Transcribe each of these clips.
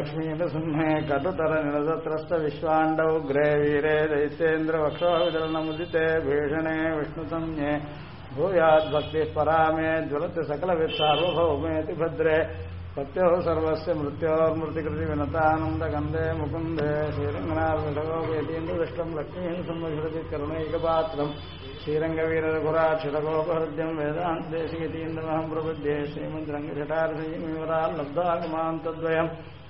लक्ष्मीनृसिंहे कटुतरनिरतत्रस्त विश्वाण्डौ grey वीरे दैत्येन्द्र वक्षोविदलनमुदिते भीषणे विष्णुसंज्ञे भूयाद्भक्तिः परामे ज्वलति सकलवित्सार्वभौमेति भद्रे पत्यो सर्वस्य मृत्योर्मृतिकृति विनतानन्दगन्धे मुकुन्दे श्रीरङ्गनाथविषगोपेतीन्द्रदृष्टं लक्ष्मीः संवत्सरति करुणैकपात्रम् श्रीरङ्गवीररघुराक्षरगोपहृद्यं वेदान्तदेशिकतीन्द्रमहं प्रपद्ये श्रीमद्रङ्गजटारसंयुमिवराल्लब्धागमान् तद्वयम्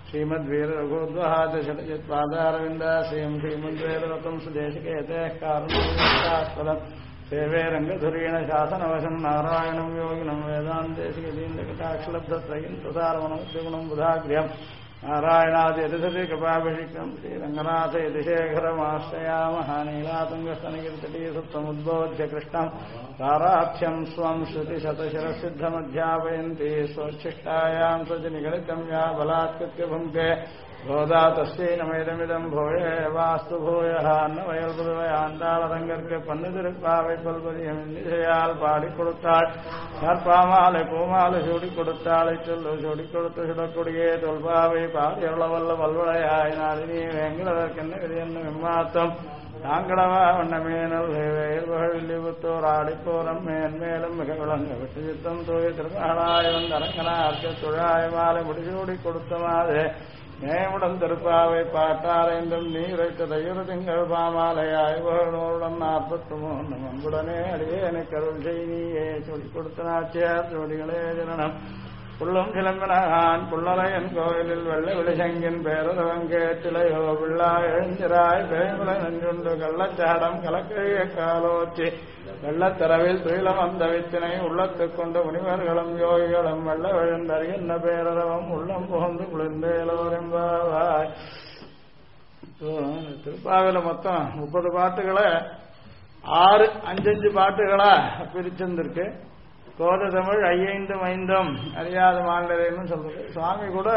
श्रीमद्वीररघुद्वहादशतपादारविन्दाश्रियं श्रीमद्वेदरतं सुदेशिकेतेः कारुण्यस्पदम् सेवे रङ्गधुरीण शासनवशं नारायणं योगिनं वेदान्तेशिकतीन्द्रकटाक्षलब्धत्रयं प्रसारमणमुद्यगुणं बुधाग्र्यम् नारायणादियतिसति कृपाभिषिक्तं श्रीरङ्गनाथ यतिशेखरमाश्रयामः नीलातुङ्गस्तनगिरितटी सुप्तमुद्बोध्य कृष्णं ताराख्यं स्वं श्रुतिशतशिरसिद्धमध्यापयन्ति स्वच्छिष्टायां स्वजनिगणितं या बलात्कृत्य भुङ्क्ते गोदा तस्यै नमैदमिदं भूये वास्तु भूयः अन्नवयल्पुरवयान्तालरङ्गर्के पन्नुतिरुप्पाவை பல்பதியமிசையால் பாடிக் கொடுத்தாள் கற்பாமாலை பூமாலை சூடிக் கொடுத்தாளை சொல்லு சூடிக் கொடுத்து சுடக்கூடியே தொல்பாவை பாடியவளவல்ல வல்வளையாய் நாளினி வேங்கிலதற்கென்ன விதியென்ன விம்மாத்தம் தாங்களவா வண்ணமேனல் வேல்வகவில்லி புத்தோர் ஆடிப்போரம் மேன்மேலும் மிக விளங்க விட்டு சித்தம் தூய திருமகளாய் வந்தரங்கனா அர்க்க துழாய மாலை முடிசூடி கொடுத்த மாதிரி நேமுடன் திருப்பாவை பாட்டாரைந்தும் நீரைத்த தையுறு திங்கள் பாமாலையாய் புகழோருடன் 43 அன்புடனே அடியேனை கருள் செய்தியே சொல்லிக் கொடுத்த நாச்சியார் ஜோடிகளே ஜனனம் புள்ளும் சிலம்பினகான் புள்ளரையன் கோயிலில் வெள்ளை விளிசங்கின் பேரவங்கேற்றிலையோ பிள்ளா எழுந்திராய் பேமுல நஞ்சுண்டு கள்ளச்சாடம் கலக்கைய காலோச்சி வெள்ளத்தரவில் துயிலம் வந்த வித்தினை உள்ளத்துக் கொண்டு முனிவர்களும் யோகிகளும் வெள்ள விழுந்தறிகின்ற பேரரவம் உள்ளம் புகுந்து குளிர்ந்தேலோரெம்பாவாய். திருப்பாவில மொத்தம் 30 பாட்டுகளை 5 பாட்டுகளா பிரிச்சிருந்திருக்கு. கோத தமிழ் ஐயைந்தும் ஐந்தும் அறியாத மாநிலன்னு சொல்றது. சுவாமி கூட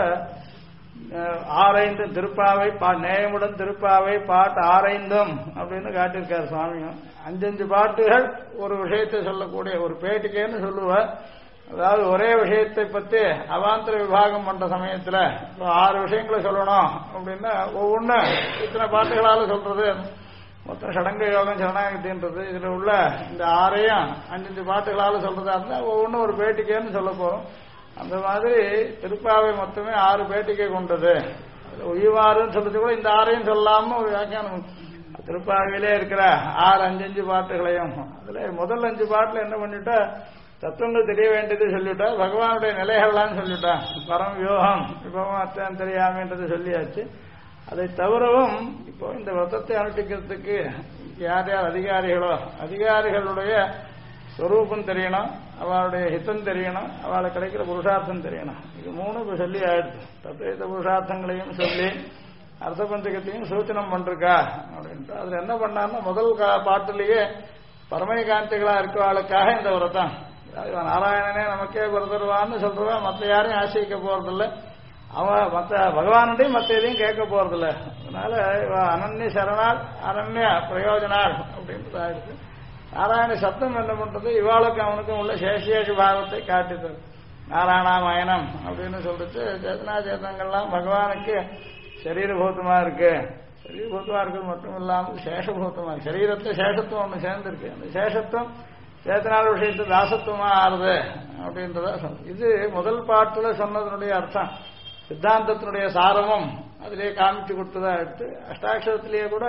6 திருப்பாவை நேயமுடன் திருப்பாவை பாட்டு 6 அப்படின்னு காட்டியிருக்காரு சுவாமியும். 5 பாட்டுகள் ஒரு விஷயத்தை சொல்லக்கூடிய ஒரு பேட்டிக்கேன்னு சொல்லுவார். அதாவது ஒரே விஷயத்தை பத்தி அவாந்தர விபாகம் பண்ற சமயத்துல 6 விஷயங்களை சொல்லணும் அப்படின்னா ஒவ்வொன்னு இத்தனை பாட்டுகளால சொல்றது. மொத்தம் ஷடங்க யோகம் சரணாகத்தின்றது. இதுல உள்ள இந்த 6ஐயும் 5 பாட்டுகளால சொல்றதா இருந்தா ஒவ்வொன்றும் ஒரு பேட்டிக்கேன்னு சொல்ல போறோம். அந்த மாதிரி திருப்பாவை மொத்தமே 6 பேட்டிக்கை கொண்டது. உயிவாறுன்னு சொல்றது கூட இந்த 6ஐயும் சொல்லாம ஒரு வியாக்கியானம். திருப்பாவையிலே இருக்கிற 5 பாட்டுகளையும் அதுல முதல் 5 பாட்டுல என்ன பண்ணிட்டா தத்துவங்கள் தெரிய வேண்டியது சொல்லிட்டா, பகவானுடைய நிலைகள்லாம் சொல்லிட்டா, பரம் யோகம் இப்பவும் அர்த்தம் தெரியாமன்றது சொல்லியாச்சு. அதை தவிரவும் இப்போ இந்த விரதத்தை அனுஷ்டிக்கிறதுக்கு யார் யார் அதிகாரிகளுடைய ஸ்வரூபம் தெரியணும், அவளுடைய ஹித்தம் தெரியணும், அவளுக்கு கிடைக்கிற புருஷார்த்தம் தெரியணும். இது 3 இப்போ சொல்லி ஆயிடுச்சு. தத்துவ புருஷார்த்தங்களையும் சொல்லி அர்த்த பஞ்சகத்தையும் சூச்சனம் பண்றா அப்படின்ட்டு அதுல என்ன பண்ணாருன்னா முதல் பாட்டிலேயே பரமை காந்திகளா இருக்கவாளுக்காக இந்த விரதம். நாராயணனே நமக்கே விரதருவான்னு சொல்றவா மற்ற யாரையும் ஆசிரிக்க போறதில்லை, அவன் மற்ற பகவானுடையும் மற்ற எதையும் கேட்க போறதில்ல. அதனால இவ அனன்ய சரணால் அனன்ய பிரயோஜனால் அப்படின்றதா இருக்கு. நாராயண சப்தம் என்ன பண்றது, இவாளுக்கு அவனுக்கும் உள்ள சேஷேஷ பாவத்தை காட்டுது. நாராயணாமயனம் அப்படின்னு சொல்லிட்டு சேத்தனா சேத்தங்கள்லாம் பகவானுக்கு சரீரபூதமா இருக்கு. சரீரபூதமா இருக்கிறது மட்டும் இல்லாமல் சேஷபூதமா இருக்கு. சரீரத்தை சேஷத்துவம் ஒண்ணு சேர்ந்திருக்கு. அந்த சேஷத்துவம் சேத்தனால விஷயத்து தாசத்துவமா ஆறுது அப்படின்றதா சொன்ன. இது முதல் பாட்டுல சொன்னதனுடைய அர்த்தம். சித்தாந்தத்தினுடைய சாரமும் அதிலே காமிச்சு கொடுத்ததா எடுத்து அஷ்டாட்சரத்திலேயே கூட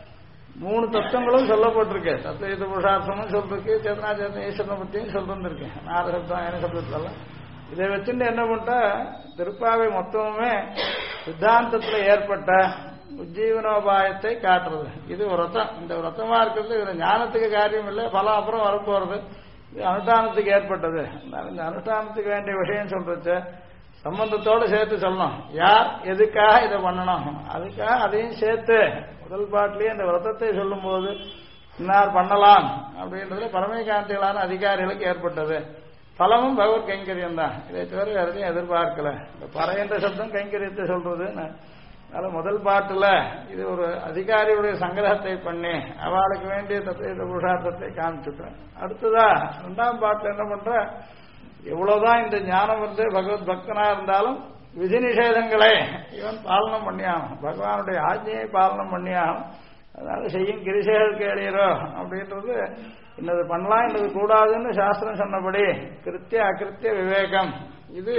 3 தத்துவங்களும் சொல்லப்பட்டிருக்கு. தத்துவ புருஷார்த்தமும் சொல்லிருக்கு, சேத்தனா சேத்தன ஈஸ்வரனை பற்றியும் சொல்லிருக்கு. நாரசப்தம் ஏன சப்தத்தெல்லாம் இதை வச்சுட்டு என்ன பண்ணிட்டா திருப்பாவை மொத்தமுமே சித்தாந்தத்துல ஏற்பட்ட உஜ்ஜீவனோபாயத்தை காட்டுறது. இது விரதம். இந்த விரதமா இருக்கிறது இதுல ஞானத்துக்கு காரியம் இல்லை, பலம் அப்புறம் வரப்போறது. இது அனுஷ்டானத்துக்கு ஏற்பட்டது. இந்த அனுஷ்டானத்துக்கு வேண்டிய விஷயம் சொல்றது சம்பந்தத்தோடு சேர்த்து சொல்லணும். யார் எதுக்காக இதை பண்ணணும், அதுக்காக அதையும் சேர்த்து முதல் பாட்டிலேயே இந்த விரதத்தை சொல்லும் போது இன்னார் பண்ணலாம் அப்படின்றதுல பரமை காந்திகளான அதிகாரிகளுக்கு ஏற்பட்டது. பலமும் பகவத் கைங்கரியம் தான். இதை தவிர யாரையும் எதிர்பார்க்கல. இந்த பறையன்ற சப்தம் கைங்கரியத்தை சொல்றது. அதனால முதல் பாட்டுல இது ஒரு அதிகாரியுடைய சங்கிரகத்தை பண்ணி அவளுக்கு வேண்டிய தத்துவ புருஷார்த்தத்தை காமிச்சுட்டேன். அடுத்ததா 2ஆம் பாட்டுல என்ன பண்ற, எவ்வளவுதான் இந்த ஞானம் வந்து பகவத் பக்தனா இருந்தாலும் விதி நிஷேதங்களை இவன் பாலனம் பண்ணியாகணும், பகவானுடைய ஆஜ்ஞையை பாலனம் பண்ணியாகணும். அதனால செய்யும் கிரிசைகள் கேளீரோ அப்படின்றது இன்னது பண்ணலாம் இன்னது கூடாதுன்னு சாஸ்திரம் சொன்னபடி கிருத்திய அகிருத்திய விவேகம். இது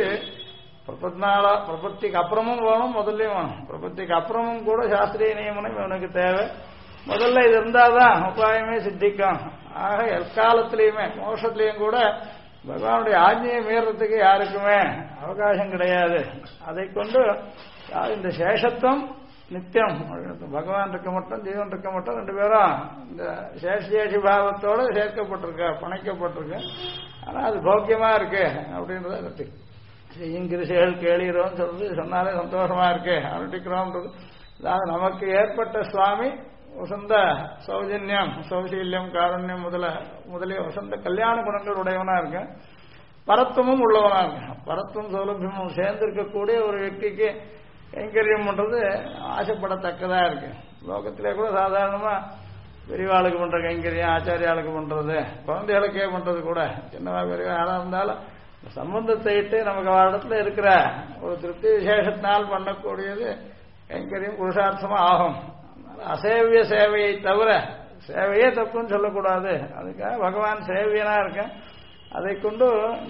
பிரபத்திக்கு அப்புறமும் வேணும், முதல்லையும் வேணும். பிரபத்திக்கு அப்புறமும் கூட சாஸ்திரிய நியமனம் இவனுக்கு தேவை. முதல்ல இது இருந்தால்தான் உபாயமே சித்திக்கும். ஆக எக்காலத்திலையுமே மோட்சத்திலையும் கூட பகவானுடைய ஆஜ்ஞையை மீறத்துக்கு யாருக்குமே அவகாசம் கிடையாது. அதை கொண்டு இந்த சேஷத்துவம் நித்தியம் பகவான் இருக்க மட்டும் ஜீவன் இருக்க மட்டும் ரெண்டு பேரும் இந்த சேஷேஷி பாவத்தோடு சேர்க்கப்பட்டிருக்க, பிணைக்கப்பட்டிருக்கு. ஆனால் அது போக்கியமா இருக்கு அப்படின்றத செய்யுங்கிரிசைகள் கேளீரோன்னு சொல்றது சொன்னாலே சந்தோஷமா இருக்கு அனுட்டிக்கிறோம்ன்றது. அதாவது நமக்கு ஏற்பட்ட சுவாமி வசந்த சௌஜன்யம் சௌசீல்யம் காருண்யம் முதலிய வசந்த கல்யாண குணங்கள் உடையவனா இருக்கு, பரத்துவமும் உள்ளவனா இருக்கு. பரத்துவம் சௌலபியமும் சேர்ந்து இருக்கக்கூடிய ஒரு వ్యక్తిக்கு கைங்கரியம் பண்றது ஆசைப்படத்தக்கதா இருக்கு. லோகத்திலே கூட சாதாரணமா பெரியவாளுக்கு பண்ற கைங்கரியம், ஆச்சாரியாளுக்கு பண்றது, குழந்தைகளுக்கே பண்றது கூட சின்னவா பெரியவா யாரா இருந்தாலும் சம்பந்தத்தை இட்டு நமக்கு அவரிடத்துல இருக்கிற ஒரு திருப்தி விசேஷத்தினால் பண்ணக்கூடியது கைங்கரியம் புருஷார்த்தமா ஆகும். அசேவிய சேவையை தவிர சேவையே தப்புன்னு சொல்லக்கூடாது. அதுக்காக பகவான் சேவியனா இருக்க. அதை கொண்டு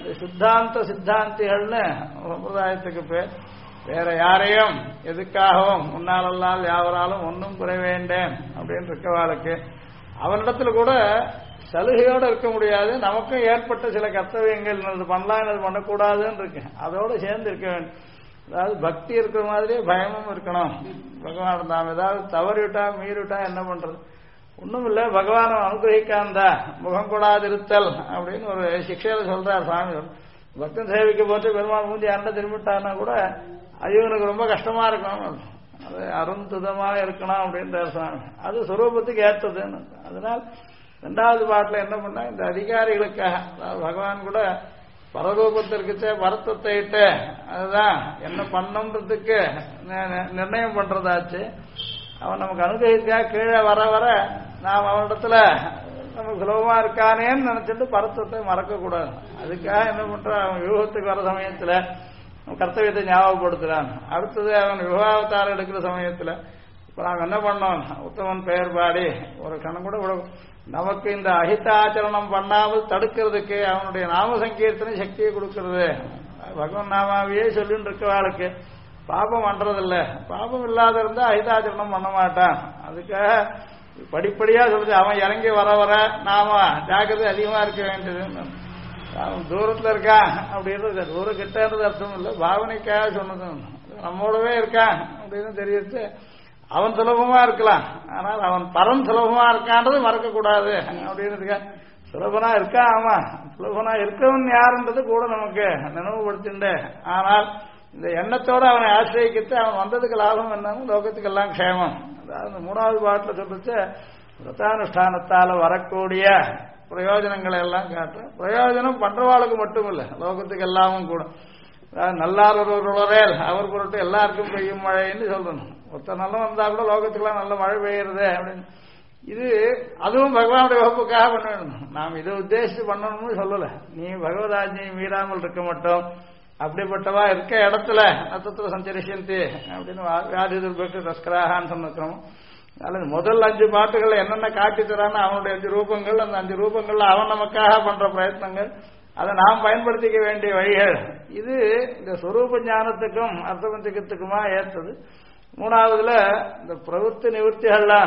சித்தாந்திகள்னு சம்பிரதாயத்துக்கு பேர். வேற யாரையும் எதுக்காகவும் முன்னாலெல்லாம் யாவராலும் ஒன்றும் குறைவேண்டேன் அப்படின்னு இருக்கவாளுக்கு அவனிடத்துல கூட சலுகையோடு இருக்க முடியாது. நமக்கும் ஏற்பட்ட சில கர்த்தவியங்கள் இது பண்ணலாம் இது பண்ணக்கூடாதுன்னு இருக்கு, அதோடு சேர்ந்து இருக்க வேண்டும். அதாவது பக்தி இருக்கிற மாதிரியே பயமும் இருக்கணும். பகவான் நாம் ஏதாவது தவறிவிட்டா மீறிவிட்டா என்ன பண்றது? ஒன்றும் இல்லை, பகவானை அனுகிரகிக்காந்தா முகம் கூடாது இருத்தல் அப்படின்னு ஒரு சிக்ஷையில சொல்றார் சுவாமி. பக்தன் சேவிக்க போட்டு பெருமாள் மூஞ்சி யாருன்னா திரும்பிட்டான்னா கூட ஐயோ எனக்கு ரொம்ப கஷ்டமா இருக்கணும், அது அருந்துதமாக இருக்கணும் அப்படின்றார் சுவாமி. அது சுரூபத்துக்கு ஏற்றதுன்னு. அதனால் ரெண்டாவது பாட்டில் என்ன பண்ணா இந்த அதிகாரிகளுக்காக, அதாவது பகவான் கூட பரரூபத்திற்குச்சே வருத்தத்தை இட்டு அதுதான் என்ன பண்ணன்றதுக்கு நிர்ணயம் பண்றதாச்சு. அவன் நமக்கு அனுகிரகிக்கா கீழே வர வர நாம் அவனிடத்துல நமக்கு சுலபமா இருக்கானேன்னு நினைச்சிட்டு பரத்தத்தை மறக்க கூடாது. அதுக்காக என்ன பண்றான், அவன் வியூகத்துக்கு வர சமயத்துல கர்த்தவியத்தை ஞாபகப்படுத்துறான். அடுத்தது அவன் விவாகத்தாரம் எடுக்கிற சமயத்துல இப்ப நாங்க என்ன பண்ணோம், உத்தமன் பெயர் பாடி ஒரு கணம் கூட நமக்கு இந்த அஹித ஆச்சரணம் பண்ணாமல் தடுக்கிறதுக்கு அவனுடைய நாம சங்கீர்த்தனை சக்தியை கொடுக்கிறது. பகவான் நாமாவையே சொல்லிட்டு இருக்கவாளுக்கு பாபம் பண்றதில்ல. பாபம் இல்லாத இருந்தா அஹிதாச்சரணம் பண்ண மாட்டான். அதுக்காக படிப்படியா சொல்லுது. அவன் இறங்கி வர வர நாம ஜாக்கிரதை அதிகமா இருக்க வேண்டியது. அவன் தூரத்துல இருக்கான் அப்படின்றது தூரம் கிட்டன்றது அர்த்தம் இல்லை, பாவனைக்காக சொன்னது. நம்மோடவே இருக்கான் அப்படின்னு தெரியுது. அவன் சுலபமா இருக்கலாம், ஆனால் அவன் பரம் சுலபமா இருக்கான்றது மறக்க கூடாது அப்படின்னு. சுலபனா இருக்கா, ஆமா சுலபனா இருக்கவன் யாருன்றது கூட நமக்கு நினைவுபடுத்திண்டு, ஆனால் இந்த எண்ணத்தோடு அவனை ஆசிரியக்கிட்டு அவன் வந்ததுக்கு லாபம் என்னன்னு லோகத்துக்கு எல்லாம் க்ஷேமம். அதாவது மூணாவது பாட்டில் சொல்லிச்சு விரதானுஷ்டானத்தால வரக்கூடிய பிரயோஜனங்களை எல்லாம் காட்டுற. பிரயோஜனம் பண்றவாளுக்கு மட்டும் இல்லை, லோகத்துக்கு எல்லாமும் கூட. நல்லார் ஒருவரேல் அவர் பொருட்டு எல்லாருக்கும் பெய்யும் மழைன்னு சொல்லணும். ஒருத்தர் நல்லா வந்தா கூட லோகத்துக்கெல்லாம் நல்ல மழை பெய்யுறது அப்படின்னு. இது அதுவும் பகவானுடைய வகுப்புக்காக பண்ண வேண்டும். நாம் இதை உத்தேசித்து பண்ணணும்னு சொல்லல. நீ பகவதாஜ்ஞை மீறாமல் இருக்க மாட்டோம், அப்படிப்பட்டவா இருக்க இடத்துல நட்சத்திர சஞ்சரிசந்தி அப்படின்னு வியாதி துர்பக்கு தஸ்கராகான்னு சொன்னிருக்கிறோம். அதனால முதல் 5 பாட்டுகள் என்னென்ன காட்டி தரான்னு அவனுடைய 5 ரூபங்கள், அந்த 5 ரூபங்கள்ல அவன் நமக்காக பண்ற பிரயத்னங்கள், அதை நாம் பயன்படுத்திக்க வேண்டிய வழிகள். இது இந்த ஸ்வரூப ஞானத்துக்கும் அர்த்தபந்திகத்துக்குமா ஏற்றது. மூணாவதுல இந்த பிரவೃತ್ತಿ நிவர்த்திகள்லாம்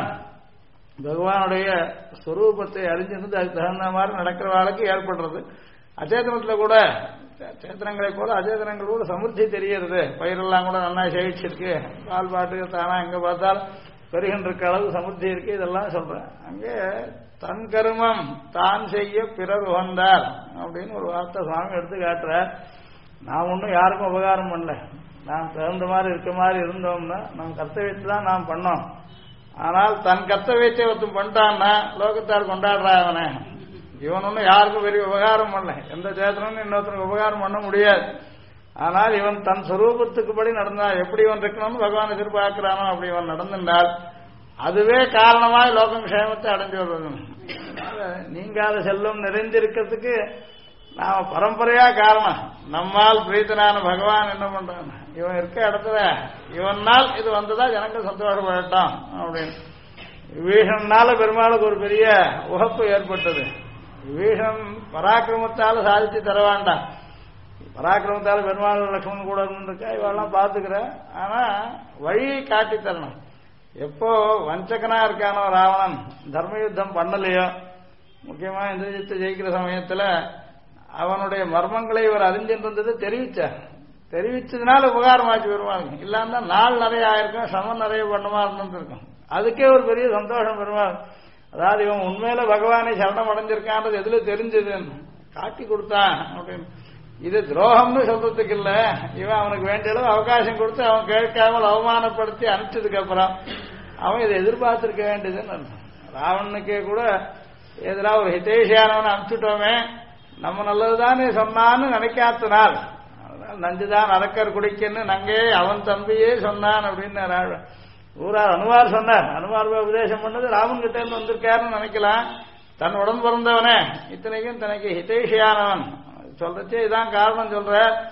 பகவானுடைய ஸ்வரூபத்தை அறிஞ்சிருந்து அதுக்கு தகுந்த மாதிரி நடக்கிறவாளுக்கு ஏற்படுறது. அச்சேதனத்துல கூட சேத்தனங்களை போல அச்சேதனங்கள் கூட சமுர்த்தி தெரியறது. பயிரெல்லாம் கூட நல்லா சேவிச்சிருக்கு, பால் பாட்டுக்கு தானா எங்க பார்த்தாலும் பெருகின்ற அளவு சமுர்த்தி இருக்கு. இதெல்லாம் சொல்றேன். அங்கே தன் கருமம் தான் செய்ய பிறர் உகந்தார் அப்படின்னு ஒரு வார்த்தை சுவாமி எடுத்து காட்டுறார். நாம் ஒன்றும் யாருக்கும் உபகாரம் பண்ணல, நாம் தகுந்த மாதிரி இருக்க மாதிரி இருந்தோம்னா நம்ம கர்த்தவியத்தை தான் நாம் பண்ணோம். ஆனால் தன் கர்த்தவியத்தை ஒருத்தன் பண்ணிட்டான்னா லோகத்தார் கொண்டாடுறா அவனை. இவன் ஒன்றும் யாருக்கும் பெரிய உபகாரம் பண்ணல, எந்த சேத்தனும் இன்னொருத்தனுக்கு உபகாரம் பண்ண முடியாது. ஆனால் இவன் தன் சுரூபத்துக்குபடி நடந்தால் எப்படி இவன் இருக்கணும்னு பகவான் எதிர்பார்க்கிறானோ அப்படி இவன் நடந்திருந்தால் அதுவே காரணமாய் லோகம் க்ஷேமத்தை அடைஞ்சு வருவது. நீங்காத செல்வம் நிறைந்திருக்கிறதுக்கு நாம பரம்பரையா காரணம். நம்மால் பிரீத்தனான பகவான் என்ன பண்றான், இவன் இருக்க இடத்துல இவனால் இது வந்ததா ஜனங்கள் சந்தோஷப்படட்டும் அப்படின்னு. விபீஷணனால பெருமாளுக்கு ஒரு பெரிய உகப்பு ஏற்பட்டது. விபீஷன் பராக்கிரமத்தால சாதிச்சு தர வேண்டாம். பராக்கிரமத்தால பெருமாள் லட்சுமணன் கூட இருக்கா, இவெல்லாம் பாத்துக்கிற. ஆனா வழியை காட்டி தரணும். எப்போ வஞ்சகனா இருக்கானோ ராவணன், தர்ம யுத்தம் பண்ணலையோ, முக்கியமா இந்திரஜித்தை ஜெயிக்கிற சமயத்துல அவனுடைய மர்மங்களை இவர் அறிஞ்சின்றது தெரிவிச்சதுனால உபகாரமாச்சு பெருமாள். இல்லாம நாள் நிறைய ஆயிருக்கும், சமம் நிறைய பண்ணமா இருந்திருக்கும். அதுக்கே ஒரு பெரிய சந்தோஷம் பெருமாள். அதாவது இவன் உண்மையில பகவானை சரணம் அடைஞ்சிருக்கான்றது எதுல தெரிஞ்சதுன்னு காட்டி கொடுத்தான் அப்படின்னு. இது துரோகம்னு சொல்றதுக்கு இல்ல, இவன் அவனுக்கு வேண்டிய அளவு அவகாசம் கொடுத்து அவன் கேட்காமல் அவமானப்படுத்தி அனுப்பிச்சதுக்கு அப்புறம் அவன் இதை எதிர்பார்த்திருக்க வேண்டியதுன்னு. ராவணனுக்கே கூட எதிராக ஒரு ஹிதேஷியானவன் அனுப்பிச்சுட்டோமே, நம்ம நல்லதுதானே சொன்னான்னு நினைக்காத்தினால் நஞ்சுதான் அரக்கர் குடிக்கன்னு நங்கே அவன் தம்பியே சொன்னான் அப்படின்னு ஊரார் அனுமார் சொன்னார். அனுமார் உபதேசம் பண்ணது ராமன் கிட்ட இருந்து வந்திருக்காருன்னு நினைக்கலாம். தன் உடம்பு பிறந்தவனே இத்தனைக்கும் தனக்கு ஹிதேஷியானவன் சொல்றச்சே இதான் காரணம் சொல்ற.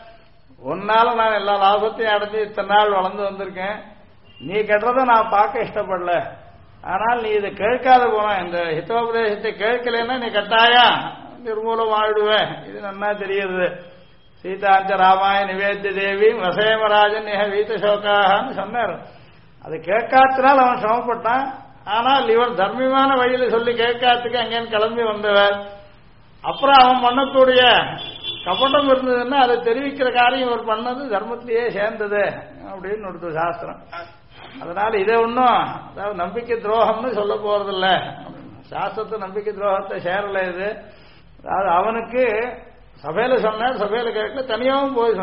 ஒன்னால நான் எல்லா லாபத்தையும் அடைஞ்சு இத்தனை நாள் வளர்ந்து வந்திருக்கேன். நீ கெட்டதை நான் பார்க்க இஷ்டப்படல. ஆனால் நீ இதை கேட்காத போன, இந்த ஹிதோபதேசத்தை கேட்கலன்னா நீ கட்டாயா நிர்மூலம் ஆயிடுவேன். இது நன்னா தெரியுது. சீதாஞ்ச ராமாய நிவேத்திய தேவி வசேமராஜன் வீத சோகான்னு சொன்னார். அது கேட்காத்தினால் அவன் சிரமப்பட்டான். ஆனால் இவர் தர்மமான வழியில சொல்லி கேட்காத்துக்கு அங்கேன்னு கிளம்பி வந்தவர். அப்புறம் அவன் பண்ணக்கூடிய கபடம் இருந்ததுன்னா அதை தெரிவிக்கிற காரியம் இவர் பண்ணது தர்மத்திலேயே சேர்ந்தது அப்படின்னு ஒரு சாஸ்திரம். அதனால இதை ஒன்றும் அதாவது நம்பிக்கை துரோகம்னு சொல்ல போறதில்ல. சாஸ்திரத்தை நம்பிக்கை துரோகத்தை சேரல இது. அதாவது அவனுக்கு சபையில சொன்னார், சபையில கேட்கல, தனியாவும் போய்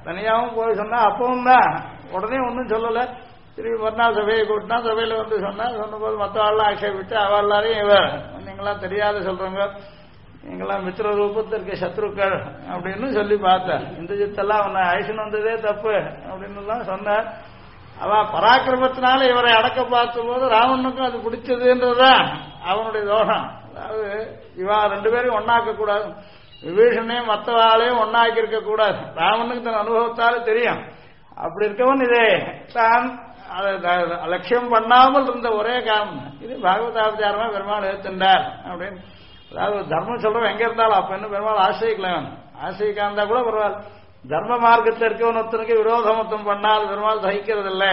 சொன்னா அப்பவும் தான் உடனே ஒன்றும் சொல்லல. திரும்பி மறுநாள் சபையை கூட்டினா சபையில வந்து சொன்னபோது மற்ற ஆள்லாம் ஆட்சேபிட்டு அவ எல்லாரையும் இவர் நீங்களாம் தெரியாத சொல்றவங்க, நீங்களாம் மித்திர ரூபத்திற்கு சத்ருக்கள் அப்படின்னு சொல்லி பார்த்தார். இந்திரஜித்தெல்லாம் அவனை அழிச்சுன்னு வந்ததே தப்பு அப்படின்னு எல்லாம் சொன்னார். அவ பராக்கிரமத்தினால இவரை அடக்க பார்த்த போது ராவனுக்கும் அது பிடிச்சதுன்றதுதான் அவனுடைய தோஷம். அதாவது இவா ரெண்டு பேரையும் ஒன்னாக்க கூடாது, விபீஷனையும் மற்றவாளையும் ஒன்னாக்கி இருக்க கூடாது. ராவனுக்கு தன் அனுபவத்தால தெரியும். அப்படி இருக்கவன் இதே தான் லட்சியம் பண்ணாமல் இருந்த ஒரே காரணம் இது பாகவதாபச்சாரமா பெருமாள் ஏத்துண்டார் அப்படின்னு. அதாவது தர்மம் சொல்றவன் எங்க இருந்தாலும் அப்ப என்ன பெருமாள் ஆசிரிக்கலாம், ஆசிரிக்காந்தா கூட பரவாயில்ல. தர்ம மார்க்கத்தில் இருக்கவன் ஒருத்தனுக்கு விரோதமத்தம் பண்ணால் பெருமாள் சகிக்கிறது இல்லை.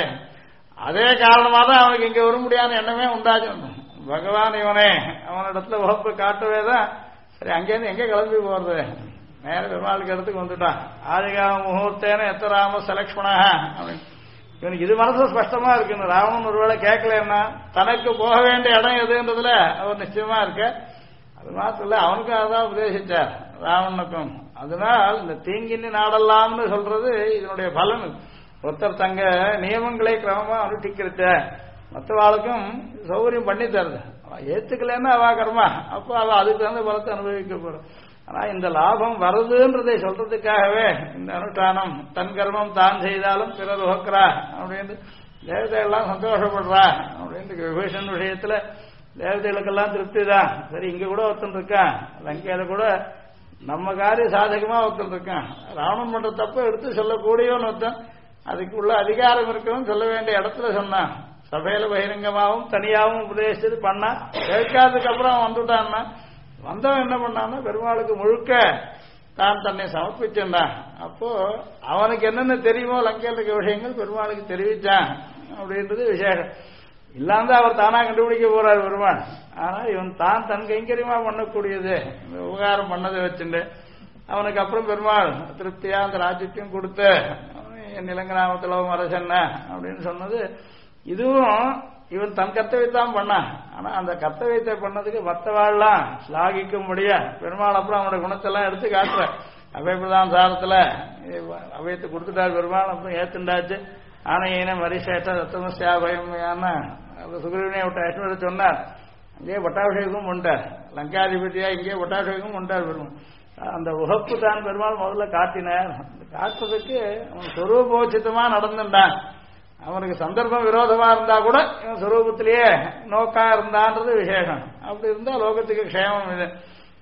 அதே காரணமா தான் அவனுக்கு இங்க வர முடியாத எண்ணமே உண்டாச்சு. பகவான் இவனே அவனிடத்துல உகப்பு காட்டவே தான் சரி அங்கேருந்து எங்க கிளம்பி போறது, நேர பெருமாளுக்கு இடத்துக்கு வந்துட்டான். ஆதிகால முகூர்த்தேன எத்தராம சலக்ஷ்மணா அப்படின்னு இவனுக்கு இது மனசு ஸ்பஷ்டமா இருக்குன்னு. ராவணன் ஒருவேளை கேட்கலன்னா தனக்கு போக வேண்டிய இடம் எதுன்றதுல அவர் நிச்சயமா இருக்க. அது மாத்திரம் இல்ல, அவனுக்கும் அதான் உபதேசிச்சார் ராவணனுக்கும். அதனால் இந்த தீங்கின்னு நாடலாம்னு சொல்றது இதனுடைய பலன். ஒருத்தர் தங்க நியமங்களை கிரமமா அனுஷ்டிக்கிறத மற்றவாளுக்கும் சௌகரியம் பண்ணி தருது. அவன் ஏத்துக்கலன்னா அவ கர்மா, அப்போ அவ அதுக்கு தகுந்த பலத்தை அனுபவிக்க போறோம். ஆனா இந்த லாபம் வருதுன்றதை சொல்றதுக்காகவே இந்த அனுஷ்டானம் தன் கர்மம் தான் செய்தாலும் பிறர் உகக்கிறா அப்படின்னு தேவதைகள்லாம் சந்தோஷப்படுறா அப்படின்னு. விபீஷன் விஷயத்துல தேவதைகளுக்கெல்லாம் திருப்தி தான். சரி இங்க கூட ஒருத்தன் இருக்கான், லங்கையில கூட நம்ம காரிய சாதகமா ஒருத்தன் இருக்கான். ராவணன் பண்ற தப்ப எடுத்து சொல்லக்கூடியவன் ஒருத்தன், அதுக்கு உள்ள அதிகாரம் இருக்கவும் சொல்ல வேண்டிய இடத்துல சொன்னான். சபையில பகிரங்கமாகவும் தனியாகவும் உபதேசித்து பண்ணா, கேட்காததுக்கு அப்புறம் வந்துட்டான்னா வந்தவன் என்ன பண்ணான்னா பெருமாளுக்கு முழுக்க தான் தன்னை சமர்ப்பிச்சிருந்தான். அப்போ அவனுக்கு என்னென்ன தெரியுமோ லங்கையில் இருக்க விஷயங்கள் பெருமாளுக்கு தெரிவிச்சான் அப்படின்றது விசேஷம். இல்லாம அவர் தானா கண்டுபிடிக்க போறார் பெருமாள். ஆனா இவன் தான் தன் கைங்கரியமா பண்ணக்கூடியது உபகாரம் பண்ணதை வச்சுட்டு அவனுக்கு அப்புறம் பெருமாள் திருப்தியா அந்த ராஜ்யத்தையும் கொடுத்து என் நிலங்கராமத்துல அரசன்ன அப்படின்னு சொன்னது. இதுவும் இவன் தன் கர்த்தவியத்தான் பண்ணான். ஆனா அந்த கர்த்தவியத்தை பண்ணதுக்கு மற்றவாள்லாம் ஸ்லாகிக்க முடியாது. பெருமாள் அப்புறம் அவனோட குணத்தெல்லாம் எடுத்து காட்டுற அபயப்பிரதான சாரத்துல அபயத்தை கொடுத்துட்டாரு பெருமாள். அப்புறம் ஏத்துண்டாச்சு ஆனையின மரிசேட்ட ரத்தமசியா பயம் சுக்ரீவனை விட்ட சொன்னார். அங்கேயே பட்டாபிஷேகமும் உண்டார், லங்காதிபதியா இங்கே பட்டாபிஷேகமும் உண்டார் பெருமாள். அந்த உகப்பு தான் பெருமாள் முதல்ல காட்டினார். காட்டுறதுக்கு அவன் சொரூபோச்சிதமா நடந்துட்டான். அவனுக்கு சந்தர்ப்பம் விரோதமா இருந்தா கூட இவன் சுரூபத்திலேயே நோக்கா இருந்தான்றது விசேஷம். அப்படி இருந்தா லோகத்துக்கு க்ஷேமம். இது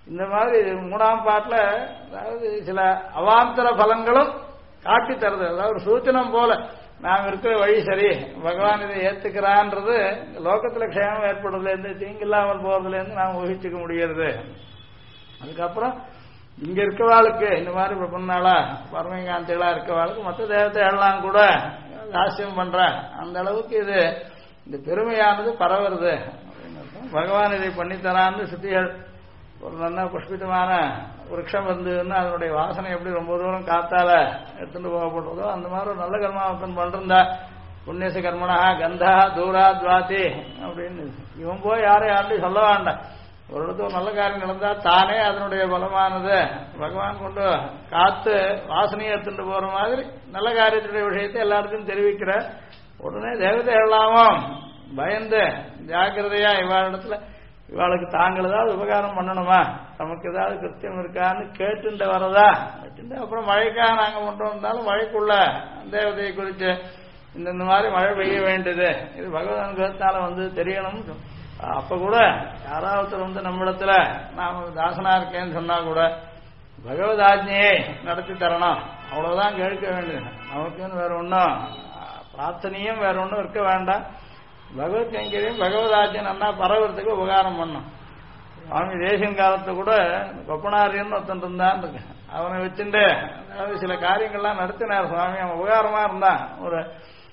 இந்த மாதிரி 3ஆம் பாட்டில் அதாவது சில அவாந்தர பலங்களும் காட்டி தருது. அதாவது ஒரு சூச்சனம் போல நாம் இருக்கிற வழி சரி, பகவான் இதை ஏத்துக்கிறான்றது லோகத்துல க்ஷேமம் ஏற்படுறதுலேருந்து தீங்கில்லாமல் போறதுலேருந்து நாம் ஊகிச்சுக்க முடியாது. அதுக்கப்புறம் இங்க இருக்கவாளுக்கு இந்த மாதிரி பிரபன்னாளா பரமகாந்திகளா இருக்கவாளுக்கு மற்ற தேவதைகள்லாம் கூட தாசியம் பண்ற அந்த அளவுக்கு இது இந்த பெருமையானது பரவுறது. பகவான் இதை பண்ணித்தரான்னு சுத்திகள் ஒரு நல்ல புஷ்பிதமான விரக்ஷம் இருந்ததுன்னா அதனுடைய வாசனை எப்படி ரொம்ப தூரம் காத்தால எடுத்துட்டு போகப்படுறதோ அந்த மாதிரி ஒரு நல்ல கர்மாவத்தன் பண்ணிருந்தா புண்ணியச கர்மனா கந்தா தூரா துவாதி அப்படின்னு இவன் போய் யாரையும் சொல்ல வேண்டாம். ஒரு இடத்துல ஒரு நல்ல காரியம் நடந்தா தானே அதனுடைய பலமானது பகவான் கொண்டு காத்து வாசனையை எடுத்துட்டு போற மாதிரி நல்ல காரியத்துடைய விஷயத்தை எல்லாருக்கும் தெரிவிக்கிற உடனே தேவதை எல்லாமும் பயந்து ஜாக்கிரதையா இவாளிடத்துல இவாளுக்கு தாங்கள் ஏதாவது உபகாரம் பண்ணணுமா, நமக்கு ஏதாவது கிருத்தியம் இருக்கான்னு கேட்டுண்டு வரதா வச்சுட்டு அப்புறம் மழைக்காக நாங்கள் பண்றோம் இருந்தாலும் மழைக்குள்ள தேவதையை குறித்து இந்த மாதிரி மழை பெய்ய வேண்டியது இது பகவத் அனுகிரகத்தால வந்து தெரியணும். அப்ப கூட யாராவது நம்மிடத்துல நாம தாசனா இருக்கேன்னு சொன்னா கூட பகவத் ஆஜ்ஞையை நடத்தி தரணும், அவ்வளவுதான் கேட்க வேண்டியது. நமக்குன்னு வேற ஒன்றும் பிரார்த்தனையும் வேற ஒன்றும் இருக்க வேண்டாம். பகவத் கைங்கரியம் பகவத் ஆஜ்ஞை நன்னா பரவறதுக்கு உபகாரம் பண்ணும். சுவாமி தேசியன் காலத்தை கூட கொப்பனாரியன்னு ஒருத்தன் இருந்தான் இருக்கு, அவனை வச்சுட்டு அதாவது சில காரியங்கள்லாம் நடத்தினார் சுவாமி. அவன் உபகாரமா இருந்தான். ஒரு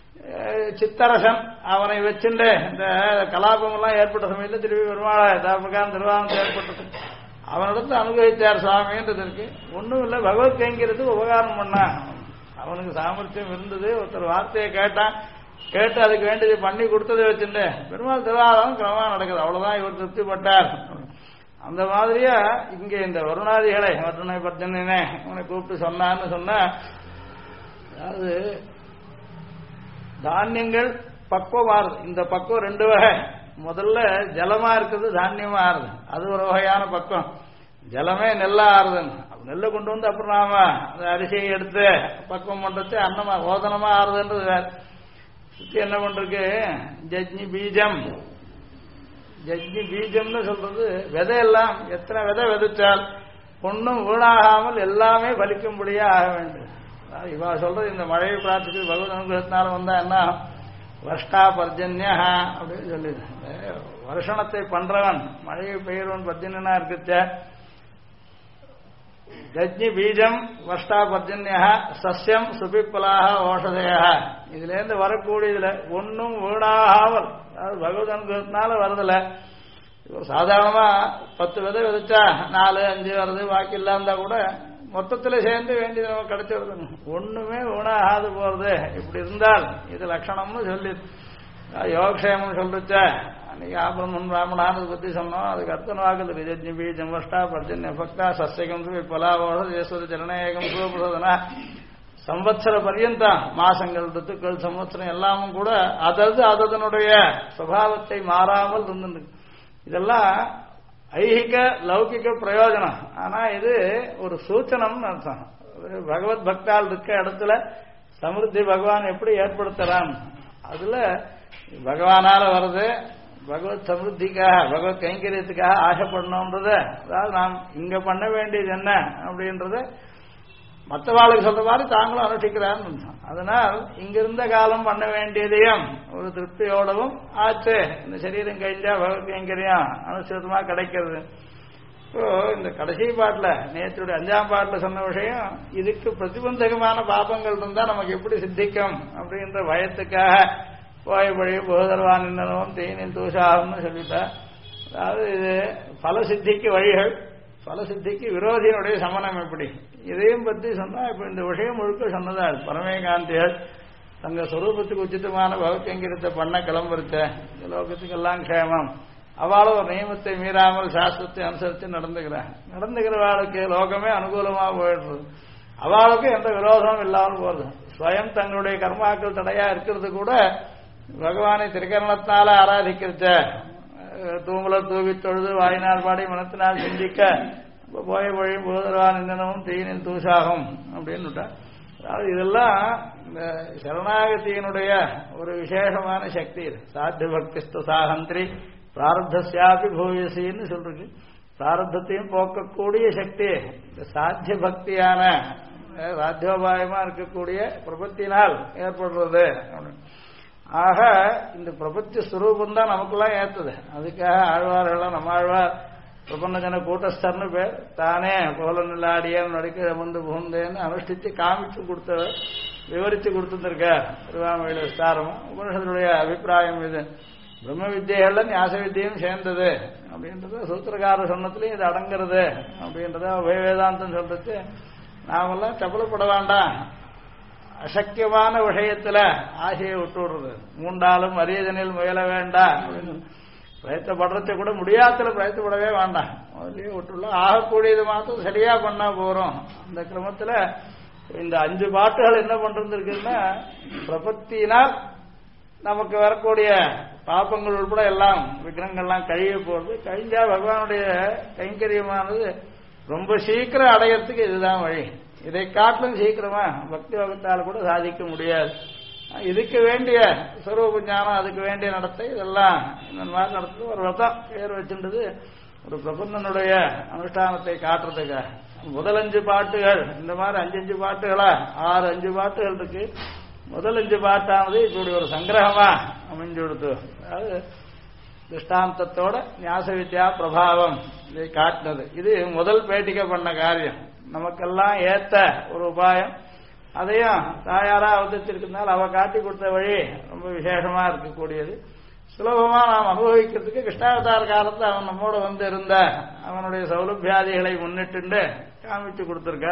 சித்தரசன் அவனை வச்சுட்டு இந்த கலாபம் எல்லாம் ஏற்பட்ட சமயத்தில் திருப்பி பெருமாளா பிரகாரம் திருவாரூர் ஏற்பட்டது அவனிடத்துல அனுபவித்தார் சுவாமின்றது இருக்கு. ஒன்றும் இல்லை, பகவத் கைங்கிறதுக்கு உபகாரம் பண்ணான். அவனுக்கு சாமர்த்தியம் இருந்தது, ஒருத்தர் வார்த்தையை கேட்டான், கேட்டு அதுக்கு வேண்டியது பண்ணி கொடுத்ததை வச்சுட்டு பெருமாள் திருவாரூரம் கிரமமா நடக்குது. அவ்வளவுதான் இவர் திருப்திப்பட்டார். அந்த மாதிரியா இங்க இந்த வருணாதிகளை வருணை பர்ஜனே இவனை கூப்பிட்டு சொன்னான்னு சொன்னா அதாவது தானியங்கள் பக்குவம் ஆறுது. இந்த பக்குவம் ரெண்டு வகை. முதல்ல ஜலமா இருக்குது, தானியமா ஆறுது. அது ஒரு வகையான பக்குவம். ஜலமே நெல்லா ஆறுதுன்னு நெல்லை கொண்டு வந்து அப்புறம் நாம அந்த அரிசியை எடுத்து பக்குவம் பண்றது அன்னமா ஓதனமா ஆறுதுன்றது வேற. சுத்தி என்ன பண்றது ஜஜ்னி பீஜம். ஜஜ்னி பீஜம்னு சொல்றது விதையெல்லாம் எத்தனை விதை விதைச்சால் ஒன்றும் வீணாகாமல் எல்லாமே பலிக்கும்படியா ஆக வேண்டும். இவா சொல்றது இந்த மழையை பிரார்த்திச்சு பகவத் அனுகிரகத்தினால வந்தா என்ன வருஷ்டா பர்ஜன்யா அப்படின்னு சொல்லிது. வருஷணத்தை பண்றவன் மழையை பெய்யறவன் பர்ஜன்யனா இருக்குச்ச ஜஜ்னி பீஜம் வருஷ்டா பர்ஜன்யா சஸ்யம் சுபிப்பலாக ஓஷதைய இதுல இருந்து வரக்கூடியதுல ஒன்னும் வீணாகாமல் அதாவது பகவத் அனுகிரகத்தினால வருதுல. சாதாரணமா 10 விதை விதைச்சா 4, 5 வருது, பாக்கி இல்லாம கூட மொத்தத்தில் சேர்ந்து வேண்டியது நமக்கு கிடைச்சிருது. ஒண்ணுமே வீணாகாது போறது. இப்படி இருந்தால் இது லட்சணம்னு சொல்லி யோகக்ஷேமம் சொல்லிச்ச அன்னைக்கு ஆபிரமன் பிராமணானது பத்தி சொன்னோம். அதுக்கு அர்த்தம் ஆகுது ஜஜ்னி பீஜம் வஷ்டா பர்ஜன்ய பக்தா சஸ்யகம் பலாவோட தேசது ஜனநாயகம் சுவபிரசோதனா சம்வத்சர பர்யந்தம் மாசங்கள் ரித்துக்கள் சம்வத்சரம் எல்லாமும் கூட அதனுடைய சுபாவத்தை மாறாமல் இருந்து இதெல்லாம் ஐகிக லௌகிக பிரயோஜனம். ஆனா இது ஒரு சூச்சனம்னு அர்த்தம். பகவத் பக்தால் இருக்க இடத்துல சமிருத்தி பகவான் எப்படி ஏற்படுத்துறான் அதுல பகவானால வருது. பகவத் சமிருத்திக்காக பகவத் கைங்கரியத்துக்காக ஆசைப்படணும்ன்றத அதாவது நாம் இங்க பண்ண வேண்டியது என்ன அப்படின்றத மற்றவாளுக்கு சொல்ற மாதிரி தாங்களும் அனுஷ்டிக்கிறான்னு. அதனால் இங்கிருந்த காலம் பண்ண வேண்டியதையும் ஒரு திருப்தியோடவும் ஆச்சு. இந்த சரீரம் கழிஞ்சா பகவத் கைங்கரியம் அனுசரிதமா கிடைக்கிறது. இப்போ இந்த கடைசி பாட்டில் நேற்றுடைய 5ஆம் பாட்டில் சொன்ன விஷயம் இதுக்கு பிரதிபந்தகமான பாபங்கள் இருந்தா நமக்கு எப்படி சித்திக்கும் அப்படின்ற பயத்துக்காக போயபடி போதர்வான் நின்னனும் தீனின் தூஷாகம்னு சொல்லிட்டா. அதாவது இது பல சித்திக்கு வழிகள், பல சித்திக்கு விரோதியினுடைய சமணம் எப்படி இதையும் பற்றி சொன்னா இப்ப இந்த விஷயம் முழுக்க சொன்னதா பரமேகாந்திகள் தங்க சொரூபத்துக்கு உச்சிதமான பகவத்கீரத்தை பண்ண கிளம்புறச்ச இந்த லோகத்துக்கெல்லாம் க்ஷேமம். அவளும் ஒரு நியமத்தை மீறாமல் சாஸ்திரத்தை அனுசரித்து நடந்துகிறவாளுக்கு லோகமே அனுகூலமா போயிடுறது. அவளுக்கு எந்த விரோதமும் இல்லாமல் போறது. ஸ்வயம் தங்களுடைய கர்மாக்கள் தடையா இருக்கிறது கூட பகவானை திருக்கரணத்தினால ஆராதிக்கிறச்ச தூங்குல தூவி தொழுது வாயினால் பாடி மனத்தினால் சிந்திக்க போய வழியும் போதர்வான் நின்னனும் தீனின் தூஷாகும் அப்படின்னு. அதாவது இதெல்லாம் இந்த சரணாகதியினுடைய ஒரு விசேஷமான சக்தி. சாத்திய பக்திஸ்து சாகந்திரி பிராரப்தஸ்யாபி பூயசின்னு சொல்றது. பிராரப்தத்தையும் போக்கக்கூடிய சக்தி இந்த சாத்திய பக்தியான சாத்தியோபாயமா இருக்கக்கூடிய பிரபத்தினால் ஏற்படுறது. ஆக இந்த பிரபத்தி ஸ்வரூபம் தான் நமக்குலாம் ஏற்றுது. அதுக்காக ஆழ்வார்கள்லாம் நம்ம ஆழ்வார் பிரபஞ்சன கூட்டஸ்தர்னு பேர், தானே கோலநிலாடியன் நடிக்க முந்து புகுந்தேன்னு அனுஷ்டித்து காமிச்சு கொடுத்தவர், விவரித்து கொடுத்துருக்கார் திருவாமொழியில விஸ்தாரமா. உபனிஷத்துடைய அபிப்பிராயம் இது. பிரம்ம வித்தியைகள்ல ஞாச வித்தியும் சேர்ந்தது அப்படின்றத சூத்திரகார சொன்னத்திலையும் இது அடங்கிறது அப்படின்றத வேதாந்தம் சொல்றது. நாமெல்லாம் சப்பலப்பட வேண்டாம், அசக்கியமான விஷயத்துல ஆசையை விட்டு விடுறது, மூண்டாலும் அரியதனில் முயல வேண்டாம் அப்படின்னு பிரயத்தப்படுறதை கூட முடியாதல பிரயத்தப்படவே வேண்டாம், அதுலயே விட்டுள்ள ஆகக்கூடியது மாத்திரம் சரியா பண்ணா போறோம். அந்த கிரமத்துல இந்த 5 பாட்டுகள் என்ன பண்றதுன்னா, பிரபத்தினால் நமக்கு வரக்கூடிய பாப்பங்கள் உட்பட எல்லாம் விக்னங்கள்லாம் கழிய போறது. கழிஞ்சா பகவானுடைய கைங்கரியமானது ரொம்ப சீக்கிரம் அடையறதுக்கு இதுதான் வழி. இதை காட்டிலும் சீக்கிரமா பக்தி வகத்தால் கூட சாதிக்க முடியாது. இதுக்கு வேண்டிய ஸ்வரூப ஞானம், அதுக்கு வேண்டிய நடத்தை, இதெல்லாம் இந்த மாதிரி நடத்துறது ஒரு விரதம் பேர் வச்சுன்றது ஒரு பிரபந்தனுடைய அனுஷ்டானத்தை காட்டுறதுக்காக. முதல் 5 பாட்டுகள் இந்த மாதிரி 5 பாட்டுகளா 6 பாட்டுகள் இருக்கு. முதல் 5 பாட்டானது இப்படி ஒரு சங்கிரகமா அமைஞ்சு கொடுத்து, அதாவது திருஷ்டாந்தத்தோட ஞாச வித்யா பிரபாவம் இதை காட்டினது. இது முதல் பேட்டிக்க பண்ண காரியம், நமக்கெல்லாம் ஏத்த ஒரு உபாயம். அதையும் தாயாரா அவதரித்திருக்கிறதுனால அவ காட்டி கொடுத்த வழி ரொம்ப விசேஷமா இருக்கக்கூடியது. சுலபமா நாம் அனுபவிக்கிறதுக்கு கிருஷ்ணாவதார காலத்தில் அவன் நம்மோட வந்து இருந்த அவனுடைய சௌலபியாதிகளை முன்னிட்டு காமிச்சு கொடுத்திருக்க.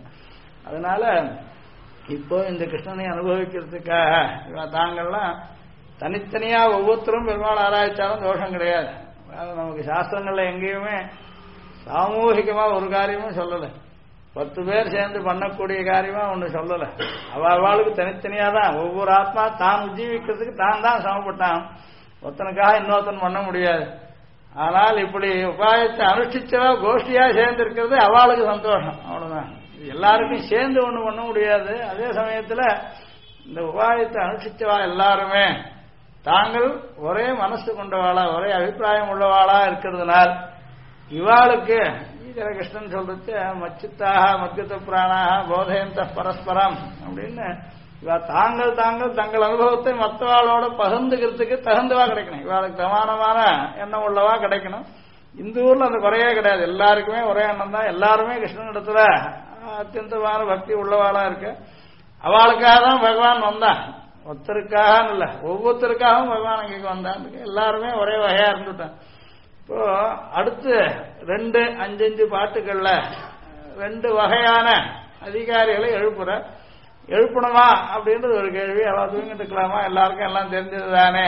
அதனால இப்போ இந்த கிருஷ்ணனை அனுபவிக்கிறதுக்காக தாங்கள்லாம் தனித்தனியா ஒவ்வொருத்தரும் பெருமாள் ஆராய்ச்சாலும் தோஷம் கிடையாது. நமக்கு சாஸ்திரங்கள்ல எங்கேயுமே சாமூகிகமா ஒரு காரியமும் சொல்லலை, 10 பேர் சேர்ந்து பண்ணக்கூடிய காரியமா ஒண்ணு சொல்லல. அவளுக்கு தனித்தனியா தான் ஒவ்வொரு ஆத்மா தான் உஜீவிக்கிறதுக்கு தான் தான் சமப்பட்டான், ஒருத்தனுக்காக இன்னொருத்தன் பண்ண முடியாது. ஆனால் இப்படி உபாயத்தை அனுஷ்டிச்சவா கோஷ்டியா சேர்ந்து இருக்கிறது அவளுக்கு சந்தோஷம், அவ்வளவுதான். எல்லாருக்கும் சேர்ந்து ஒண்ணு பண்ண முடியாது. அதே சமயத்துல இந்த உபாயத்தை அனுஷ்டிச்சவா எல்லாருமே தாங்கள் ஒரே மனசு கொண்டவாளா ஒரே அபிப்பிராயம் உள்ளவாளா இருக்கிறதுனால் இவாளுக்கு கிருஷ்ணன் சொல்றது மச்சித்தாக மத்கத பிராணாக போதயந்த பரஸ்பரம் அப்படின்னு தாங்கள் தங்கள் அனுபவத்தை மற்றவாளோட பகிர்ந்துக்கிறதுக்கு தகுந்தவா கிடைக்கணும், இவாளுக்கு சமானமான எண்ணம் உள்ளவா கிடைக்கணும். இந்த ஊர்ல அந்த குறையே கிடையாது, எல்லாருக்குமே ஒரே எண்ணம் தான். எல்லாருமே கிருஷ்ணன் இடத்துல அத்தியந்தமான பக்தி உள்ளவாளா இருக்கு. அவளுக்காக தான் பகவான் வந்தான், ஒருத்தருக்காக இல்ல ஒவ்வொருத்தருக்காகவும் பகவான் அங்கே வந்தான். எல்லாருமே ஒரே வகையா இருந்துட்டான். இப்போ அடுத்து 2 5 பாட்டுகள்ல 2 வகையான அதிகாரிகளை எழுப்பணுமா அப்படின்றது ஒரு கேள்வி. அவ தூங்கிட்டு இருக்கலாமா, எல்லாருக்கும் எல்லாம் தெரிஞ்சது தானே.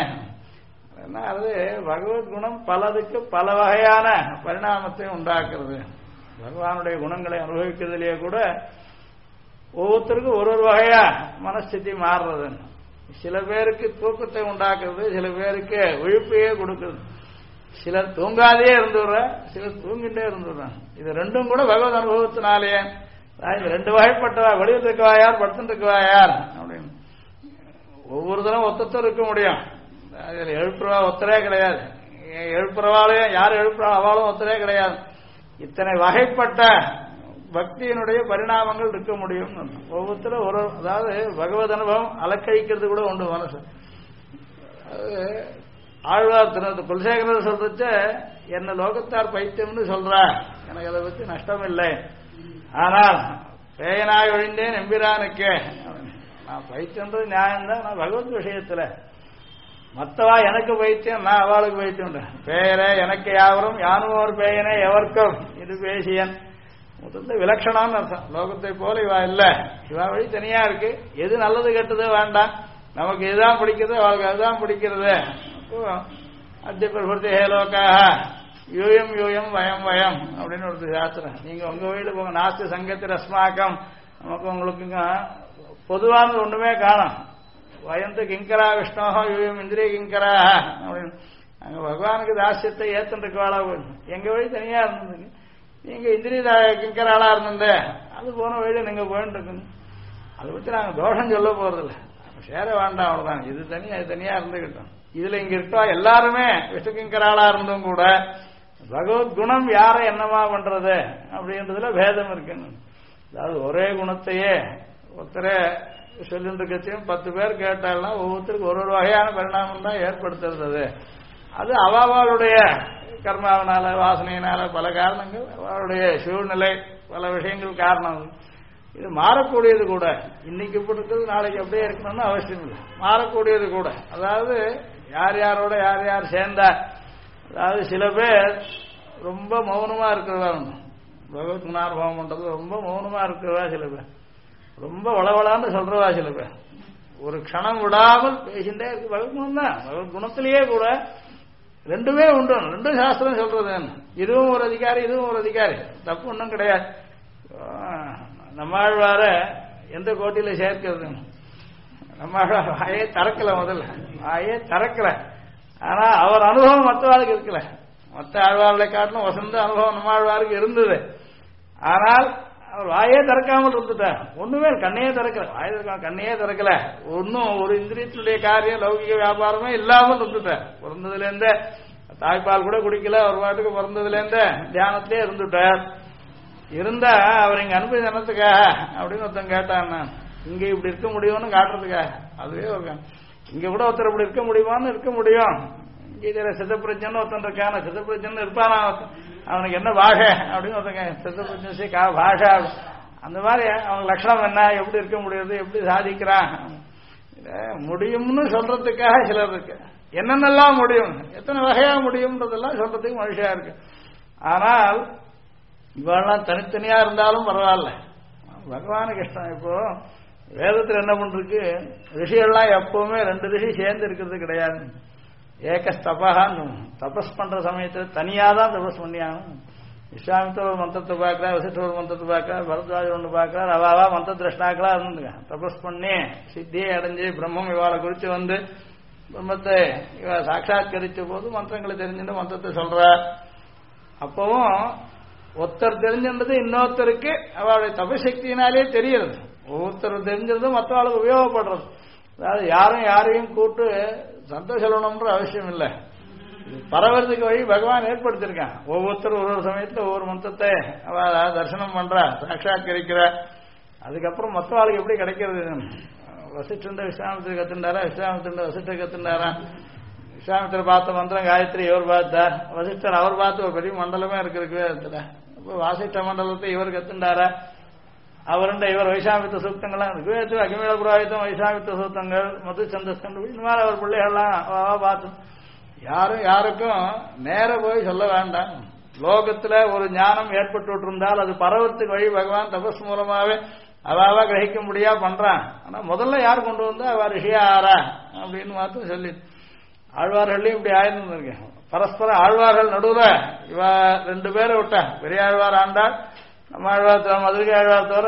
அது பகவத் குணம் பலதுக்கு பல வகையான பரிணாமத்தை உண்டாக்குறது. பகவானுடைய குணங்களை அனுபவிக்கிறதுலேயே கூட ஒவ்வொருத்தருக்கும் ஒரு வகையா மனஸ்திதி மாறுறது. சில பேருக்கு தூக்கத்தை உண்டாக்குறது, சில பேருக்கு விழிப்பையே கொடுக்குறது. சிலர் தூங்காதே இருந்துடுற, சிலர் தூங்கிட்டே இருந்துடுறாங்க. இது 2ம் கூட பகவத் அனுபவத்தினாலேயே. இது 2 வகைப்பட்டவா, வெளியில் இருக்கவா யார், படுத்துட்டு இருக்கவா யார் அப்படின்னு ஒவ்வொரு தரம் ஒத்தத்தர் இருக்க முடியும். அதில் எழுப்புறவா ஒத்தரே கிடையாது, எழுப்புறவாளையும் யார் எழுப்புறா அவளும் ஒத்தரே கிடையாது. இத்தனை வகைப்பட்ட பக்தியினுடைய பரிணாமங்கள் இருக்க முடியும். ஒவ்வொருத்தரும் ஒரு, அதாவது பகவத் அனுபவம் அலக்கழிக்கிறது கூட உண்டு மனசு. ஆழ்வார் குலசேகரர் சொல்றச்ச என்ன லோகத்தார் பைத்தியம்னு சொல்ற, எனக்கு அதை பத்தி நஷ்டம் இல்லை, ஆனால் பேயனாய் ஒழிந்தேன் எம்பிரானுக்கே. நான் பைத்தியம்ன்றது நியாயம்தான், நான் பகவத் விஷயத்துல மத்தவா எனக்கு பைத்தியம், நான் அவளுக்கு பைத்தியம். பேயரே எனக்கு யாவரும் யானும் ஒரு பேயனே எவர்க்கும் இது பேசியன். முதல்ல விலட்சணம்னு அர்த்தம். லோகத்தை போல இவா இல்ல, இவா வழி தனியா இருக்கு. எது நல்லது கெட்டது வேண்டாம், நமக்கு இதுதான் பிடிக்கிறது அவளுக்கு அதுதான் பிடிக்கிறது. அத்திய பிரபுத்தி ஹேலோக்காக யூயம் யூயம் வயம் வயம் அப்படின்னு ஒரு சாஸ்திரம். நீங்க உங்க வழியில போங்க, நாஸ்தி சங்கத்தில் அஸ்மாக்கம், நமக்கு உங்களுக்குங்க பொதுவானது ஒண்ணுமே காணும். வயந்து கிங்கரா விஷ்ணோ யூயம் இந்திரிய கிங்கரா அப்படின்னு அங்க பகவானுக்கு தாசியத்தை ஏத்துருக்குவாளா போயிடும். எங்க வழி தனியா இருந்ததுங்க, நீங்க இந்திரிய கிங்கராளா இருந்த அது போன வழியில நீங்க போயிட்டு இருக்குங்க. அதை பத்தி நாங்க தோஷம் சொல்ல போறதில்லை, சேர வேண்டாம், அவ்வளவுதான். இது தனியா இது தனியா இருந்துகிட்டோம். இதுல இங்க இருக்கா எல்லாருமே விஷ்ணுகிங்கராளா இருந்தும் கூட பகவத்குணம் யாரை என்னமா பண்றது அப்படின்றதுல பேதம் இருக்குன்னு. அதாவது ஒரே குணத்தையே ஒருத்தரே சொல்லிட்டு இருக்கத்தையும் 10 பேர் கேட்டால்னா ஒவ்வொருத்தருக்கு ஒரு வகையான பரிணாமம் தான் ஏற்படுத்துறது. அது அவாவாளுடைய கர்மாவனால வாசனையினால பல காரணங்கள், அவளுடைய சூழ்நிலை பல விஷயங்கள் காரணம். இது மாறக்கூடியது கூட. இன்னைக்கு இப்படி இருக்கிறது நாளைக்கு அப்படியே இருக்கணும்னு அவசியம் இல்லை, மாறக்கூடியது கூட. அதாவது யார் யாரோட யார் யார் சேர்ந்தா, அதாவது சில பேர் ரொம்ப மௌனமா இருக்கிறவா, பகவத் குணானுபவம் பண்றது ரொம்ப மௌனமா இருக்கிறவா, சில பேர் ரொம்ப வளவளான்னு சொல்றவா, சில பேர் ஒரு க்ஷணம் விடாமல் பேசிட்டே இருக்கு. பகவத்குணம் தான், பகவத்குணத்திலேயே கூட ரெண்டுமே உண்டு. ரெண்டும் சாஸ்திரம் சொல்றது. இதுவும் ஒரு அதிகாரி, இதுவும் ஒரு அதிகாரி, தப்பு ஒன்றும் கிடையாது. நம்மாழ்வார எந்த கோட்டியில சேர்க்கிறது? நம்மாழ்வார் வாயே திறக்கல, முதல்ல வாயே திறக்கல. ஆனா அவர் அனுபவம் மற்றவாளுக்கு இருக்கல. மற்ற ஆழ்வார்களை காட்டிலும் வசந்த அனுபவம் நம்மாழ்வாருக்கு இருந்தது. ஆனால் அவர் வாயே திறக்காமல் இருந்துட்டார். ஒண்ணுமே கண்ணையே திறக்கல, வாயை கண்ணையே திறக்கல. ஒன்னும் ஒரு இந்திரியத்தினுடைய காரியம் லௌகிக வியாபாரமே இல்லாமல் இருந்துட்டார். பிறந்ததுல இருந்தே தாய்ப்பால் கூட குடிக்கல, ஒரு பாட்டுக்கு பிறந்ததுல இருந்தே தியானத்திலே இருந்துட்டார். இருந்தா அவர் இங்க அனுப்பி தனத்துக்காக அப்படின்னு ஒருத்தன் கேட்டான். இங்க இப்படி இருக்க முடியும்னு காட்டுறதுக்காக. அதுவே ஒரு இங்க கூட ஒருத்தர் இப்படி இருக்க முடியுமான்னு இருக்க முடியும். இங்க சித்தப்பிரஜன் ஒருத்தன் இருக்கான, சித்தப்பிரஜன் இருப்பானா, அவனுக்கு என்ன பாஷை அப்படின்னு ஒருத்தங்க, சித்தப்பிரஜன்சி பாஷை. அந்த மாதிரி அவனுக்கு லட்சணம் என்ன, எப்படி இருக்க முடியுது, எப்படி சாதிக்கிறான் முடியும்னு சொல்றதுக்காக சிலர் இருக்கு. என்னென்னலாம் முடியும், எத்தனை வகையா முடியும்ன்றதெல்லாம் சொல்றதுக்கு மனுஷா இருக்கு. ஆனால் இவெல்லாம் தனித்தனியா இருந்தாலும் பரவாயில்ல, பகவானுக்கு இஷ்டம். இப்போ வேதத்தில் என்ன பண்றதுக்கு, ரிஷிகள்லாம் எப்பவுமே 2 ரிஷி சேர்ந்து இருக்கிறது கிடையாது. ஏகஸ்தபான்னு தபஸ் பண்ற சமயத்தில் தனியா தான் தபஸ் பண்ணியாகணும். விஸ்வாமித்திர ஒரு மந்திரத்தை பார்க்கிறார், வசிஷ்டர் ஒரு மந்திரத்தை பார்க்கிறார், பரத்வாஜர் ஒன்று பார்க்கிறார். அவாவா மந்திர திரஷ்டாக்களா இருந்துங்க தபஸ் பண்ணி சித்தியை அடைஞ்சு பிரம்மம் இவாளை குறித்து வந்து பிரம்மத்தை இவ சாட்சாத்கரிச்ச போது மந்திரங்களை தெரிஞ்சுட்டு மந்திரத்தை சொல்றார். அப்பவும் ஒருத்தர் தெரிஞ்சின்றது இன்னொருத்தருக்கு அவளுடைய தபசக்தியினாலே தெரிகிறது. ஒவ்வொருத்தர் தெரிஞ்சது மற்றவளுக்கு உபயோகப்படுறது. அதாவது யாரும் யாரையும் கூட்டு சந்தோஷம் சொல்லணும்ன்ற அவசியம் இல்லை. பரவறதுக்கு வழி பகவான் ஏற்படுத்திருக்கான். ஒவ்வொருத்தரும் ஒரு சமயத்தில் ஒவ்வொரு மந்திரத்தை அவ தரிசனம் பண்றா, சாட்சாத்கரிக்கிற. அதுக்கப்புறம் மற்றவாளுக்கு எப்படி கிடைக்கிறது? வசிஷ்டர் விஸ்வாமித்திர கத்துண்டாரா, விஸ்வாமித்திர வசிஷ்டர் கத்துண்டாரா. விஸ்வாமித்திர பார்த்த மந்திரம் காயத்ரி இவர் பார்த்தார், வசிஷ்டர் அவர் பார்த்து ஒரு பெரிய மண்டலமே இருக்கிறதுக்கு இடத்துல. இப்போ வாசிஷ்ட மண்டலத்தை இவர் கத்துண்டாரா, அவருண்ட இவர் வைசாமித்த சூக்தங்கள்லாம் இருக்கு. அகிமேல புராயுத்தம் வைசாமித்த சூக்தங்கள் மது சந்தஸ்கண்டு இந்த மாதிரி அவர் பிள்ளைகள்லாம் பார்த்து யாரும் யாருக்கும் நேர போய் சொல்ல வேண்டாம். லோகத்துல ஒரு ஞானம் ஏற்பட்டு இருந்தால் அது பரவத்துக்கு வழி பகவான் தபஸ் மூலமாவே அவாவா கிரகிக்க முடியா பண்றான். ஆனா முதல்ல யார் கொண்டு வந்தா அவ ரிஷியா ஆறா அப்படின்னு மாத்திரம் சொல்லி ஆழ்வார்கள்லயும் இப்படி ஆயிருந்திருக்கேன். பரஸ்பர ஆழ்வார்கள் நடுவுல இவ 2 பேரை விட்டா, பெரிய ஆழ்வார் ஆண்டாள், நம்ம ஆழ்வார் மதுரை ஆழ்வார் தவிர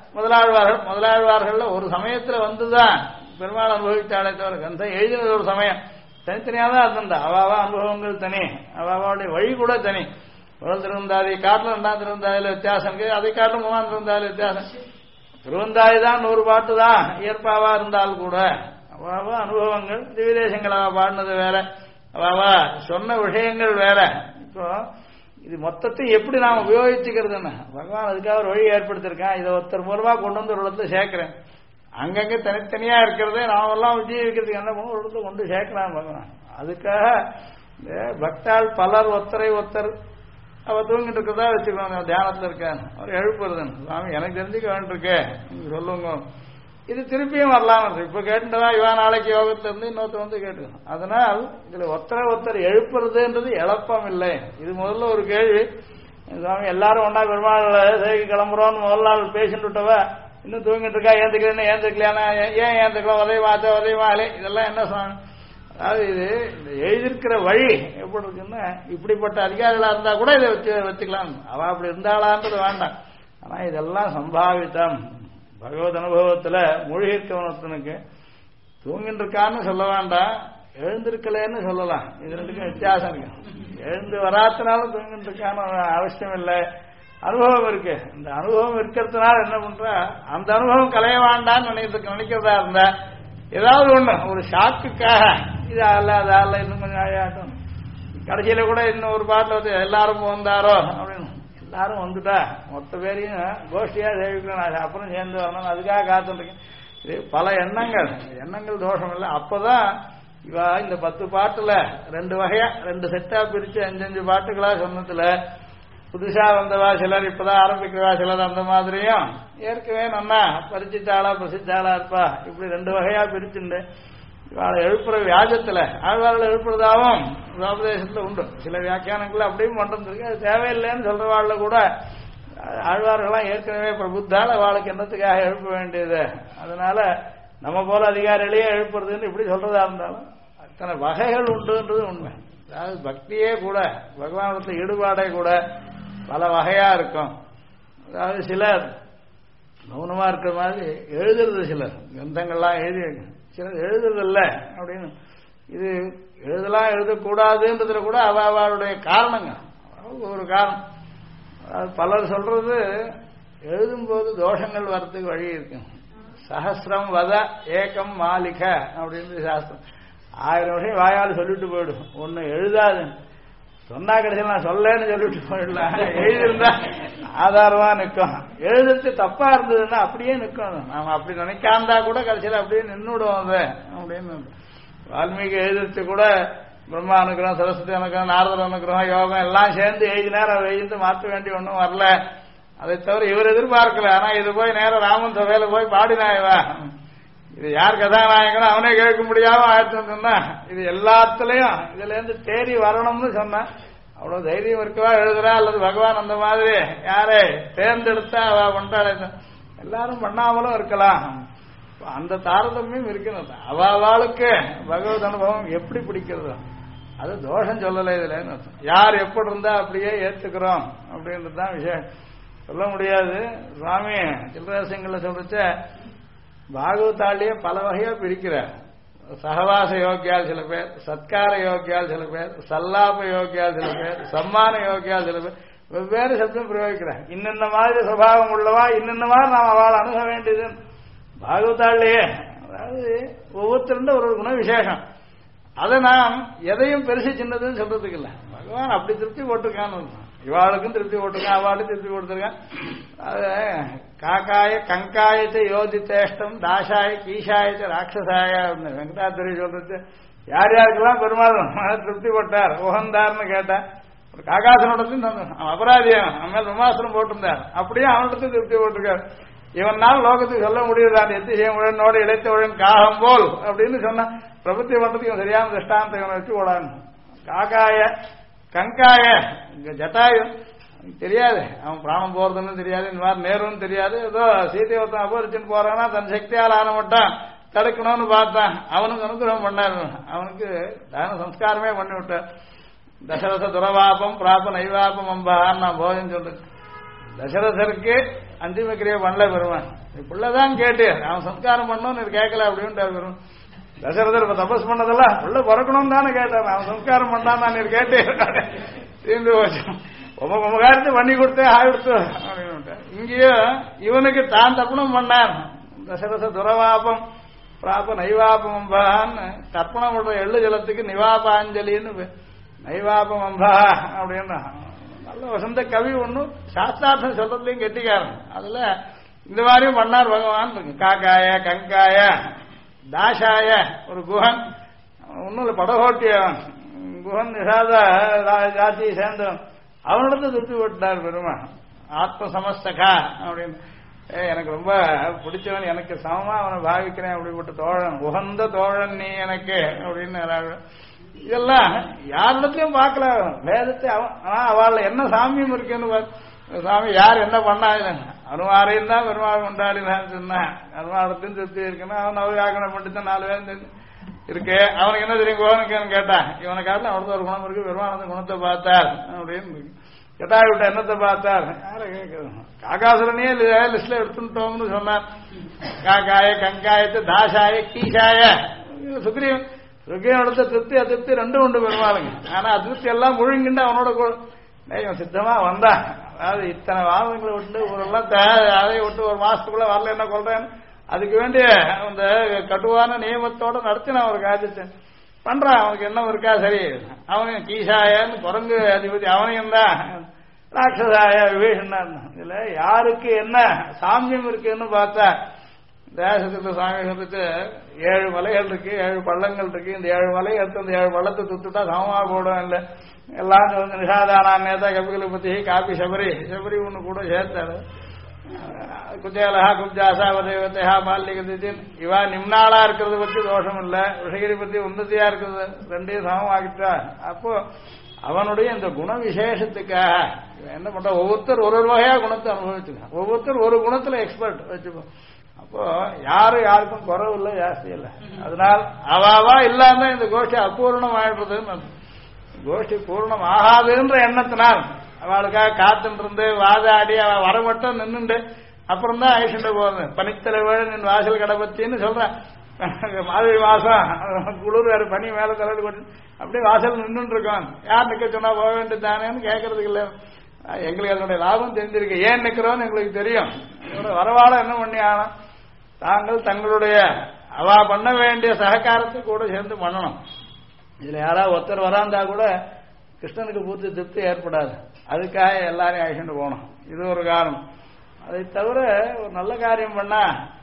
முதலாழ்வார்கள் ஒரு சமயத்துல வந்துதான் பெருமாள் அனுபவித்தாலே தவிர கந்தம் எழுதினது ஒரு சமயம் தனித்தனியா தான் இருந்தா. அவாவா அனுபவங்கள் தனி, அவாவாவுடைய வழி கூட தனி. முதல் திருவந்தாதி காட்டில் 2ஆம் திருவந்தாதியில வித்தியாசம் இருக்கு, அதை காட்டிலும் 3ஆம் திருவந்தாதியில வித்தியாசம். திருவந்தாதி தான் 100 பாட்டு தான் இயற்பாவா இருந்தால் கூட அவாவா அனுபவங்கள் திவ்யதேசங்கள் அவ பாடினது வேற, அவாவா சொன்ன விஷயங்கள் வேற. இப்போ இது மொத்தத்தையும் எப்படி நாம் உபயோகிச்சுக்கிறதுன்னு பகவான் அதுக்காக ஒரு வழி ஏற்படுத்திருக்கான். இதை ஒருத்தர் மூலமா கொண்டு வந்து ஒரு இடத்துல சேர்க்கிறேன். அங்கங்க தனித்தனியா இருக்கிறதே நாமெல்லாம் உஜீவிக்கிறதுக்கு என்ன பண்ணும், ஒரு இடத்துல கொண்டு சேர்க்கிறான் பகவான். அதுக்காக பக்தால் பலர் ஒருத்தரை ஒருத்தர் அவ தூங்கிட்டு இருக்கிறதா வச்சுக்கணும். தியானத்துல இருக்கான் அவர் எழுப்புறதுன்னு, சுவாமி எனக்கு தெரிஞ்சுக்க வேண்டியிருக்கு நீங்க சொல்லுங்க. இது திருப்பியும் வரலாம். இப்ப கேட்டுட்டதா இவா நாளைக்கு யோகத்துல இருந்து இன்னொருத்தர் வந்து கேட்டுக்கணும். அதனால் இதுல ஒருத்தர் எழுப்புறதுன்றது எழப்பம் இல்லை. இது முதல்ல ஒரு கேள்வி. சுவாமி எல்லாரும் ஒன்னா பெருமாள் சேவைக்கு கிளம்புறோம்னு முதல் நாள் பேசிட்டு விட்டவ இன்னும் தூங்கிட்டு இருக்கா, ஏந்துக்கிறேன்னு ஏந்துக்கலையானா, ஏன் ஏந்துக்கலாம், உதயமாலே இதெல்லாம் என்ன சுவாமி? அதாவது இது எழுதியிருக்கிற வழி எப்படி இருக்குன்னா, இப்படிப்பட்ட அதிகாரிகளா இருந்தா கூட இதை வச்சுக்கலாம். அவ அப்படி இருந்தாளான்றது வேண்டாம். ஆனா இதெல்லாம் சம்பாவித்தம். பகவத் அனுபவத்துல மூழ்கிருக்கவனத்தனுக்கு தூங்கிட்டு இருக்கான்னு சொல்ல வேண்டாம், எழுந்திருக்கலன்னு சொல்லலாம். இது 2க்கும் வித்தியாசம் இருக்கு. எழுந்து வராத்தினாலும் தூங்கிட்டு இருக்கான்னு அவசியம் இல்லை. அனுபவம் இருக்கு. இந்த அனுபவம் இருக்கிறதுனால என்ன பண்றா, அந்த அனுபவம் கலைய வேண்டான்னு நினைக்கிறதா இருந்தா ஏதாவது ஒண்ணு ஒரு ஷாக்குக்காக இது அல்ல அது அல்ல இன்னும் கொஞ்சம் ஆயாட்டும் கடைசியில கூட இன்னும் ஒரு பாட்டில் வந்து எல்லாரும் வந்தாரோ அப்படின்னு எல்லாரும் வந்துட்டா மொத்த பேரையும் கோஷ்டியா சேவிக்கணும் அப்புறம் சேர்ந்து வரணும் அதுக்காக காத்துருக்கேன். இது பல எண்ணங்கள் தோஷம் இல்லை. அப்பதான் இவா இந்த 10 பாட்டுல 2 வகையா 2 செட்டா பிரிச்சு 5 பாட்டுகளா சொன்னதுல புதுசா வந்தவா சிலர் இப்பதான் ஆரம்பிக்கிறவா சிலர் அந்த மாதிரியும் ஏற்கனவே நல்லா பரிச்சித்தாளா பிரசித்தாளா இருப்பா இப்படி 2 வகையா பிரிச்சுண்டு இவாளை எழுப்புற வியாஜத்துல ஆழ்வார்கள் எழுப்புறதாவும் உபதேசத்துல உண்டு. சில வியாக்கியானங்கள் அப்படியும் பண்றதுக்கு அது தேவையில்லைன்னு சொல்றவாள்ல கூட ஆழ்வார்கள்லாம் ஏற்கனவே பிரபுத்தால் அவளுக்கு என்னத்துக்காக எழுப்ப வேண்டியது, அதனால நம்ம போல அதிகாரிகளையே எழுப்புறதுன்னு இப்படி சொல்றதா இருந்தாலும் அத்தனை வகைகள் உண்டுன்றது உண்மை. அதாவது பக்தியே கூட பகவானத்துல ஈடுபாடே கூட பல வகையா இருக்கும். அதாவது சிலர் மௌனமா இருக்கிற மாதிரி எழுதுறது, சிலர் கிரந்தங்கள்லாம் எழுதி சிலர் எழுதுறதில்ல அப்படின்னு. இது எழுதலாம் எழுதக்கூடாதுன்றதுல கூட அவளுடைய காரணங்க ஒரு காரணம். பலர் சொல்றது எழுதும்போது தோஷங்கள் வர்றதுக்கு வழி இருக்கு. சஹசிரம் வத ஏகம் மாலிக அப்படின்னு சாஸ்திரம் 1000 வருஷம் வாயால் சொல்லிட்டு போயிடும். ஒன்னு எழுதாது சொன்னா கடைசியில் நான் சொல்லன்னு சொல்லிட்டு போயிடலாம். எழுதிருந்தா ஆதாரமா நிற்கும். எழுதுறது தப்பா இருந்ததுன்னா அப்படியே நிற்கும். நாம அப்படி நினைக்காந்தா கூட கடைசியில் அப்படியே நின்றுடும் அது அப்படின்னு. வால்மீகி எழுதுறது கூட பிரம்மா அனுக்கிரகம் சரஸ்வதி அனுக்கிரகம் நாரதர் அனுக்கிரகம் யோகம் எல்லாம் சேர்ந்து எழுதினார். அவர் எழுந்து மாற்ற வேண்டி ஒன்றும் வரல. அதை தவிர இவர் எதிர்பார்க்கல. ஆனா இது போய் நேரம் ராமன் சபையில போய் பாடினாயவா இது யார் கதாநாயகனும் அவனே கேட்க முடியாம ஆயிடுச்சுன்னு சொன்னா இது எல்லாத்துலயும் இதுல இருந்து தேறி வரணும்னு சொன்னா அவ்வளவு தைரியம் இருக்கவா எழுதுறா அல்லது பகவான் அந்த மாதிரி யாரே தேர்ந்தெடுத்தா அவ கொண்டாட எல்லாரும் பண்ணாமலும் இருக்கலாம். அந்த தாரதமியம் இருக்கணும். அவளுக்கு பகவத் அனுபவம் எப்படி பிடிக்கிறது அது தோஷம் சொல்லலை இதுல. யார் எப்படி இருந்தா அப்படியே ஏத்துக்கிறோம் அப்படின்றதுதான் விஷயம். சொல்ல முடியாது. சுவாமி சில்லரசிங்கள சொல்றச்ச பாகவதாலேயே பல வகையா பிரிக்கிறார். சகவாச யோக்கியால் சில பேர், சத்கார யோக்கியால் சில பேர், சல்லாப யோக்கியால் சில பேர், சம்மான யோக்கியால் சில பேர், வெவ்வேறு சப்தம் பிரயோகிக்கிறார். இன்னென்ன மாதிரி சுபாவம் உள்ளவா இன்னென்ன மாதிரி நாம் அவள் அணுக வேண்டியது பாகவதாலேயே. அதாவது ஒவ்வொருத்தருந்த ஒரு குண விசேஷம். அதை நாம் எதையும் பெருசு சின்னதுன்னு சொல்றதுக்கு இல்லை. பகவான் அப்படி திருப்தி போட்டிருக்கான்னு இவாளுக்கும் திருப்தி போட்டிருக்கான் அவளுக்கும் திருப்தி கொடுத்திருக்கான். அது காக்காய கங்காயத்தை யோதித்தேஷ்டம் தாசாய கீஷாயத்தை ராட்சசாய வெங்கடாத்திரி சொல்றது யார் யாருக்கெல்லாம் பெருமாள் திருப்தி போட்டார் உகந்தார்னு கேட்டா ஒரு காகாசனோடத்தையும் அவன் அபராதியம் அவன் மேல் விமாசனம் போட்டிருந்தார். அப்படியே அவனிடத்தையும் திருப்தி போட்டிருக்காரு. இவனால் லோகத்துக்கு சொல்ல முடியுதான் எத்திசைய உழனோடு இழைத்த உழன் காகம் போல் அப்படின்னு சொன்னா பிரபுத்தி பண்றதுக்கு இவன் சரியான திருஷ்டாந்தம் இவனை வச்சு ஓடான். காக்காய கங்காய ஜட்டாயு தெரியாது, அவன் பிராணம் போறதுன்னு தெரியாது, இந்த மாதிரி நேரும்னு தெரியாது. ஏதோ சீதை ஒருத்தன் அபரிச்சுன்னு போறான்னா தன் சக்தியால் ஆன மட்டும் தடுக்கணும்னு பார்த்தான். அவனுக்கு அனுகிரகம் பண்ணாரு. அவனுக்கு தான சம்ஸ்காரமே பண்ணி விட்டார். தசரத துரவாபம் பிராப நைவாபம் அம்பான்னு நான் போதுன்னு சொல்றேன். தசரதருக்கு அந்திம கிரியை பண்ணல பெருமான். இப்படிதான் கேட்டு அவன் சம்ஸ்காரம் பண்ணணும்னு கேட்கல அப்படின்ட்டு பெருமான். தசரதர் இப்ப தபஸ் பண்ணதெல்லாம் உள்ள பிறக்கணும் தானே கேட்டான். அவன் சம்ஸ்காரம் பண்ணான் நான் கேட்டு தீர்ந்து போச்சு. உம காரியத்தை பண்ணி கொடுத்தே ஆயிடுத்து அப்படின்னு. இங்கேயும் இவனுக்கு தான் தர்ப்பணம் பண்ணான். தசரத துரவாபம் பிராப நைவாபம் அம்பான்னு தர்ப்பணம் பண்ற எள்ளு ஜலத்துக்கு நிவாபாஞ்சலின்னு நைவாபம் அம்பா அப்படின்னா நல்ல வசந்த கவி ஒன்னும் சாஸ்திரார்த்தம் சொல்றதுலயும் கெட்டிக்காரன். அதுல இந்த மாதிரியும் பண்ணார் பகவான். காக்காய கங்காய தாசாய ஒரு குஹன் ஒன்னும் படகோட்டியவன் குஹன் நிஷாத ஜாத்தியை சேர்ந்தவன். அவனிடத்தை திருப்தி போட்டார் பெருமான். ஆத்ம சமஸ்தகா அப்படின்னு எனக்கு ரொம்ப பிடிச்சவன், எனக்கு சமமா அவனை பாவிக்கிறேன் அப்படிப்பட்ட தோழன், உகந்த தோழன் நீ எனக்கு அப்படின்னு. இதெல்லாம் யாரிடத்தையும் பார்க்கல வேதத்தை. ஆனா அவள் என்ன சாமியம் இருக்குன்னு சாமி யார் என்ன பண்ணா அனுமாரையும் தான் பெருமாள் கொண்டாடினான்னு சொன்னான். அனுமானத்தையும் திருப்தி இருக்குன்னா அவன் நவவியாக்கணம் பண்ணித்தான் 4 பேர் இருக்கு. அவனுக்கு என்ன தெரியும் கோவனுக்குன்னு கேட்டான். இவனை காட்டில் அவனுக்கு ஒரு குணம் இருக்கு. பெருமானந்த குணத்தை பார்த்தார் அப்படின்னு கேட்டா விட்ட என்னத்தை பார்த்தார் யார கேட்கறது. காகாசுரனே லிஸ்ட்ல எடுத்துட்டோம்னு சொன்னார். காக்காய கங்காயத்து தாசாய கீஷாய சுக்ரீவன் சுக்ரீவனோட திருப்தி அதிருப்தி ரெண்டும் உண்டு பெருமாளுங்க. ஆனா அதிருப்தி எல்லாம் முழுங்கிண்டு அவனோட இவன் சித்தமா வந்தான். அதாவது இத்தனை வாதங்களை விட்டு ஊரெல்லாம் அதை விட்டு ஒரு மாசத்துக்குள்ள வரல என்ன கொள்றேன் அதுக்கு வேண்டிய அந்த கட்டுவான நியமத்தோட நடத்தின ஒரு காரியத்தை பண்றான். அவனுக்கு என்ன இருக்கா சரி. அவன் கீசாயன்னு குரங்கு அதிபதி அவனையும் தான் ராட்சசாய விபீஷணன். இதுல யாருக்கு என்ன சாமியம் இருக்குன்னு பார்த்தா தேசத்துல சாமி சொல்லிட்டு 7 மலைகள் இருக்கு, 7 பள்ளங்கள் இருக்கு. இந்த 7 மலை எடுத்து அந்த 7 பள்ளத்தை துத்துட்டா சமமா போடும். இல்லை எல்லாம் வந்து நிஷாதானா நேதா கபிகளை பத்தி காப்பி சபரி ஒண்ணு கூட சேர்த்தாரு. குஜேலஹா குப்ஜாசா வதேவத்தையா மாலிகத்தின் இவா நிம்னாளா இருக்கிறத பத்தி தோஷம் இல்லை, விஷகிரி பத்தி உன்னதியா இருக்கிறது ரெண்டையும் சமமாகிட்டா. அப்போ அவனுடைய இந்த குண விசேஷத்துக்காக என்ன பண்ற, ஒவ்வொருத்தர் ஒரு வகையா குணத்தை அனுபவிச்சுக்க, ஒவ்வொருத்தர் ஒரு குணத்துல எக்ஸ்பர்ட் வச்சுப்போம். அப்போ யாருக்கும் குறவு இல்லை, ஜாஸ்தி இல்லை. அதனால் அவாவா இல்லாம இந்த கோஷ்டி அபூர்ணம் ஆயிடுறதுன்னு, கோஷ்டி பூர்ணம் ஆகாதுன்ற எண்ணத்தினால் அவளுக்காக காத்துட்டு இருந்து வாதாடி அவ வர மட்டும் நின்றுண்டு அப்புறம் தான் ஐஷண்ட போறது. பனித்தலைவழ நின் வாசல் கடபத்தின்னு சொல்றேன். மாதவி மாசம் குளிர் வேற பனி மேல தலையில் கொண்டு அப்படியே வாசல் நின்று இருக்கோம். யார் நிக்க சொன்னா போக வேண்டியதானேன்னு கேட்கறதுக்கு இல்லை. எங்களுக்கு அதனுடைய லாபம் தெரிஞ்சிருக்கு, ஏன் நிக்கிறோம்னு எங்களுக்கு தெரியும். வரவாழ என்ன பண்ணி ஆனா தாங்கள் தங்களுடைய அவா பண்ண வேண்டிய சககாரத்தை கூட சேர்ந்து பண்ணணும். இதுல யாராவது ஒருத்தர் வராந்தா கூட கிருஷ்ணனுக்கு பூர்த்தி திருப்தி ஏற்படாது. அதுக்காக எல்லாரையும் அழிச்சுட்டு போகணும். இது ஒரு காரணம். அதை தவிர ஒரு நல்ல காரியம் பண்ணா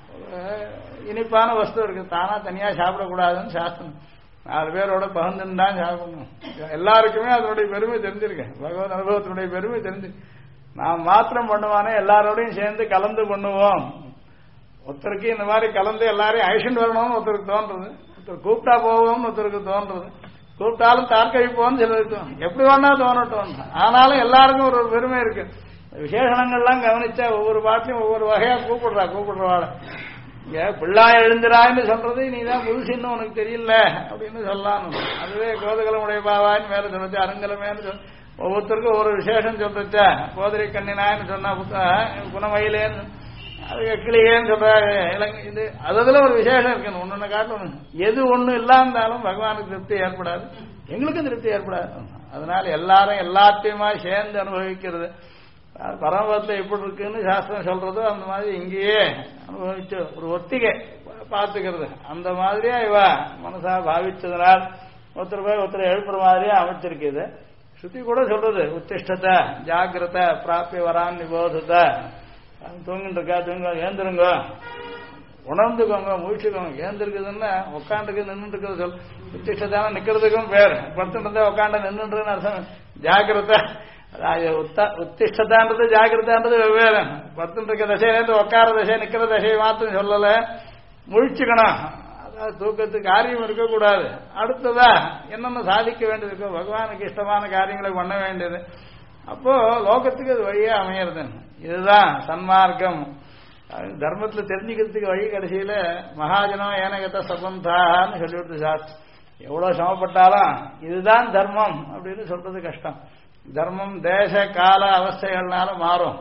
இனிப்பான வஸ்து இருக்கு, தானா தனியா சாப்பிடக்கூடாதுன்னு சாஸ்திரம். 4 பேரோட பகிர்ந்துன்னு தான் சாப்பிடணும். எல்லாருக்குமே அதனுடைய பெருமை தெரிஞ்சிருக்கேன், பகவத் அனுபவத்தினுடைய பெருமை தெரிஞ்சிருக்கு. நாம் மாத்திரம் பண்ணுவானே, எல்லாரோடையும் சேர்ந்து கலந்து பண்ணுவோம். ஒருத்தருக்கு இந்த மாதிரி கலந்து எல்லாரையும் அழிச்சுட்டு வரணும்னு ஒருத்தருக்கு தோன்றது, ஒருத்தர் கூப்பிட்டா போவோம்னு ஒருத்தருக்கு தோன்றது, கூப்பிட்டாலும் தார்க்கழிப்போம்னு சிலருக்கு எப்படி வேணா தோணட்டும். ஆனாலும் எல்லாருக்கும் ஒரு பெருமை இருக்கு. விசேஷணங்கள்லாம் கவனிச்சா ஒவ்வொரு பாட்டிலையும் ஒவ்வொரு வகையா கூப்பிடுறவாள். இங்க பிள்ளாய் எழுந்திரான்னு சொல்றது நீதான் புதுசின்னு உனக்கு தெரியல அப்படின்னு சொல்லலாம். அதுவே கோதகலமுடைய பாவான்னு மேல சொல்லுச்சு, அருங்கலமேன்னு சொல், ஒவ்வொருத்தருக்கும் ஒவ்வொரு விசேஷம் சொல்றச்சா. கோதிரை கண்ணினான்னு சொன்னா குணமயிலேன்னு, அது கிளியேன்னு சொல்றாரு. இது அதுல ஒரு விசேஷம் இருக்கு. ஒன்னு காட்டணும், எது ஒண்ணு இல்லாம பகவானுக்கு திருப்தி ஏற்படாது, எங்களுக்கும் திருப்தி ஏற்படாது. அதனால எல்லாரும் எல்லாத்தையுமா சேர்ந்து அனுபவிக்கிறது. பரமபதத்துல எப்படி இருக்குன்னு சாஸ்திரம் சொல்றதோ அந்த மாதிரி இங்கேயே அனுபவிச்சு ஒரு ஒத்திகை பார்த்துக்கிறது. அந்த மாதிரியா இவ மனசா பாவிச்சதுனால் ஒருத்தர் போய் ஒருத்தர் எழுப்புற மாதிரியா அமைச்சிருக்குது. ஸ்ருதி கூட சொல்றது, உத்திஷ்டத்தை ஜாகிரத பிராப்பிய வரான் நிபோதத்தை. தூங்கிட்டு இருக்கா, தூங்க ஏந்திருங்க, உணர்ந்துக்கோங்க, முயற்சிக்கோங்க. ஏந்திருக்குதுன்னா உட்காந்துருக்கு நின்றுட்டு இருக்கிறது சொல். உத்திஷ்டத்தான நிக்கிறதுக்கும் பேர், படுத்துட்டு உட்காந்து நின்றுன்றதுன்னு அர்த்தம். ஜாகிரத உத்திஷ்டதான்றது ஜாகிரதான்றது வெவ்வேறு. படுத்துட்டு இருக்க தசையிலேருந்து உட்கார தசை நிக்கிற தசையை மாத்திரம் சொல்லல, முழிச்சுக்கணும். அதாவது தூக்கத்துக்கு காரியம் இருக்கக்கூடாது. அடுத்ததா என்னென்ன சாதிக்க வேண்டியது இருக்கோ, பகவானுக்கு இஷ்டமான காரியங்களை பண்ண வேண்டியது. அப்போ லோகத்துக்கு அது வழியா அமையிறது. இதுதான் சன்மார்க்கம். தர்மத்துல தெரிஞ்சுக்கிறதுக்கு வழி கடைசியில மகாஜனம் ஏனகத்த சபந்தான்னு சொல்லிவிட்டு சாஸ்திரம். எவ்வளவு சமப்பட்டாலும் இதுதான் தர்மம் அப்படின்னு சொல்றது கஷ்டம். தர்மம் தேச கால அவஸ்தைகள்னால மாறும்.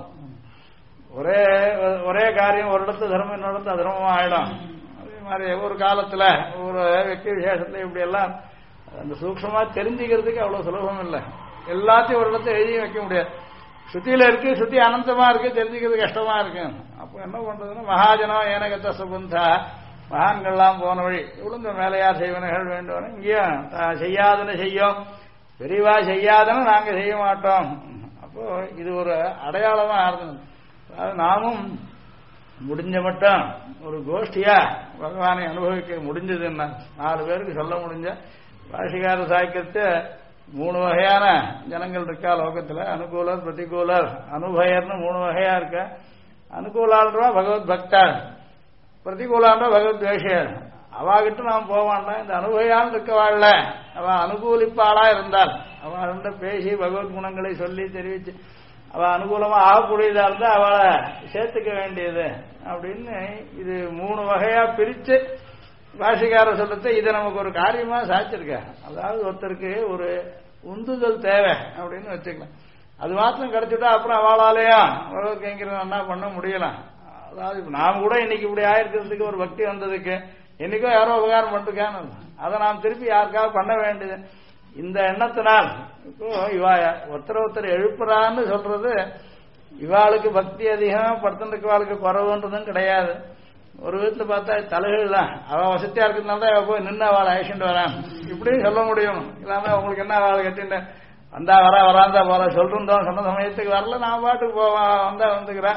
ஒரே காரியம் ஒரு இடத்துல தர்மம், இன்னொரு இடத்துல அதர்மமா ஆயிடும். அதே மாதிரி ஒரு காலத்துல ஒரு வெற்றி விசேஷத்துல இப்படி எல்லாம் அந்த சூக்ஷமா தெரிஞ்சுக்கிறதுக்கு அவ்வளவு சுலபம் இல்லை. எல்லாத்தையும் ஒரு இடத்துல எழுதி வைக்க முடியாது. ஸ்ருதியில இருக்கு, ஸ்ருதி அனந்தமா இருக்கு, தெரிஞ்சுக்கிறது கஷ்டமா இருக்கு. அப்போ என்ன பண்றதுன்னா மகாஜனம் ஏனகத்த சுபந்தா, மகான்கள்லாம் போன வழி இவ்வளவு மேலையார் செய்வனர்கள் வேண்டும். இங்கேயும் செய்யாதன செய்யும், பெரிவா செய்யாதன நாங்க செய்ய மாட்டோம். அப்போ இது ஒரு அடையாளமா இருந்தது. அதாவது நாமும் முடிஞ்ச மட்டும் ஒரு கோஷ்டியா பகவானை அனுபவிக்க முடிஞ்சதுன்னா 4 பேருக்கு சொல்ல முடிஞ்ச பாஷிகார சாய்க்கத்தை 3 வகையான ஜனங்கள் இருக்கா லோகத்துல. அனுகூலர், பிரதிகூலர், அனுபயர்னு 3 வகையா இருக்க. அனுகூலான்றா பகவத் பக்தர், பிரதிகூலான்றா பகவத் துவேஷர். அவாகிட்ட நாம் போவான்டா. இந்த அனுபவியால் இருக்கவாழ்ல அவ அனுகூலிப்பாளா இருந்தால் அவள்கிட்ட பேசி பகவத் குணங்களை சொல்லி தெரிவிச்சு அவ அனுகூலமா ஆகக்கூடியதா இருந்தா அவளை சேர்த்துக்க வேண்டியது அப்படின்னு இது 3 வகையா பிரிச்சு பாஷிகார சொல்லத்தை இதை நமக்கு ஒரு காரியமா சாச்சிருக்க. அதாவது ஒருத்தருக்கு ஒரு உந்துதல் தேவை அப்படின்னு வச்சுக்கலாம். அது மாத்திரம் கிடைச்சிட்டா அப்புறம் அவளாலேயும் பகவத் கைங்கரியம் என்ன பண்ண முடியலாம். அதாவது இப்ப நாம் கூட இன்னைக்கு இப்படி ஆயிருக்கிறதுக்கு ஒரு பக்தி வந்ததுக்கு என்னைக்கோ யாரோ உபகாரம் பண்ணிருக்கான்னு அதை நாம் திருப்பி யாருக்காவது பண்ண வேண்டியது. இந்த எண்ணத்தினால் இப்போ இவா ஒருத்தர் எழுப்புறான்னு சொல்றது இவாளுக்கு பக்தி அதிகம், படுத்துருக்கவாளுக்கு குறவுன்றதும் கிடையாது. ஒரு விதத்துல பார்த்தா தலைகள் தான். அவள் வசதியா இருக்கிறதுனால தான் அவள் போய் நின்று அவளை அழைச்சிட்டு வரான் இப்படியும் சொல்ல முடியும். இல்லாம உங்களுக்கு என்ன அவளை கட்டிட்டு வந்தா வராந்தா போற சொல்றோம் சொன்ன சமயத்துக்கு வரல, நான் பாட்டுக்கு போவான் வந்தா வந்துக்கிறேன்.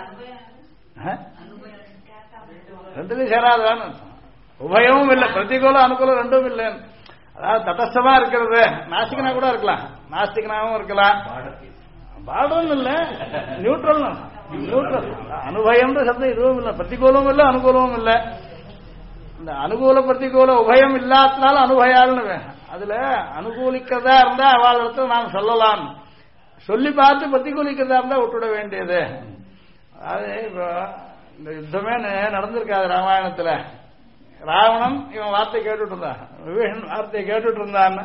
ரெண்டுலையும் சேராதான்னு உபயமும் இல்லை, பிரதிகூலம் அனுகூலம் ரெண்டும் இல்லை. அதாவது தடஸ்தமா இருக்கிறது நாஸ்திகனா கூட இருக்கலாம், நாஸ்திகனாவும் இருக்கலாம். பாடம் இல்ல, நியூட்ரல் நியூட்ரல் அனுபயம் சப்தம் இதுவும் இல்லை, பிரதிகூலமும் இல்லை அனுகூலமும் இல்லை. இந்த அனுகூல பிரதிகூல உபயம் இல்லாதனால அனுபயாள்னு அதுல அனுகூலிக்கிறதா இருந்தா அவள் இடத்துல நாம் சொல்லலாம், சொல்லி பார்த்து பிரதிகூலிக்கிறதா இருந்தா விட்டுவிட வேண்டியது. அதாவது இப்போ இந்த யுத்தமே நடந்திருக்காது ராமாயணத்துல. ராவணன் இவன் வார்த்தை கேட்டுட்டு இருந்தான், விபீஷன் வார்த்தையை கேட்டுட்டு இருந்தான்னு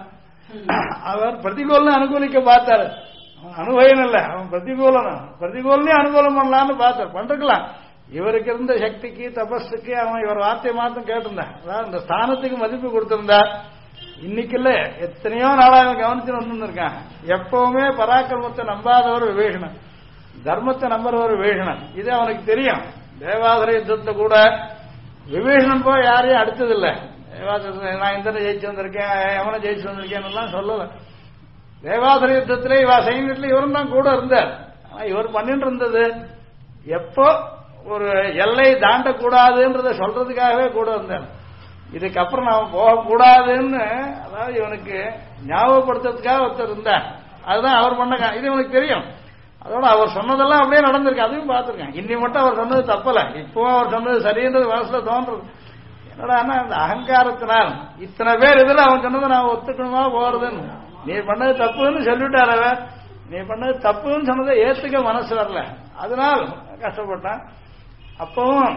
அவர் பிரதிகூலம் அனுகூலிக்க பார்த்தாரு. அவன் அனுபவம் இல்லை, அவன் பிரதிகூலனே அனுகூலம் பண்ணலான்னு பார்த்தார். பண்ணிருக்கலாம், இவருக்கு இருந்த சக்திக்கு தபஸுக்கு அவன் இவர் வார்த்தையை மாத்திரம் கேட்டிருந்தான். அதாவது இந்த ஸ்தானத்துக்கு மதிப்பு கொடுத்திருந்தார். இன்னைக்கு இல்ல எத்தனையோ நாளாக கவனிச்சு வந்துருக்கான். எப்பவுமே பராக்கிரமத்தை நம்பாதவர் விபீஷணன், தர்மத்தை நம்புறவர் விபீஷணன். இது அவனுக்கு தெரியும். தேவாசுர யுத்தத்தை கூட விபீஷணன் போய் யாரையும் அடிச்சதில்லை. நான் இந்தனை ஜெயிச்சு வந்திருக்கேன், எவனை ஜெயிச்சு வந்திருக்கேன் சொல்லல. தேவாசுர யுத்தத்திலே இவ சைன்யத்தில் இவரும் தான் கூட இருந்தார். ஆனா இவர் பண்ணிட்டு இருந்தது எப்போ ஒரு எல்லை தாண்டக்கூடாதுன்றத சொல்றதுக்காகவே கூட இருந்தார். இதுக்கப்புறம் நாம போகக்கூடாதுன்னு அதாவது இவனுக்கு ஞாபகப்படுத்துறதுக்காக ஒருத்தர் இருந்தார். அதுதான் அவர் பண்ண. இது இவனுக்கு தெரியும். அதோட அவர் சொன்னதெல்லாம் அப்படியே நடந்திருக்கு, அதையும் பார்த்திருக்கேன். இன்னி மட்டும் அவர் சொன்னது தப்பல, இப்போ அவர் சொன்னது சரின்றது மனசுல தோன்றது. என்னடா அந்த அகங்காரத்தினால் இத்தனை பேர் இதுல அவன் சொன்னதை நான் ஒத்துக்கணுமா போறதுன்னு, நீ பண்ணது தப்புன்னு சொல்லிவிட்டார். அவர் நீ பண்ணது தப்புன்னு சொன்னதை ஏத்துக்க மனசு வரல, அதனால் கஷ்டப்பட்டான். அப்பவும்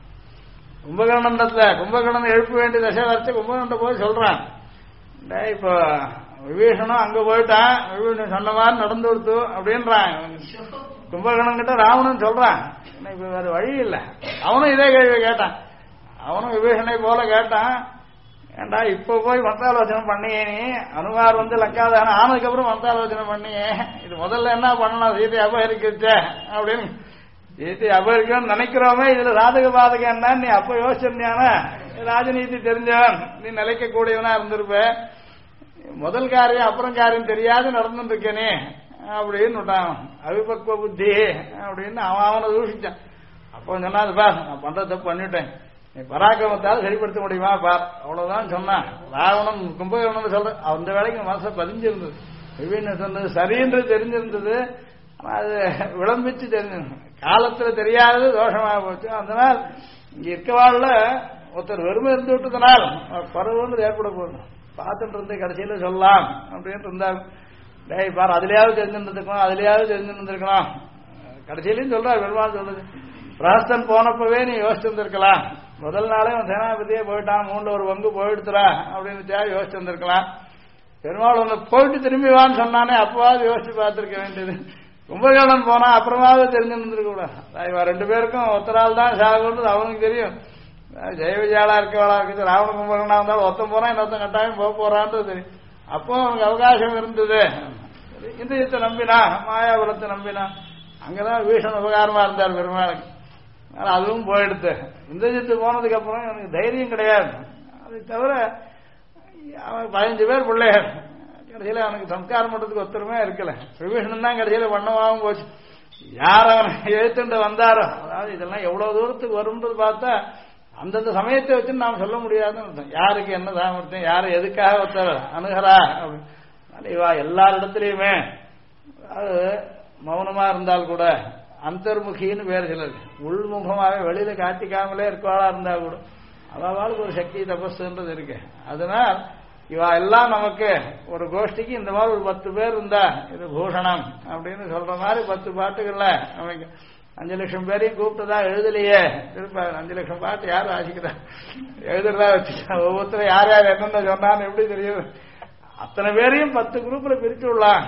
கும்பகர்ணத்துல கும்பகர்ணன் எழுப்ப வேண்டிய தசை வரைச்சு கும்பகர்ணன் போய் சொல்றான், இப்போ விபீஷனும் அங்க போயிட்டான், விபீஷன் சொன்ன மாதிரி நடந்து கொடுத்து அப்படின்றான். கும்பகர்ணன் கிட்ட ராவணன் சொல்றான், இப்ப வேற வழி இல்லை. அவனும் இதே கேள்வி கேட்டான், அவனும் விபீஷனை போல கேட்டான். ஏண்டா இப்ப போய் மந்திராலோசனை பண்ணியே, நீ அனுமார் லங்காதான ஆனதுக்கு மந்திராலோசனை பண்ணியே, இது முதல்ல என்ன பண்ணணும், சீதை அபகரிக்கிச்ச அப்படின்னு. சீதை அபகரிக்கணும்னு நினைக்கிறோமே, இதுல சாதக பாதகம் என்ன நீ அப்ப யோசிச்சிருந்தியான, ராஜநீதி தெரிஞ்சவன், நீ நிலைக்க கூடியவனா இருந்திருப்ப. முதல் காரியம் அப்புறம் காரியம் தெரியாது நடந்துட்டு இருக்கேனே அப்படின்னு விட்டான். அவிபக்குவ புத்தி அப்படின்னு அவனை தூஷிச்சான். அப்போ சொன்னா பார், நான் பண்ற தப்பு பண்ணிவிட்டேன், நீ பராக்கிரமத்தால் சரிப்படுத்த முடியுமா பார், அவ்வளவுதான் சொன்னான். ராவணன் கும்பகர்ணன் சொல்ற அந்த வேலைக்கு மனசை பதிஞ்சிருந்தது. விபீஷன் சொன்னது சரின்றது தெரிஞ்சிருந்தது, அது விளம்பிச்சு தெரிஞ்சிருந்தது. காலத்துல தெரியாதது தோஷமாக போச்சு. அதனால் இங்க இருக்கவாழ்ல ஒருத்தர் வெறுமை இருந்து விட்டதனால் பரவுன்னு ஏற்பட போகுது. பார்த்துட்டு இருந்து கடைசியில சொல்லலாம் அப்படின்னு இருந்தாங்க. டேய் பார், அதுலயாவது தெரிஞ்சிருந்துருக்கணும், அதுலயாவது தெரிஞ்சிருந்திருக்கலாம். கடைசியிலையும் சொல்றாரு பெருமாள் சொல்றது, பிரஹஸ்தன் போனப்பவே நீ யோசிச்சிருந்திருக்கலாம். முதல் நாளே அவன் சேனாபதியே போயிட்டான், 3 பங்கு போயிடுத்துறா அப்படின்னு யோசிச்சு வந்திருக்கலாம். பெருமாள் ஒன்று போயிட்டு திரும்பி வான்னு சொன்னானே, அப்பவாவது யோசிச்சு பார்த்திருக்க வேண்டியது. கும்பகர்ணன் போனா அப்புறமாவது தெரிஞ்சிருந்திருக்க கூடாது. இவன் 2 பேருக்கும் ஒத்தரால் தான் சாகுன்றது அவனுக்கு தெரியும். ஜெய விஜயாலா இருக்கவளா இருக்குது, ராவண கும்பகர்ணனா இருந்தாலும் ஒருத்தன் போனா இன்னொருத்தன் கட்டாயம் போக போறான்றது தெரியும். அப்போ அவனுக்கு அவகாசம் இருந்தது. இந்திரஜித்தை நம்பினா, மாயாபுரத்தை நம்பினா, அங்கதான் வீஷன் உபகாரமா இருந்தார் பெருமாளுக்கு. அதுவும் போயிடுத்து. இந்திரஜித்து போனதுக்கு அப்புறம் எனக்கு தைரியம் கிடையாது. அதை தவிர அவன் 15 பேர் பிள்ளைகள், கடைசியில அவனுக்கு சம்ஸ்காரம் பண்றதுக்கு ஒத்தருமே இருக்கல. விபீஷணன் தான் கடைசியில பண்ணவாகவும் போச்சு. யார் அவனை எழுத்துண்டு வந்தாரோ, அதாவது இதெல்லாம் எவ்வளவு தூரத்துக்கு வரும்ன்றது பார்த்தா அந்தந்த சமயத்தை வச்சு நாம் சொல்ல முடியாதுன்னு. யாருக்கு என்ன சாமர்த்தியம், யாரு எதுக்காக ஒருத்தர் அணுகிறா அப்படின்னு இவா எல்லாரிடத்துலயுமே அது மௌனமா இருந்தால் கூட அந்தர்முகின்னு பேர் சிலர், உள்முகமாக வெளியில காட்டிக்காமலே இருக்கவாளா இருந்தா கூட அவளுக்கு ஒரு சக்தி தபஸ்ன்றது இருக்கு. அதனால் இவா எல்லாம் நமக்கு ஒரு கோஷ்டிக்கு இந்த மாதிரி ஒரு 10 பேர் இருந்தா இது பூஷணம் அப்படின்னு சொல்ற மாதிரி 10 பாட்டுகள்ல நமக்கு 5 லட்சம் பேரையும் கூப்பிட்டதா எழுதலையே இருப்பாங்க. 5 லட்சம் பாட்டு யார் ஆசிக்கிறா, எழுதுறதா வச்சுட்டா ஒவ்வொருத்தரும் யார் யார் என்னென்ன சொன்னான்னு எப்படி தெரியும். அத்தனை பேரையும் 10 குரூப்ல பிரிச்சு விடலாம்.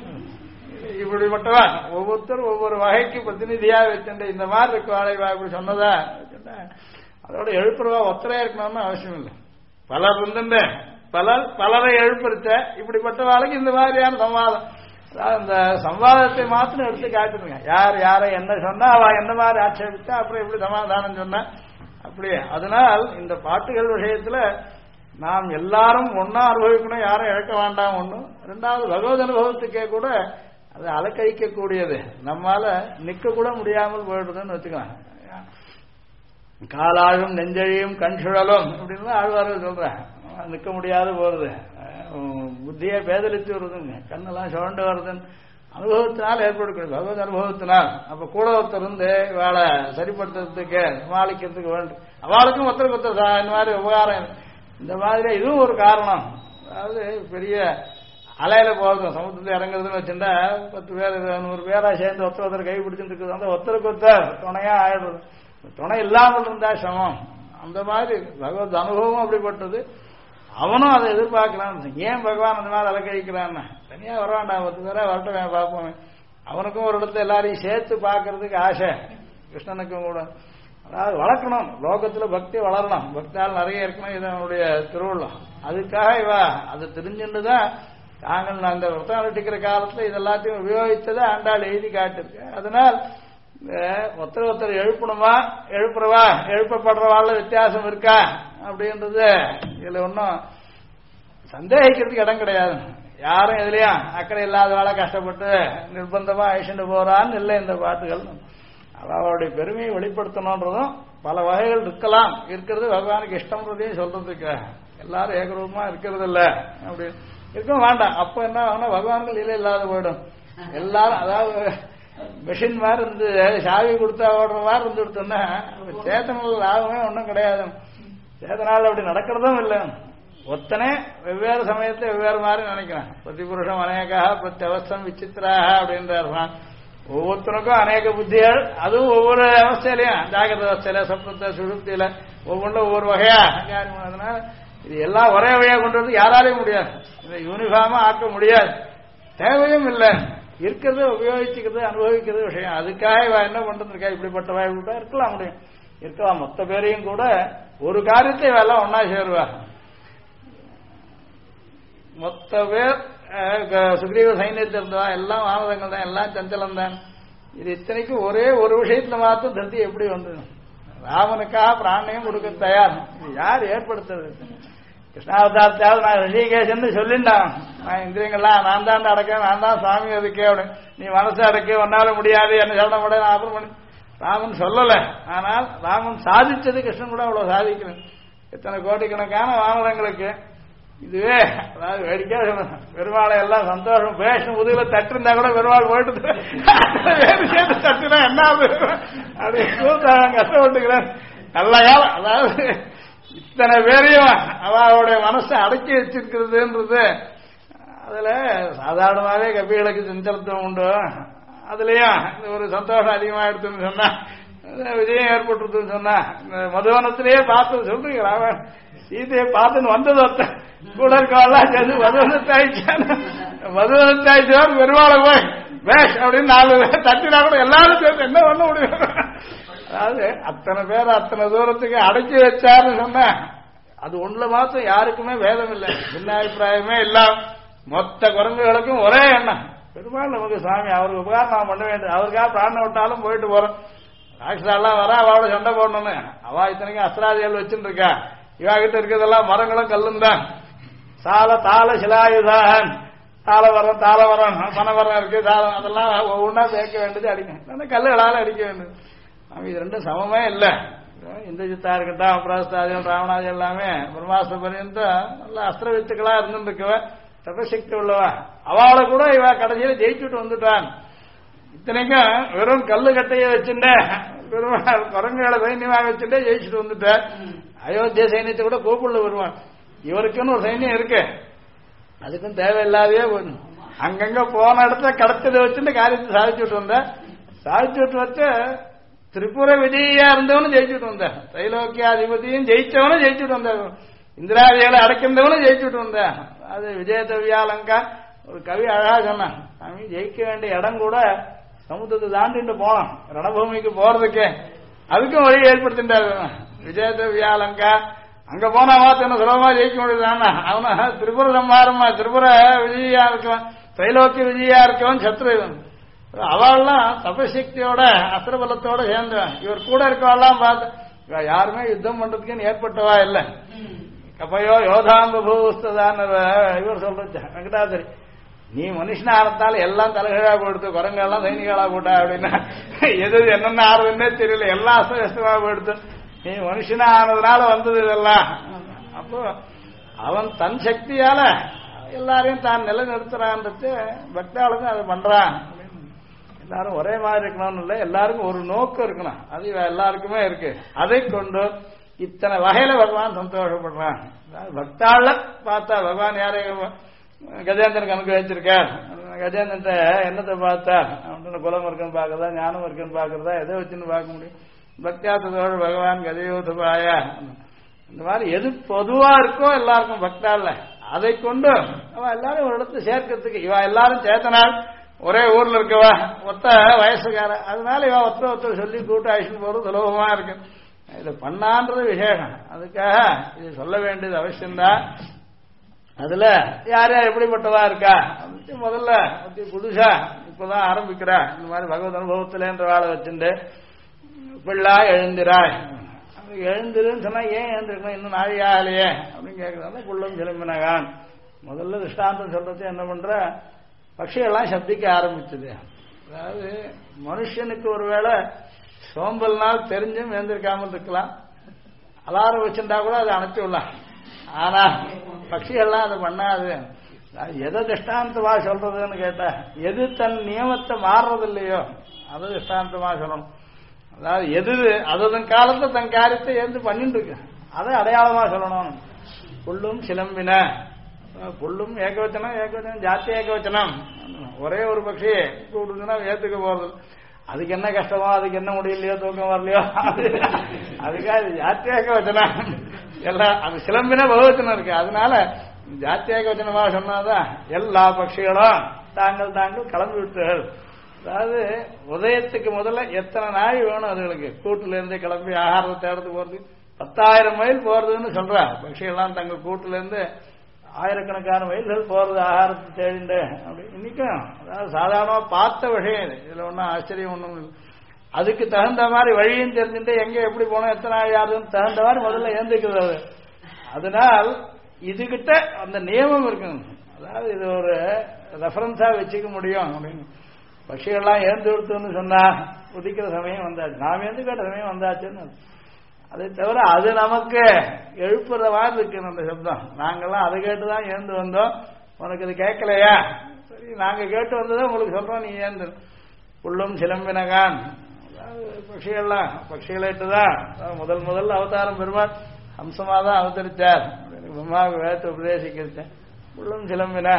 இப்படிப்பட்டவா ஒவ்வொருத்தரும் ஒவ்வொரு வகைக்கு பிரதிநிதியா வச்சுட்ட இந்த மாதிரி இருக்கு வாழைவா இப்படி சொன்னதா வச்சுட்டா அதோட எழுப்புறவா ஒத்தரையா இருக்கணும்னு அவசியம் இல்லை. பலர் இருந்துட்டு பலரை எழுப்புறச்ச இப்படிப்பட்ட வாழ்க்கை இந்த மாதிரியான சம்வாதம், அதாவது இந்த சம்வாதத்தை மாத்திரம் எடுத்து காட்டுருங்க. யார் யாரை என்ன சொன்னா அவ எந்த மாதிரி ஆட்சேபிச்சா அப்புறம் எப்படி சமாதானம் சொன்னா இப்படி அதனால் இந்த பாட்டுகள் விஷயத்துல நாம் எல்லாரும் ஒன்னா அனுபவிக்கணும், யாரும் இழக்க வேண்டாம். ஒண்ணு. ரெண்டாவது பகவத் அனுபவத்துக்கே கூட அது அலக்கழிக்க கூடியது, நம்மால நிக்க கூட முடியாமல் போயிடுதுன்னு வச்சுக்கலாம். காலாழும் நெஞ்சழியும் கண் சுழலும் அப்படின்னு ஆழ்வார்கள் சொல்றேன். நிக்க முடியாது போறது, புத்தியை பேதலித்து வருதுங்க, கண்ணெல்லாம் சுழண்டு வருதுன்னு அனுபவத்தினால் ஏற்படுத்தணும், பகவத் அனுபவத்தினால். அப்ப கூட ஒருத்தர் இருந்து வேலை சரிப்படுத்துறதுக்கு சமாளிக்கிறதுக்கு வேண்டும், அவளுக்கும் ஒருத்தருக்கு ஒருத்தர் இந்த மாதிரி உபகாரம். இந்த மாதிரி இதுவும் ஒரு காரணம். அதாவது பெரிய அலையில போகிறது, சமுத்திரத்தில் இறங்குறதுன்னு வச்சுட்டா 10 பேர் 100 பேரா சேர்ந்து ஒருத்தர் கை பிடிச்சிட்டு இருக்குது, அந்த ஒருத்தருக்கு ஒருத்தர் துணையா ஆயிடுறது. துணை இல்லாமல் இருந்தா சமம். அந்த மாதிரி பகவத் அனுபவம் அப்படிப்பட்டது. அவனும் அதை எதிர்பார்க்கிறான். ஏன் பகவான் அந்த மாதிரி அலக்கழிக்கிறான்னு, தனியா வரவாண்டா 10 பேரா வரட்டும் பார்ப்போமே. அவனுக்கும் ஒரு இடத்துல எல்லாரையும் சேர்த்து பார்க்கறதுக்கு ஆசை, கிருஷ்ணனுக்கும் கூட. அதாவது வளர்க்கணும், லோகத்துல பக்தி வளரணும், பக்தால் நிறைய இருக்கணும், இது அவனுடைய திருவுள்ளம். அதுக்காக இவா அதை தெரிஞ்சுட்டுதான் தாங்கள் அந்த விரதம் அனுஷ்டிக்கிற காலத்துல இதெல்லாத்தையும் உபயோகித்ததை ஆண்டாள் எழுதி காட்டிருக்கு. அதனால் ஒருத்தர் எழுப்பணுமா, எழுப்புறவா எழுப்பப்படுறவாள் வித்தியாசம் இருக்கா அப்படின்றது இதுல ஒன்றும் சந்தேகிக்கிறதுக்கு இடம் கிடையாது. யாரும் எதுலயும் அக்கறை இல்லாதவாளை கஷ்டப்பட்டு நிர்பந்தமா அழிச்சுட்டு போறான்னு இல்லை இந்த பாட்டுகள். அவருடைய பெருமையை வெளிப்படுத்தணுன்றதும் பல வகைகள் இருக்கலாம், இருக்கிறது பகவானுக்கு இஷ்டம்ன்றதையும் சொல்றதுக்கு. எல்லாரும் ஏகரூபமா இருக்கிறது இல்ல, அப்படி இருக்க வேண்டாம். அப்ப என்ன ஆகும்னா பகவான்கள் இல்லை இல்லாத போயிடும். எல்லாரும் அதாவது மிஷின் மாதிரி இருந்து சாவி கொடுத்தா ஓடுற மாதிரி இருந்துடுத்தோம்னா சேத்தனால் லாபமே ஒன்றும் கிடையாது. சேத்தனால் அப்படி நடக்கிறதும் இல்லை. ஒத்தனே வெவ்வேறு சமயத்துல வெவ்வேறு மாதிரி நினைக்கிறான். பிரதி புருஷம் அநேகா பிரத்யவஸ்தம் விசித்திராக அப்படின்றார். ஒவ்வொருத்தனுக்கும் அநேக புத்திகள், அதுவும் ஒவ்வொரு அவஸ்தையிலையும் ஜாகிரத அவஸ்தையில சப்தத்தை சுழுப்தியில ஒவ்வொன்றும் ஒவ்வொரு வகையா. அதனால இது எல்லாம் ஒரே வகையா கொண்டு வந்து யாராலையும் முடியாது, இதை யூனிஃபார்மா ஆக்க முடியாது, தேவையும் இல்லை. இருக்கிறது உபயோகிச்சுக்கிறது அனுபவிக்கிறது விஷயம். அதுக்காக இவ என்ன பண்றது இருக்கா, இப்படிப்பட்ட வாய்ப்பு இருக்கலாம், முடியும் இருக்கலாம். மொத்த பேரையும் கூட ஒரு காரியத்தை இவெல்லாம் ஒன்னா சேருவா. மொத்த பேர் சுக்ரீவ சைன்யத்தில் இருந்தவா எல்லாம் வானதங்கள் தான், எல்லாம் சஞ்சலம் தான். இது இத்தனைக்கும் ஒரே ஒரு விஷயத்துல மாத்திரம் திருப்தி எப்படி வந்தது? ராமனுக்காக பிராணையும் கொடுக்க தயார். இது யார் ஏற்படுத்துறது? கிருஷ்ணாவதாரத்தாவது நான் ரிஷிகேஷன் சொல்லிண்டான், நான் இந்திரியங்கள்லாம் நான் தான் அடக்க, நான் தான் சுவாமி அதுக்கே அப்படின்னு, நீ மனசு அடக்க ஒன்னால முடியாது என்ன சொல்ல முடியாது, நான் அப்புறம் பண்ணி ராமன் சொல்லல. ஆனால் ராமன் சாதிச்சது கிருஷ்ணன் கூட அவ்வளவு சாதிக்கிறேன். இத்தனை கோடிக்கணக்கான வானரங்களுக்கு இதுவே அதாவது வேடிக்கையா சொல்லணும். பெருமாளை எல்லாம் சந்தோஷம் பேச முதுகுல தட்டு இருந்தா கூட பெருமாள் போயிட்டு தட்டுனா என்ன அப்படி கஷ்டப்பட்டுக்கிறேன். நல்ல காலம். அதாவது இத்தனை பேரையும் அவளுடைய மனசை அடக்கி வச்சிருக்கிறதுன்றது அதுல சாதாரணமாவே கபிகளுக்கு சஞ்சலத்துவம் உண்டு. அதுலயும் ஒரு சந்தோஷம் அதிகமாயிடுதுன்னு சொன்னா, விஜயம் ஏற்பட்டுருதுன்னு சொன்னா, மதுவனத்திலேயே பார்த்து சொல்றீங்க ராவன் சீதையை பார்த்துன்னு வந்தது ஒருத்தன் கூட இருக்கவெல்லாம் சேர்ந்து மதுவனத்தாய்ச்சான் பெருமாளை போய் பேஷ் அப்படின்னு 4 பேர் தட்டினா கூட எல்லாரும் சேர்ந்து என்ன பண்ண முடியும்? அதாவது அத்தனை பேர் அத்தனை தூரத்துக்கு அடக்கி வச்சாருன்னு சொன்ன அது ஒண்ணுல மாத்திரம் யாருக்குமே வேதம் இல்லை, பின்னாபிப்பிராயமே இல்லாம மொத்த குரங்குகளுக்கும் ஒரே எண்ணம், பெருமாள் நமக்கு சாமி அவருக்கு உபகாரம் நான் பண்ண வேண்டும், அவருக்காக பிராணம் விட்டாலும் போயிட்டு போறோம். ராட்சஸெல்லாம் வர அவளோட சண்டை போடணும்னு அவ இத்தனைக்கும் அஸ்திராதிகள் வச்சுட்டு இருக்கா. இவாகிட்ட இருக்கிறதெல்லாம் மரங்களும் கல்லும் தான். சால தாள சிலாயுதான், தாளவரம் பனவரம் இருக்கு, தாளம் அதெல்லாம் ஒவ்வொன்றா சேர்க்க வேண்டியது அடிக்க கல்லுகளால அடிக்க வேண்டியது. இது ரெண்டும் சமமே இல்லை. இந்திரஜித்தா இருக்கட்டும், அப்ராஸ்தாதிகள், ராவணாதி எல்லாமே பிரம்மாஸ்திர பரியந்தம் நல்ல அஸ்திர வித்துக்களா இருந்துருக்குவ, தபசக்தி உள்ளவா. அவளை கூட இவ கடைசியில ஜெயிச்சுட்டு வந்துட்டான். இத்தனைக்கும் வெறும் கல்லு கட்டைய வச்சுட்ட பெருமாள் குரங்குகளை சைன்யமாக வச்சுட்டே ஜெயிச்சுட்டு வந்துட்டார். அயோத்திய சைன்யத்தை கூட கூப்பிடல வருவான். இவருக்குன்னு ஒரு சைன்யம் இருக்கு, அதுக்கும் தேவையில்லாதே போகணும். அங்கங்க போன இடத்துல கடத்ததை வச்சுட்டு காரியத்தை சாதிச்சுட்டு வந்த, சாதிச்சுட்டு வச்ச திரிபுர விஜயா இருந்தவனும் ஜெயிச்சுட்டு வந்த, தைலோக்கியாதிபதியும் ஜெயிச்சவனும் ஜெயிச்சுட்டு வந்த, இந்திராதிகளை அடக்கின்றவனும் ஜெயிச்சுட்டு வந்த. அது விஜயதவியாலங்கா ஒரு கவி அழகா சொன்னான், சாமி ஜெயிக்க வேண்டிய இடம் கூட சமுத்திரத்தை தாண்டிட்டு போனோம், ரணபூமிக்கு போறதுக்கு அதுக்கும் வழி ஏற்படுத்திட்டாரு. விஜயதவியாலங்கா அங்க போனா மாத்த சுலபமா ஜெயிக்க முடியுதானா? அவன திரிபுர சம்ஹாரமா திரிபுர விஜயா இருக்கவன், தைலோக்கிய விஜயா இருக்கவன் சத்ருவன். அவள்லாம் தபசக்தியோட அஸ்திரபலத்தோட சேர்ந்தவன். இவர் கூட இருக்கவெல்லாம் பார்த்து யாருமே யுத்தம் பண்றதுக்குன்னு ஏற்பட்டவா இல்லை. கப்பையோ யோதாம்பூஸ்தான் இவர் சொல்றது வெங்கடாதரி, நீ மனுஷனா ஆனத்தால எல்லாம் தலைகீழா போடுத்து, குரங்கெல்லாம் சைனிகளா போட்டா அப்படின்னா எது என்னென்ன ஆறுதுன்னே தெரியல, எல்லாம் அஸ்தவஸ்தமா போடுத்து, நீ மனுஷனா ஆனதுனால வந்தது இதெல்லாம். அப்போ அவன் தன் சக்தியால எல்லாரையும் தான் நிலைநிறுத்துறான்றது பக்தாளுக்கும் அதை பண்றான். எல்லாரும் ஒரே மாதிரி இருக்கணும்னு இல்லை, எல்லாருக்கும் ஒரு நோக்கம் இருக்கணும், அது எல்லாருக்குமே இருக்கு. அதை கொண்டு இத்தனை வகையில பகவான் சந்தோஷப்படுறான். பக்தாள பார்த்தா பகவான் யாரை கஜேந்திரனுக்கு அனுகிரகிச்சிருக்கார், கஜேந்திரன் என்னத்தை பார்த்தார் அப்படின்னு குலம் இருக்குன்னு பாக்குறதா ஞானம் இருக்குன்னு பாக்குறதா எதை வச்சுன்னு பார்க்க முடியும். பக்தியாத்தோடு பகவான் கஜயோதுபாய இந்த மாதிரி எது பொதுவா இருக்கோ எல்லாருக்கும் பக்தால அதை கொண்டு அவ எல்லாரும் ஒரு இடத்துல சேர்க்கறதுக்கு, இவ எல்லாரும் சேத்தனால் ஒரே ஊர்ல இருக்கவா ஒத்த வயசுக்கார, அதனால இவ ஒருத்தர் சொல்லி கூட்டு ஆயிடுச்சுன்னு போறது சுலபமா இருக்கு. இது பண்ணான்றது விசேஷம், அதுக்காக இது சொல்ல வேண்டியது அவசியம்தான். அதுல யார் யார் எப்படிப்பட்டதா இருக்கா முதல்ல புதுசா இப்பதான் ஆரம்பிக்கிறா இந்த மாதிரி பகவத் அனுபவத்திலேன்ற வாழை வச்சுட்டு பிள்ளா எழுந்திராய், எழுந்திருன்னு சொன்னா ஏன் எழுந்திருக்கணும், இன்னும் நாழியாகலையே அப்படின்னு கேட்கறதால புள்ளும் சிலம்பினகான். முதல்ல திருஷ்டாந்தம் சொல்றது என்ன பண்ற, பட்சிகள்லாம் சப்திக்க ஆரம்பிச்சது. அதாவது மனுஷனுக்கு ஒருவேளை சோம்பல் நாள் தெரிஞ்சும் எழுந்திருக்காமல் இருக்கலாம், அலாரம் வச்சிருந்தா கூட அதை அணைச்சு விடலாம். ஆனா பட்சிகள்லாம் அதை பண்ணாது. எதை திருஷ்டாந்தமா சொல்றதுன்னு கேட்டா, எது தன் நியமத்தை மாறுறது இல்லையோ அதை திருஷ்டாந்தமா சொல்லணும். அதாவது எது அதன் காலத்தை தன் காரியத்தை எழுந்து பண்ணிட்டு இருக்கு அதை அடையாளமா சொல்லணும். புல்லும் சிலம்பின, புல்லும் ஏகவச்சனம், ஏகவச்சனம் ஜாத்தி ஏகவச்சனம், ஒரே ஒரு பட்சி கூடுதுன்னா ஏத்துக்க போறது, அதுக்கு என்ன கஷ்டமோ அதுக்கு என்ன முடியலையோ தூக்கம் வரலையோ அதுக்காக ஜாத்தி ஏகவச்சனம் எல்லாம் அது சிலம்பின பகவச்சனம் இருக்கு. அதனால ஜாத்தி ஏகவச்சனமா சொன்னாதான் எல்லா பட்சிகளும் தாங்கள் தாங்கள் கிளம்பி விட்டார்கள். அதாவது உதயத்துக்கு முதல்ல எத்தனை நாள் வேணும் அதுகளுக்கு கூட்டுல இருந்து கிளம்பி ஆகாரத்தை தேடுறது போறது, 10,000 மைல் போறதுன்னு சொல்றா பட்சிகள்லாம் தங்கள் கூட்டுல இருந்து ஆயிரக்கணக்கான மைல்கள் போறது ஆகாரத்தை தேடிண்டு அப்படி. இன்னைக்கும் அதாவது சாதாரணமா பார்த்த விஷயம் இதுல ஒன்னும் ஆச்சரியம் ஒண்ணும் இல்லை. அதுக்கு தகுந்த மாதிரி வழியும் தெரிஞ்சுட்டு எங்க எப்படி போனோம் எத்தனை நாள் யாருன்னு தகுந்த மாதிரி முதல்ல ஏந்துக்கிறது. அதனால் இதுகிட்ட அந்த நியமம் இருக்கு, அதாவது இது ஒரு ரெஃபரன்ஸா வச்சுக்க முடியும் அப்படின்னு. பட்சிகள்லாம் ஏந்து கொடுத்துன்னு சொன்னா உதிக்கிற சமயம் வந்தாச்சு, நாம் ஏந்து கேட்ட சமயம் வந்தாச்சுன்னு. அதை தவிர அது நமக்கு எழுப்புற மாதிரி இருக்கு அந்த சப்தம். நாங்கெல்லாம் அதை கேட்டுதான் ஏந்து வந்தோம், உனக்கு இது கேட்கலையா, சரி நாங்க கேட்டு வந்ததை உங்களுக்கு சொல்றோம் நீ ஏந்து. புல்லும் சிலம்பினகான், பட்சிகள்லாம் பட்சிகளிட்டுதான் முதல் அவதாரம் பெருமாள் அம்சமாதான் அவதரித்தார். பிரம்மாவுக்கு வேதத்தை உபதேசிக்கிறேன். புல்லும் சிலம்பின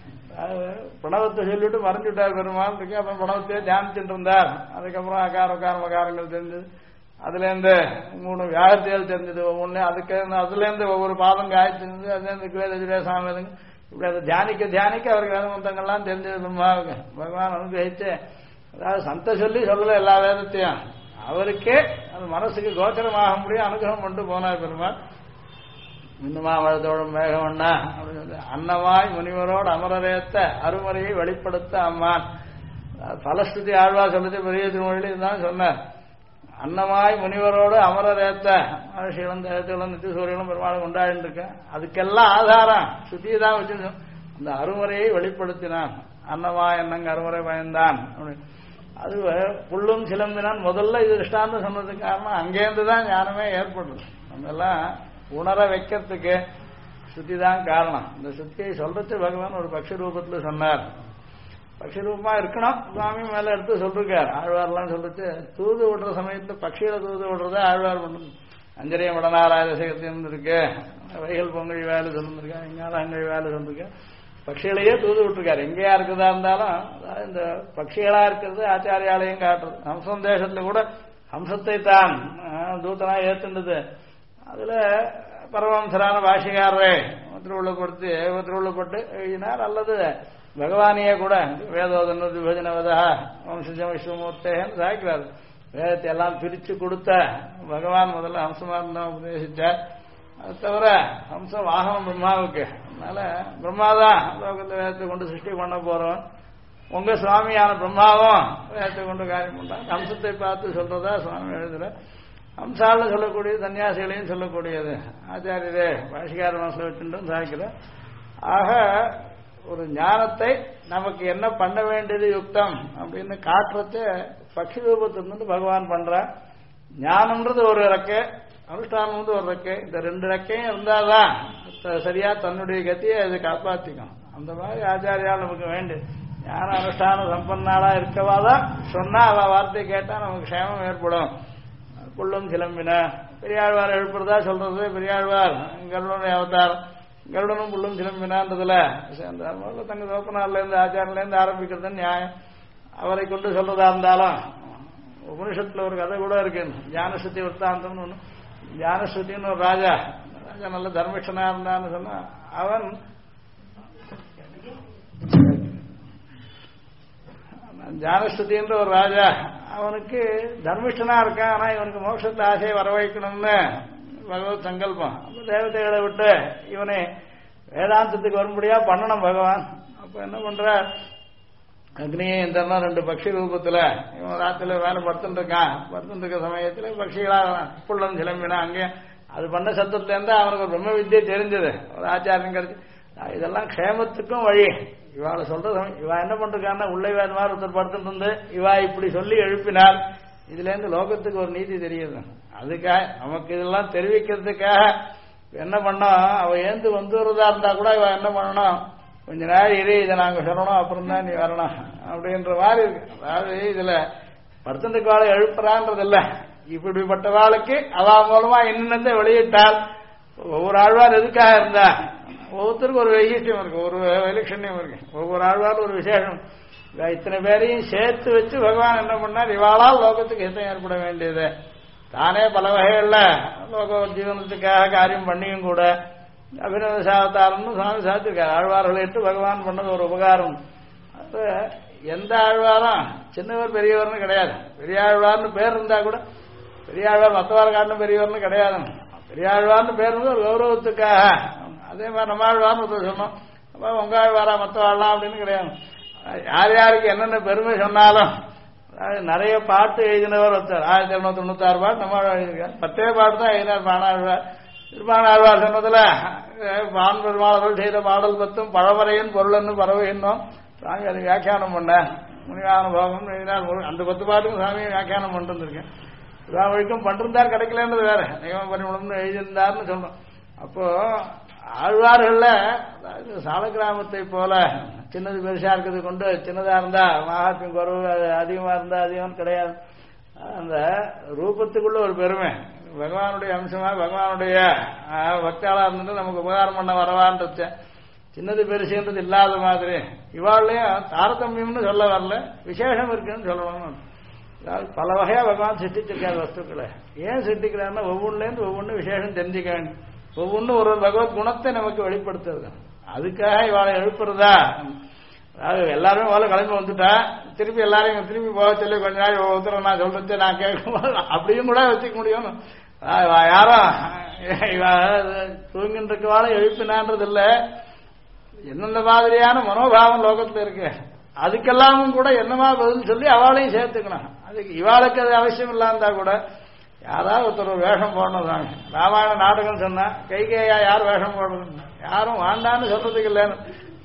பிரணவத்தை சொல்லிட்டு மறைஞ்சுட்டார் பெருமாள் இருக்கு. அப்புறம் பிரணவத்தையே தியானிச்சுட்டு இருந்தார். அதுக்கப்புறம் அகாரங்கள் தெரிஞ்சது, அதுல இருந்து 3 வியாழத்தியல் தெரிஞ்சது ஒவ்வொன்னு, அதுக்கு அதுல இருந்து ஒவ்வொரு பாதம் காய்ச்சிருந்தது, அதுல இருந்து வேதசாமி இப்படி அதை தியானிக்க அவருக்கு வேதமந்தங்கள்லாம் தெரிஞ்சது பெருமாவுக்கு. பகவான் அனுகிரகிச்சு அதாவது சந்த சொல்லல எல்லா வேதத்தையும் அவருக்கே அது மனசுக்கு கோச்சரமாக முடியும் அனுகிரகம் கொண்டு போனார் பெருமாள். இன்னுமா வளத்தோடும் மேகவண்ணா அப்படின்னு சொல்லி அன்னமாய் முனிவரோடு அமரரேத்த அருமறையை வெளிப்படுத்த அம்மான். பலஸ்துதி ஆழ்வா சொல்லிட்டு பெரிய திருமொழியில் இதுதான் சொன்னார். அன்னமாய் முனிவரோடு அமரரேத்த மனுஷிகளும் தேவத்தைகளும் நித்திய சூரியனும் பெருமாளும் கொண்டாடிட்டு இருக்கேன். அதுக்கெல்லாம் ஆதாரம் சுத்தியை தான் வச்சு அந்த அருமறையை வெளிப்படுத்தினான். அன்னமா என்னங்க அருமறை பயந்தான் அப்படின்னு. அது புல்லும் சிலம்பினான் முதல்ல இது திருஷ்டாந்தம் சொன்னதுக்கு காரணம் அங்கேருந்து தான் ஞானமே ஏற்படுது. நம்ம எல்லாம் உணர வைக்கிறதுக்கு சுத்தி தான் காரணம். இந்த சுத்தியை சொல்றது பகவான் ஒரு பக்ஷி ரூபத்துல சொன்னார். பக்ஷி ரூபமா இருக்கணும் சுவாமி மேல எடுத்து சொல்லிருக்கார். ஆழ்வார்லாம் சொல்லிட்டு தூது விடுற சமயத்துல பக்ஷியில தூது விடுறத ஆழ்வார் பண்ணுது. அஞ்சரியம் வடநாராய சேகத்தின்னு இருக்கு, வைகள் பொங்கழி வேலை சொல்லிருக்கா, எங்கால அங்கழி வேலை சொல்லிருக்கா, பக்ஷிகளையே தூது விட்டுருக்காரு. எங்கேயா இருக்குதா இருந்தாலும் இந்த பக்ஷிகளா இருக்கிறது ஆச்சாரியாலயம் காட்டுறது. ஹம்சம் தேசத்துல கூட ஹம்சத்தை தான் தூத்தனா ஏத்துண்டது. அதுல பரமஹம்சரான பாஷிகாரரே திருவுள்ளப்பட்டு எழுதினார். அல்லது பகவானியே கூட வேதோதன விபஜனவதா வம்சஜம் விஸ்வமூர்த்தேன்னு சாய்க்கிறார். வேதத்தை எல்லாம் பிரிச்சு கொடுத்த பகவான் முதல்ல ஹம்சமா இருந்தா உபதேசிச்சார். அது தவிர ஹம்சம் வாகனம் பிரம்மாவுக்கு. அதனால பிரம்மாதான் லோகத்தை வேதத்தை கொண்டு சிருஷ்டி பண்ண போறவன். உங்க சுவாமியான பிரம்மாவும் வேதத்தை கொண்டு காரியம் பண்றாங்க. ஹம்சத்தை பார்த்து சொல்றதா சுவாமி எழுதுற. அம்சால்னு சொல்லக்கூடியது சன்னியாசிகளையும் சொல்லக்கூடியது ஆச்சாரியரே பாஷிகார மனசுல வச்சுட்டு சாய்க்கிறோம். ஆக ஒரு ஞானத்தை நமக்கு என்ன பண்ண வேண்டியது யுக்தம் அப்படின்னு காட்டுறத பக்ஷி ரூபத்திலிருந்து பகவான் பண்றான். ஞானம்ன்றது ஒரு ரெக்கை, அனுஷ்டானம் ஒரு ரெக்கை. இந்த ரெண்டு ரெக்கையும் இருந்தாதான் சரியா தன்னுடைய கத்தியை அது காப்பாத்திக்கும். அந்த மாதிரி ஆச்சாரியால் நமக்கு வேண்டிய ஞான அனுஷ்டான சம்பன்னாளா இருக்கவாதான் சொன்னா அவ வார்த்தை கேட்டா நமக்கு க்ஷேமம் ஏற்படும். புள்ளும் சிலம்பின பெரியாழ்வார் எழுப்புறதா சொல்றது. பெரியாழ்வார் கருடனுடைய அவதாரம், கருடனும் புள்ளும் சிலம்பினான்றதுல தங்க தோப்பனார்ல இருந்து ஆச்சாரில இருந்து ஆரம்பிக்கிறது நியாயம். அவரை கொண்டு சொல்றதா இருந்தாலும் உபனிஷத்துல ஒரு கதை கூட இருக்கு, ஞானஸ்ருதி விற்த்தாந்தம்னு ஒண்ணு. ஞானஸ்ருதின்னு ஒரு ராஜா நல்ல தர்மிஷ்டனா இருந்தான்னு சொன்னா அவன் ஞானஸ்ருதின்ற ஒரு ராஜா அவனுக்கு தர்மிஷ்டனா இருக்கான். ஆனா இவனுக்கு மோட்சத்தை ஆசையை வரவைக்கணும்னு பகவத் சங்கல்பம். அப்ப தேவதைகளை விட்டு இவனை வேதாந்தத்துக்கு வரும்படியா பண்ணணும் பகவான். அப்ப என்ன பண்ற, அக்னியே இந்த ரெண்டு பக்ஷி ரூபத்துல இவன் ராத்திரில வேலை படுத்துட்டு இருக்கான். படுத்துட்டு இருக்க சமயத்துல பக்ஷிகளா புள்ளம் சிலம்பினா அங்கே அது பண்ண சத்தத்துல இருந்து அவனுக்கு ஒரு பிரம்ம வித்தியை தெரிஞ்சது. ஒரு ஆச்சாரியம் கிடைச்சு இதெல்லாம் க்ஷேமத்துக்கும் வழி. இவாளை சொல்றது இவா என்ன பண்றான்னா உள்ளே வேறு மாதிரி ஒருத்தர் படுத்துட்டு இருந்து இவா இப்படி சொல்லி எழுப்பினார். இதுல இருந்து லோகத்துக்கு ஒரு நீதி தெரியுது. அதுக்காக நமக்கு இதெல்லாம் தெரிவிக்கிறதுக்காக என்ன பண்ணோம், அவ ஏந்து வந்துறதா இருந்தா கூட இவ என்ன பண்ணணும், கொஞ்ச நேரம் இரு இதை நாங்க சொல்லணும் அப்புறம் தான் நீ வரணும் அப்படின்ற மாதிரி இருக்கு. அதாவது இதுல படுத்துட்டு வாழை எழுப்புறான்றது இல்ல, இப்படிப்பட்ட வாளுக்கு அவ மூலமா என்னென்ன வெளியிட்டால் ஒவ்வொரு ஆழ்வார் எதுக்காக இருந்தா ஒவ்வொருத்தருக்கும் ஒரு வைகிஷ்யம் இருக்கு, ஒரு வைலட்சண்யம் இருக்கு. ஒவ்வொரு ஆழ்வார் ஒரு விசேஷம். இத்தனை பேரையும் சேர்த்து வச்சு பகவான் என்ன பண்ணார், இவாளால் லோகத்துக்கு ஹிதம் ஏற்பட வேண்டியது. தானே பல வகைகள்ல லோக ஜீவனத்துக்காக காரியம் பண்ணியும் கூட அபிநவ சாவதாரம்னு சுவாமி சாத்திருக்காரு. ஆழ்வார்களை இட்டு பகவான் பண்ணது ஒரு உபகாரம். அது எந்த ஆழ்வாரும் சின்னவர் பெரியவர்னு கிடையாது. பெரியாழ்வார்னு பேர் இருந்தா கூட பெரியாழ்வார் மற்றவாறு காட்டிலும் பெரியவர்னு கிடையாது. பெரியாழ்வார்னு பேர் வந்து ஒரு கௌரவத்துக்காக. அதே மாதிரி நம்ம ஆழ்வார்னு சொன்னோம், அப்ப உங்க ஆழ்வாரா மற்ற வாழலாம் அப்படின்னு கிடையாது. யார் யாருக்கு என்னென்ன பெருமை சொன்னாலும் நிறைய பாட்டு எழுதினவர் ஒருத்தர் 1796 பாட்டு நம்ம எழுதியிருக்காரு. 10 பாட்டு தான் எழுதினார் பாணாழ்வார். திருப்பாணாழ்வார் சொன்னதுல பான் பெருமாளர்கள் செய்த பாடல் 10 பழவரையின் பொருள்னு பறவை இன்னும் சாமி அது வியாக்கியானம் பண்ண முனிவானுபவம் எழுதினார். அந்த 10 பாட்டுக்கும் சாமியை வியாக்கியானம் பண்ணிருந்திருக்கேன். இதான் வரைக்கும் பண்ணிருந்தார், கிடைக்கலன்றது வேற. நியமம் பண்ணிவிடணும்னு எழுதியிருந்தார்னு சொன்னோம். அப்போ ஆழ்வார்கள்ல சால கிராமத்தை போல சின்னது பெருசா இருக்கிறது கொண்டு சின்னதா இருந்தா மகாத்மியம் குறவு, அதிகமா இருந்தா அதிகம் கிடையாது. அந்த ரூபத்துக்குள்ள ஒரு பெருமை, பகவானுடைய அம்சமா பகவானுடைய பக்தாளா இருந்துட்டு நமக்கு உபகாரம் பண்ண வரவான்றது சின்னது பெருசுன்றது இல்லாத மாதிரி இவாள்லயும் தாரதமியம்னு சொல்ல வரல, விசேஷம் இருக்குன்னு சொல்லணும். அதாவது பல வகையா பகவான் சிருஷ்டிச்சிருக்காரு வஸ்துக்களை. ஏன் சிருஷ்டிக்கிறாருன்னா ஒவ்வொன்றுலேருந்து ஒவ்வொன்று விசேஷம் தெரிஞ்சுக்க வேண்டும். ஒவ்வொன்றும் ஒரு பகவத் குணத்தை நமக்கு வெளிப்படுத்துறது. அதுக்காக இவாளை எழுப்புறதா, அதாவது எல்லாருமே முதல்ல கிளம்பி வந்துட்டா திருப்பி எல்லாரையும் திருப்பி போக சொல்லி கொஞ்ச நாள் ஒருத்தர் நான் சொல்றது நான் கேட்கும்போது அப்படியும் கூட வச்சுக்க முடியும். யாரும் தூங்கிட்டு இருக்கவாள எழுப்பினான்றது இல்ல, எந்தெந்த மாதிரியான மனோபாவம் லோகத்துல இருக்கு அதுக்கெல்லாமும் கூட என்னமா பதில் சொல்லி அவளையும் சேர்த்துக்கணும். அதுக்கு இவாளுக்கு அது அவசியம் இல்லாந்தா கூட யாராவது ஒருத்தர் வேஷம் போடணும். தாங்க ராமாயண நாடகம் சொன்னா கைகேயா யார் வேஷம் போடணும், யாரும் வாண்டான்னு சொல்றதுக்கு இல்லைன்னு.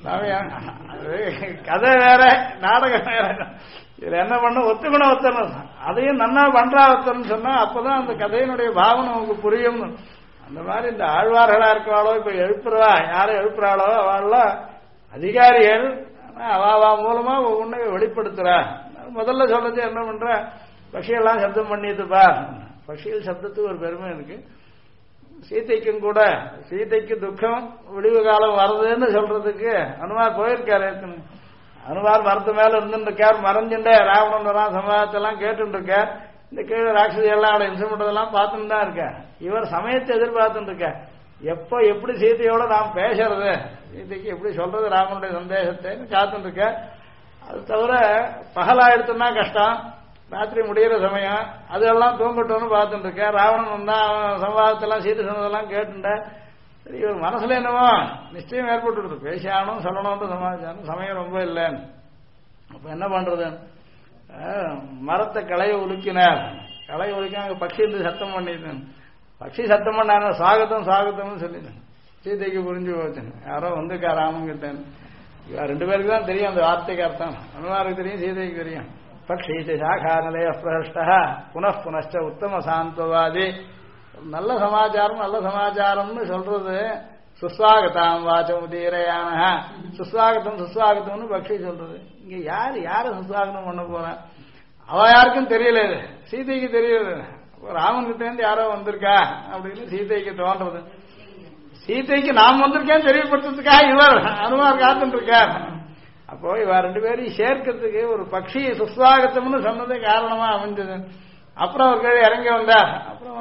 கதை வேற நாடகம் வேற. இதுல என்ன பண்ண ஒத்துக்கணும் ஒருத்தர், அதையும் நன்னா பண்றா ஒருத்தர்னு சொன்னா அப்பதான் அந்த கதையினுடைய பாவனை நமக்கு புரியும். அந்த மாதிரி இந்த ஆழ்வார்களா இருக்கவாளோ இப்ப எழுப்புறவா யாரும் எழுப்புறாளோ அவள்லாம் அதிகாரிகள். அவா மூலமா ஒவ்வொன்றை வெளிப்படுத்துறா. முதல்ல சொல்றது என்ன பண்ற, பக்ஷியெல்லாம் சப்தம் பண்ணிட்டுப்பா. பக்ஷிகள் சப்தத்துக்கு ஒரு பெருமை இருக்கு. சீதைக்கும் கூட சீதைக்கு துக்கம் விடிவு காலம் வருதுன்னு சொல்றதுக்கு அனுமார் போயிருக்காரு. அனுமார் மரத்து மேல இருந்துருக்கார், மறைஞ்சுட்டே ராவணன் வரான் சமாதத்தெல்லாம் கேட்டு இருக்கார். இந்த கீழே ராட்சதி எல்லாம் அவளை இம்சம் பண்றதெல்லாம் பார்த்துட்டு தான் இருக்க. இவர் சமயத்தை எதிர்பார்த்துட்டு இருக்க, எப்போ எப்படி சீதையோட நாம் பேசுறது, சீதைக்கு எப்படி சொல்றது ராமனுடைய சந்தேகத்தை காத்துட்டு இருக்க. அது தவிர பகலா எடுத்தோம்னா கஷ்டம், ராத்திரி முடிகிற சமயம் அதெல்லாம் தூங்கட்டும்னு பார்த்துட்டு இருக்க. ராவணன் வந்தா அவன் சம்வாதத்தெல்லாம் சீட்டு சொன்னதெல்லாம் கேட்டுட்ட. சரி இவர் மனசுல என்னவோ நிச்சயம் ஏற்பட்டு பேசியானும் சொல்லணும்னு சமாளிச்சாலும் சமயம் ரொம்ப இல்லைன்னு. அப்ப என்ன பண்றது, மரத்தை களைய உலுக்கினார். களை ஒழிக்கும் அங்கே பட்சி இருந்து சத்தம் பண்ணிட்டேன். பட்சி சத்தம் பண்ணாங்க சுவாகத்தம் சுவாகத்தம்னு சொல்லிட்டேன். சீதைக்கு புரிஞ்சு போச்சுன்னு யாரோ வந்துக்கா ராமன் கிட்டேன்னு. 2 பேருக்கு தான் தெரியும் அந்த வார்த்தைக்கு அர்த்தம். அனுமாருக்கு தெரியும், சீதைக்கு தெரியும். பக்ஷீதி சாகா நிலைய பிரஷ்டா புனః உத்தம சாந்தவாதி. நல்ல சமாச்சாரம் நல்ல சமாச்சாரம்னு சொல்றது சுஸ்வாகதாம் வாச்சம் உதீரையான சுஸ்வாகத்தம் சுஸ்வாகத்தம்னு பக்ஷி சொல்றது. இங்க யாரு சுஸ்வாகத்தம் பண்ண போறான்? அவ யாருக்கும் தெரியல, இது சீதைக்கு தெரியல. ராமன் கிட்ட இருந்து யாரோ வந்திருக்கா அப்படின்னு சீதைக்கு தோன்றது. சீதைக்கு நாம் வந்திருக்கேன்னு தெரியப்படுத்துறதுக்காக இவர் அனுமார் காத்துட்டு இருக்கார். அப்போ இவ 2 பேரையும் சேர்க்கிறதுக்கு ஒரு பக்ஷி சுஸ்வாகத்தம்னு சொன்னதே காரணமா அமைஞ்சது. அப்புறம் அவர் கீழே இறங்கி வந்தார். அப்புறம்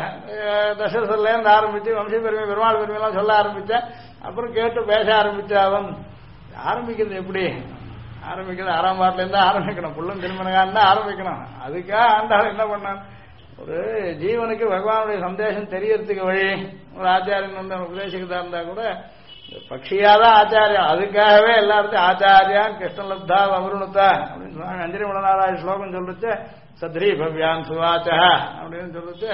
தசரசர்ல இருந்து ஆரம்பிச்சு வம்ச பெருமை பெருமாள் பெருமையெல்லாம் சொல்ல ஆரம்பிச்ச. அப்புறம் கேட்டு பேச ஆரம்பிச்ச. அவன் ஆரம்பிக்கிறது எப்படி ஆரம்பிக்கிறது? 6ஆம் பாட்டுல இருந்தா ஆரம்பிக்கணும். புள்ளும் திருமணகான் தான் ஆரம்பிக்கணும். அதுக்காக ஆண்டாள் என்ன பண்ணான்? ஒரு ஜீவனுக்கு பகவானுடைய சந்தேஷம் தெரியறதுக்கு வழி ஒரு ஆச்சாரியன் உபதேசிக்கிறதா இருந்தா கூட பக்ஷியாதான் ஆச்சாரியம். அதுக்காகவே எல்லாருக்கும் ஆச்சாரியான் கிருஷ்ணலப்தா அவருணத்தா அப்படின்னு சொன்னாங்க. அஞ்சலி மலநாராய ஸ்லோகம் சொல்லிச்சு சத்ரி பவ்யான் சுவாச்சா அப்படின்னு சொல்லிச்சு.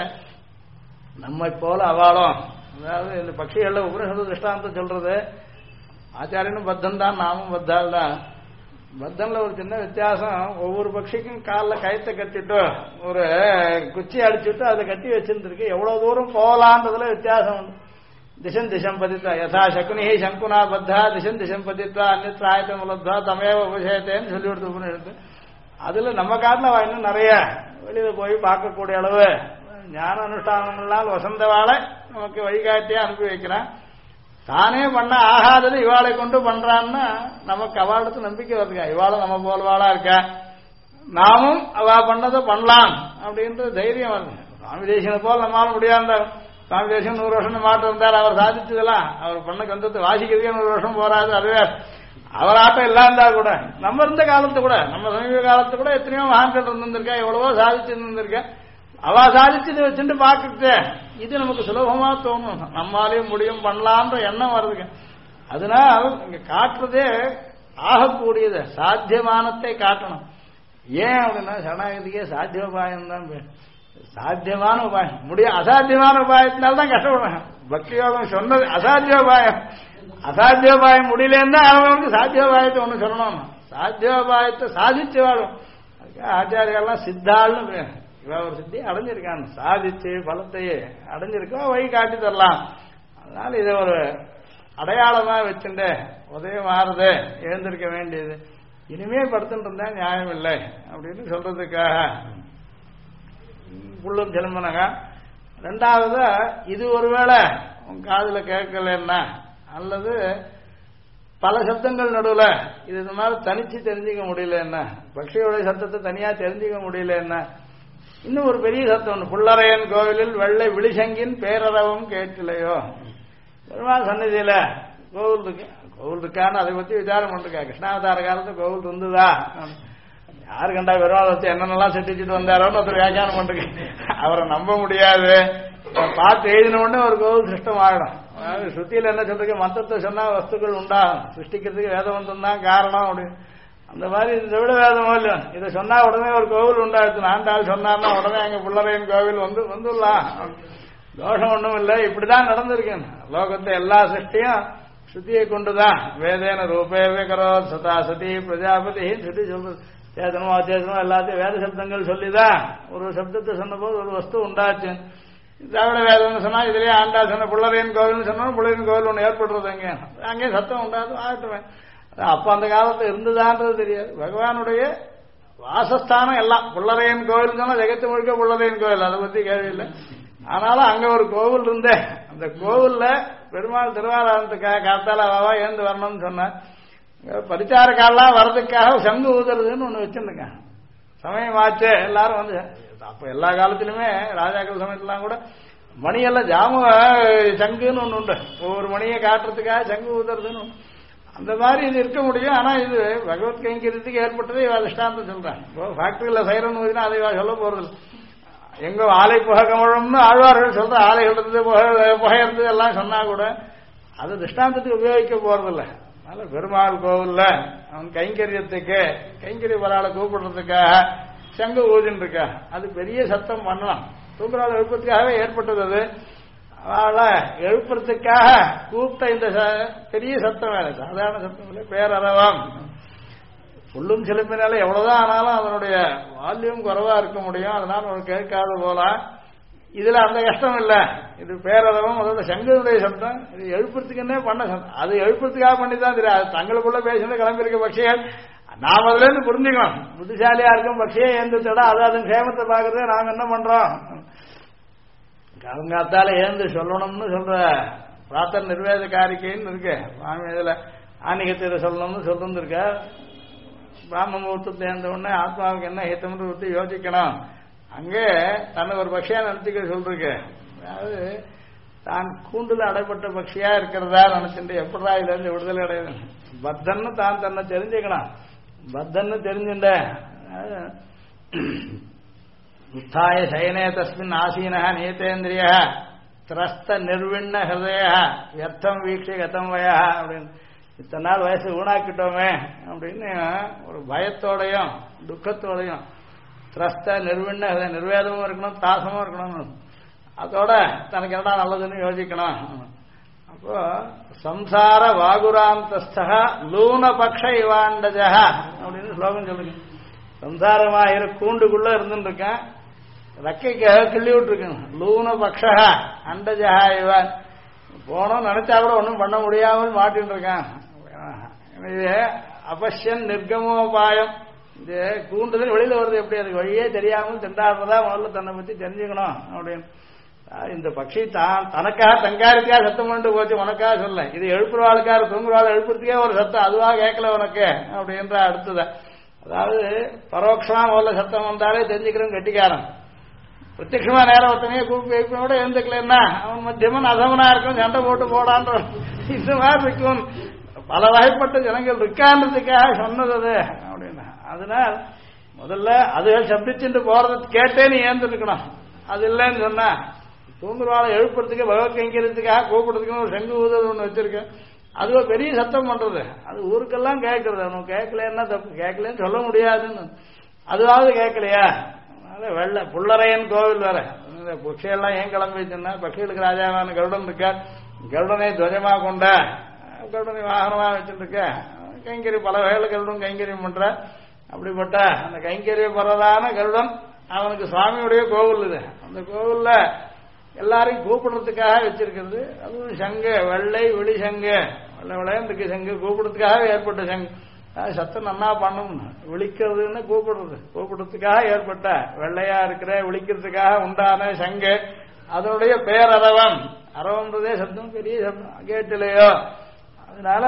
நம்மை போல அவாளும், அதாவது இந்த பட்சிகள்ல உபனிஷத்து திருஷ்டாந்தம் சொல்றது ஆச்சாரியனும் பத்தன் தான், நாமும் பத்தால் தான். பத்தன்ல ஒரு சின்ன வித்தியாசம். ஒவ்வொரு பட்சிக்கும் காலில் கயத்தை கட்டிட்டு ஒரு குச்சி அடிச்சுட்டு அதை கட்டி வச்சிருந்துருக்கு. எவ்வளவு தூரம் போகலான்றதுல வித்தியாசம் உண்டு. திசம் பதித்தா யதா சகுனி சங்குனா பத்தா திசம் பதித்தா அந்நியத்திர ஆயத்தம் உலத்தா தமேவ உபசேத்தேன்னு சொல்லி கொடுத்து உபனிஷத்து. அதுல நம்ம காட்டில் இன்னும் நிறைய வெளியில போய் பார்க்கக்கூடிய அளவு ஞான அனுஷ்டானங்களால் வசந்த வாழை நமக்கு வழிகாட்டியா அனுப்பி வைக்கிறான். தானே பண்ண ஆகாதது இவாளை கொண்டு பண்றான்னா நமக்கு அவளுக்கு நம்பிக்கை வருதுக்கா. இவாளும் நம்ம போல்வாளா இருக்கா, நாமும் அவ பண்ணதை பண்ணலாம் அப்படின்ற தைரியம் வருது. சுவாமி தேசியனை போல் நம்மளால முடியாத. சுவாமி தேசியம் 100 வருஷம் மாற்றம் இருந்தார். அவர் சாதிச்சதெல்லாம் அவர் பண்ண கந்தத்தை வாசிக்கிறதுக்கே 100 வருஷம் போறாது. அதுவே அவர் ஆட்டம் எல்லாம் இருந்தா கூட நம்ம இருந்த காலத்து கூட நம்ம சமீப காலத்து கூட எத்தனையோ மகான்கள் இருந்திருக்கா, எவ்வளவோ சாதிச்சு இருந்திருக்கா. அவ சாதிச்சதை வச்சுட்டு பாக்குறது இது நமக்கு சுலபமா தோணும். நம்மளாலேயும் முடியும் பண்ணலான்ற எண்ணம் வருதுங்க. அதனால் இங்க காட்டுறதே ஆகக்கூடியது சாத்தியமானத்தை காட்டணும். ஏன் அப்படின்னா சரணாகதிக்கே சாத்தியோபாயம் தான் பேர். சாத்தியமான உபாயம் அசாத்தியமான உபாயத்தினால்தான் கஷ்டப்படுறாங்க. பக்தி யோகம் சொன்னது அசாத்தியோபாயம். அசாத்தியோபாயம் முடியலன்னா அவங்களுக்கு சாத்தியோபாயத்தை ஒண்ணு சொல்லணும். சாத்தியோபாயத்தை சாதிச்சு வாழும். அதுக்காக ஆச்சாரியெல்லாம் சித்தாள்னு பேர். இவ ஒரு சித்தி அடைஞ்சிருக்கான், சாதிச்சு பலத்தையே அடைஞ்சிருக்கா, வழி காட்டி தரலாம். அதனால இதை ஒரு அடையாளமா வச்சுட்டு உதயம் மாறுது எழுந்திருக்க வேண்டியது. இனிமே படுத்துட்டு இருந்தா நியாயம் இல்லை அப்படின்னு சொல்றதுக்காக புள்ளும் செலும்பனங்க. 2வது இது ஒருவேளை உன் காதுல கேட்கலன்னா அல்லது பல சப்தங்கள் நடுவில் இது இந்த மாதிரி தனிச்சு தெரிஞ்சுக்க முடியல என்ன, பக்ஷியோட சத்தத்தை தனியா தெரிஞ்சுக்க முடியல என்ன, இன்னும் ஒரு பெரிய சத்தம் ஒன்று. புள்ளரையன் கோவிலில் வெள்ளை விழிசங்கின் பேரறவும் கேட்கலையோ. பெருமாள் சன்னதியில கோவில் இருக்கு. கோவில் இருக்கான்னு அதை பத்தி விசாரம் பண்ணிருக்கா. கிருஷ்ணாவதார காலத்து கோவில் இருந்துதா, யாரு கண்டா பெருமாள் வச்சு என்னென்னலாம் செட்டிச்சுட்டு வந்தாரோன்னு ஒருத்தர் வியாக்கியானம் பண்ணிருக்கேன். அவரை நம்ப முடியாது. பார்த்து எழுதின உடனே ஒரு கோவில் சிருஷ்டம் ஆகிடும். அதாவது ஸ்ருதியில என்ன சொல்றீங்க, மந்திரத்தை சொன்னா வஸ்துக்கள் உண்டாகும், சிருஷ்டிக்கிறதுக்கு வேதமந்திரம் தான் காரணம் அப்படின்னு. அந்த மாதிரி இதை விட வேதமோ இல்லையா, இதை சொன்னா உடனே ஒரு கோவில் உண்டாச்சு. ஆண்டாள் சொன்னார்னா உடனே அங்க புள்ளரையன் கோவில் வந்துடலாம். தோஷம் ஒண்ணும் இல்லை. இப்படிதான் நடந்திருக்கேன். லோகத்தை எல்லா சிருஷ்டியும் ஸ்ருதியை கொண்டுதான். வேதேன ரூபேவே கரோ சதா சதி பிரஜாபதி ஸ்ருதி சொல்றது. சேதனமோ அச்சேதனமோ எல்லாத்தையும் வேத சப்தங்கள் சொல்லிதான் ஒரு சப்தத்தை சொன்ன போது ஒரு வஸ்து உண்டாச்சு. திராவிட வேதம்னு சொன்னா இதுலயே ஆண்டாள் சொன்ன புள்ளரையன் கோவில்னு சொன்னா புள்ளரையன் கோவில் ஒண்ணு ஏற்படுறது அங்கே சத்தம் உண்டாது ஆகட்டுமே. அப்ப அந்த காலத்துல இருந்துதான்றது தெரியாது. பகவானுடைய வாசஸ்தானம் எல்லாம் புள்ளரையன் கோவில் சொன்னா ஜெகத்து முழுக்க புள்ளரையன் கோவில், அதை பத்தி கேள்வி இல்லை. ஆனாலும் அங்க ஒரு கோவில் இருந்தே அந்த கோவில்ல பெருமாள் திருவாராயணத்துக்காக காத்தால வாவா ஏந்து வரணும்னு சொன்ன பரிச்சாரக்காரெல்லாம் வர்றதுக்காக சங்கு ஊதுறதுன்னு ஒண்ணு வச்சிருந்துங்க. சமயம் ஆச்சு எல்லாரும் வந்து. அப்ப எல்லா காலத்திலுமே ராஜாக்கள் சமயத்துலாம் கூட மணியெல்லாம் ஜாம சங்குன்னு ஒண்ணு உண்டு. ஒவ்வொரு மணியை காட்டுறதுக்காக சங்கு ஊதுறதுன்னு ஒண்ணு. அந்த மாதிரி இது இருக்க முடியும். ஆனா இது பகவத் கைங்கரியத்துக்கு ஏற்பட்டது இவ அதிஷ்டாந்தம் சொல்றாங்க. ஃபேக்டரியில சைரன் ஊதினா அதை சொல்ல போறது. எங்க ஆலை புகை கமழம்னு ஆழ்வார்கள் சொல்ற ஆலைகள் இருந்து புகை இருந்தது எல்லாம் சொன்னா கூட அது திஷ்டாந்தத்துக்கு உபயோகிக்க போறதில்ல. அதனால பெருமாள் கோவில்ல அவன் கைங்கரியத்துக்கு கைங்கரிய பராளை கூப்பிடுறதுக்காக சங்கு ஊதின்னு இருக்க, அது பெரிய சத்தம் பண்ணலாம். தூங்குறாள் எழுப்புறதுக்காகவே ஏற்பட்டது அது. அவளை எழுப்புறதுக்காக கூப்பிட்ட இந்த பெரிய சத்தம் வேலை, சாதாரண சத்தம் இல்லை, பேரறவம். புல்லும் சிலம்பினால எவ்வளவுதான் ஆனாலும் அதனுடைய வால்யூம் குறைவா இருக்க முடியும், அதனால ஒரு கேட்காத போலாம். இதுல அந்த கஷ்டம் இல்ல, இது பேரளவும் அதோட சங்கனுடைய சப்தம். இது எழுப்புறதுக்குன்னே பண்ண சப்தம், அது எழுப்புறதுக்காக பண்ணிதான் தெரியாது. தங்களுக்குள்ள பேசுறது கிளம்பியிருக்க பட்சிகள் நாம அதுல இருந்து புரிஞ்சுக்கணும். புத்திசாலியா இருக்கும் பட்சியே ஏந்துட்டா அது அதன் சேமத்தை பாக்குறதே நாங்க என்ன பண்றோம். கலங்காத்தால ஏந்து சொல்லணும்னு சொல்ற பிரார்த்தனை நிர்வேத காரிக்கைன்னு இருக்கு. சுவாமி இதுல ஆன்மீகத்தை சொல்லணும்னு சொல்லிருக்க. பிராம முகூர்த்தத்தை ஏந்த உடனே ஆத்மாவுக்கு என்ன ஹித்தம்னு விட்டு யோசிக்கணும். அங்கே தன்னை ஒரு பக்ஷியா நினைச்சுக்க சொல்லிருக்கு. அதாவது தான் கூண்டுல அடைப்பட்ட பக்ஷியா இருக்கிறதா நினைச்சுட்டு எப்படா இதுல இருந்து விடுதலை அடையுது. பத்தன்னு தான் தன்னை தெரிஞ்சுக்கணும். பத்தன்னு தெரிஞ்சுட்ட உத்தாய சயனே தஸ்மின் ஆசீன நீதேந்திரிய திரஸ்த நிர்விண்ண ஹிருதய வியர்த்தம் வீக்ஷி கதம் வயா அப்படின்னு, இத்தனை நாள் வயசு ஊனாக்கிட்டோமே அப்படின்னு ஒரு பயத்தோடையும் துக்கத்தோடையும், திரஸ்த நிர்விண்ண நிர்வேதமும் இருக்கணும், தாசமும் இருக்கணும். அதோட தனக்கு என்னடா நல்லதுன்னு யோசிக்கணும். அப்போ சம்சார வாகுராந்தஸ்தக லூனபக்ஷ இவாண்டஜா அப்படின்னு ஸ்லோகம் சொல்லுங்க. சம்சாரமாகிற கூண்டுக்குள்ள இருந்துட்டு இருக்கேன், ரெக்கைக்காக கிள்ளி விட்டுருக்கேன். லூனபக்ஷ அண்டஜா இவான், போனோம் நினைச்சா கூட ஒன்றும் பண்ண முடியாமல் மாட்டின்னு இருக்கான். இது அபஷ்யன் நிர்கமோபாயம். இது கூண்டுதல் வெளியில வருது எப்படி, அதுக்கு வழியே தெரியாமல் திண்டாடுறதா முதல்ல தன்னை பத்தி தெரிஞ்சுக்கணும் அப்படின்னு. இந்த பட்சி தான் தனக்காக தங்காருக்காக சத்தம் பண்ணிட்டு போச்சு, உனக்காக சொல்ல. இது எழுப்புறவாளுக்காக தூங்குறவாள் எழுப்புறதுக்கே ஒரு சத்தம், அதுவா கேட்கல உனக்கு அப்படின்ற அடுத்தத. அதாவது பரோட்சமா முதல்ல சத்தம் வந்தாலே தெரிஞ்சுக்கிறவன் கெட்டிக்காரன். பிரத்யட்சமா நேரம் ஒருத்தனையே கூப்பிட்டு கூட எழுந்துக்கலன்னா அவன் மத்தியமன் அதமனா இருக்கும், சண்டை போட்டு போடான்ற இந்த மாதிரி இருக்கும். பல வகைப்பட்ட ஜனங்கள் இருக்கான்றதுக்காக சொன்னது அது அப்படின்னா. அதனால முதல்ல அதுகள் சப்திச்சுட்டு போறது கேட்டே நீ ஏந்துருக்கணும். அது இல்லைன்னு சொன்னா தூங்குறவாளை எழுப்புறதுக்கு பகவத் கைங்கிறதுக்காக கூப்பிடுறதுக்குன்னு ஒரு சங்கு ஊதல் ஒன்று வச்சிருக்கேன். அதுவோ பெரிய சத்தம் பண்றது, அது ஊருக்கெல்லாம் கேட்கறது. அவனுக்கு கேட்கலன்னா தப்பு, கேட்கலன்னு சொல்ல முடியாதுன்னு. அதுவாவது கேட்கலையா? அதனால வெள்ள புள்ளரையன் கோவில் வேற. பக்ஷியெல்லாம் ஏன் கிளம்பி வச்சுன்னா, பக்ஷிகளுக்கு ராஜாவான கருடன் இருக்க, கருடனை துவஜமா கொண்ட, கருடனை வாகனமா வச்சுருக்க, கைங்கறி பல வகையில் கருடன் கைங்கரியம் பண்ற. அப்படிப்பட்ட அந்த கைங்கரியம் பண்றதான கருடன் அவனுக்கு சுவாமியுடைய கோவில் இது. அந்த கோவில்ல எல்லாரையும் கூப்பிடுறதுக்காக வச்சிருக்கிறது. அதுவும் சங்கு, வெள்ளை வெளி சங்கு, வெள்ளை விளையாண்டுக்கு சங்கு கூப்பிடுறதுக்காக ஏற்பட்ட சங்கு. சத்தம் நன்னா பண்ணணும். விழிக்கிறதுன்னு கூப்பிடுறதுக்காக ஏற்பட்ட வெள்ளையா இருக்கிற விழிக்கிறதுக்காக உண்டான சங்கு, அதனுடைய பேரரவம். அரவன்றதே சத்தம், பெரிய சத்தம் கேட்டிலையோ. அதனால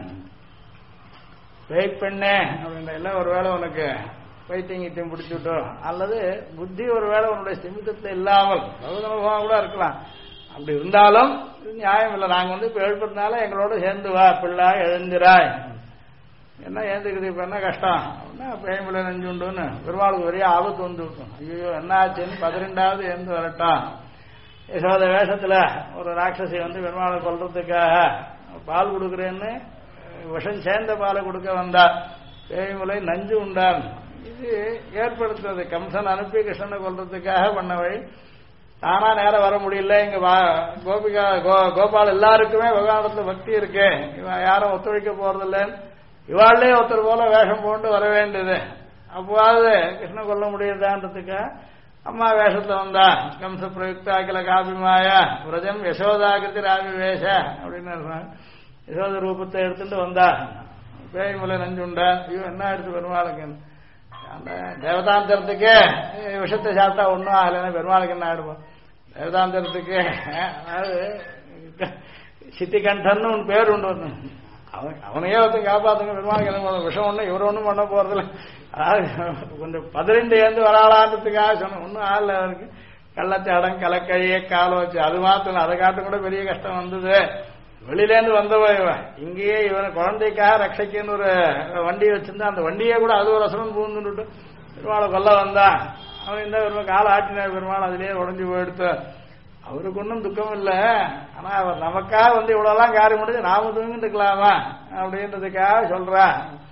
பெண்ணே அப்படின்ற எல்லாம் ஒருவேளை உனக்கு பைத்தியங்கிட்டையும் பிடிச்சுட்டோம், அல்லது புத்தி ஒருவேளை உன்னுடைய ஸ்திமித்தத்தை இல்லாமல் பகவதனுபவம் கூட இருக்கலாம். அப்படி இருந்தாலும் நியாயம் இல்லை. நாங்கள் இப்ப எழுப்புறதுனால எங்களோட சேர்ந்து வா பிள்ளை எழுந்திராய். என்ன ஏந்துக்குது இப்ப என்ன கஷ்டம் அப்படின்னா, பேய்மலை நெஞ்சுண்டுன்னு பெருமாளுக்கு பெரிய ஆபத்து வந்து விட்டோம். ஐயோ என்ன ஆச்சுன்னு 12வது எழுந்து வரட்டான். யசோத வேஷத்துல ஒரு ராட்சசி வந்து பெருமாளை கொல்றதுக்காக பால் கொடுக்குறேன்னு விஷம் சேர்ந்த பாலை கொடுக்க வந்தா. பேய்மலை நஞ்சு உண்டான். இது ஏற்படுத்துறது கம்சன் அனுப்பி கிருஷ்ணனை கொல்றதுக்காக பண்ண வழி. தானா நேரம் வர முடியல. இங்க கோபிகா கோபால் எல்லாருக்குமே பகவானத்துல பக்தி இருக்கு, இவன் யாரும் ஒத்துழைக்க போறதில்லைன்னு இவாளே ஒருத்தர் போல வேஷம் போட்டு வர வேண்டியது. அப்போது கிருஷ்ணன் கொல்ல முடியுதான்றதுக்காக அம்மா வேஷத்துல வந்தா. கம்ச பிரயுக்தா அகில காபிமாயா விரஜம் யசோதாகிருதி ராவிவேஷ அப்படின்னு யசோத ரூபத்தை எடுத்துட்டு வந்தா. பேய்மலை நஞ்சுண்டா. ஐயோ என்ன எடுத்து பெருமாளுக்கு அந்த தேவதாந்தரத்துக்கு விஷத்தை சாப்பிட்டா ஒன்றும் ஆகலைன்னா பெருமாளுக்கு என்ன ஆயிடுவோம். தேவதாந்தரத்துக்கு அதாவது சித்திகண்டன்னு உன் பேர் உண்டு வந்து அவனையே ஒருத்தன் காப்பாத்துங்க. பெருமாளுக்கு என்ன பண்ண விஷம் ஒன்றும் இவர் ஒன்றும் பண்ண போறதில்ல. அதாவது கொஞ்சம் 12 ஏந்து வராளான்றதுக்காக சொன்ன ஒன்றும் ஆகல. அவருக்கு கள்ளத்தை அடம் கலக்கழிய கால வச்சு அது மாத்திரம் அதை காட்ட கூட பெரிய கஷ்டம் வந்தது. வெளியிலேருந்து வந்தவ இவன் இங்கேயே இவனை குழந்தைக்காக ரட்சைக்குன்னு ஒரு வண்டி வச்சிருந்தா. அந்த வண்டியே கூட அது ஒரு ரசனம் பூந்துட்டு பெருமாளை கொல்ல வந்தான். அவன் இந்த பெருமாள் காலை ஆட்டின பெருமாள் அதிலேயே உடஞ்சி போயிடுத்து. அவருக்கு ஒன்றும் துக்கம் இல்லை. ஆனா அவர் நமக்காக வந்து இவ்வளவுலாம் காரியம் முடிஞ்சு நாம தூங்கிட்டு இருக்கலாமா அப்படின்றதுக்காக சொல்றா.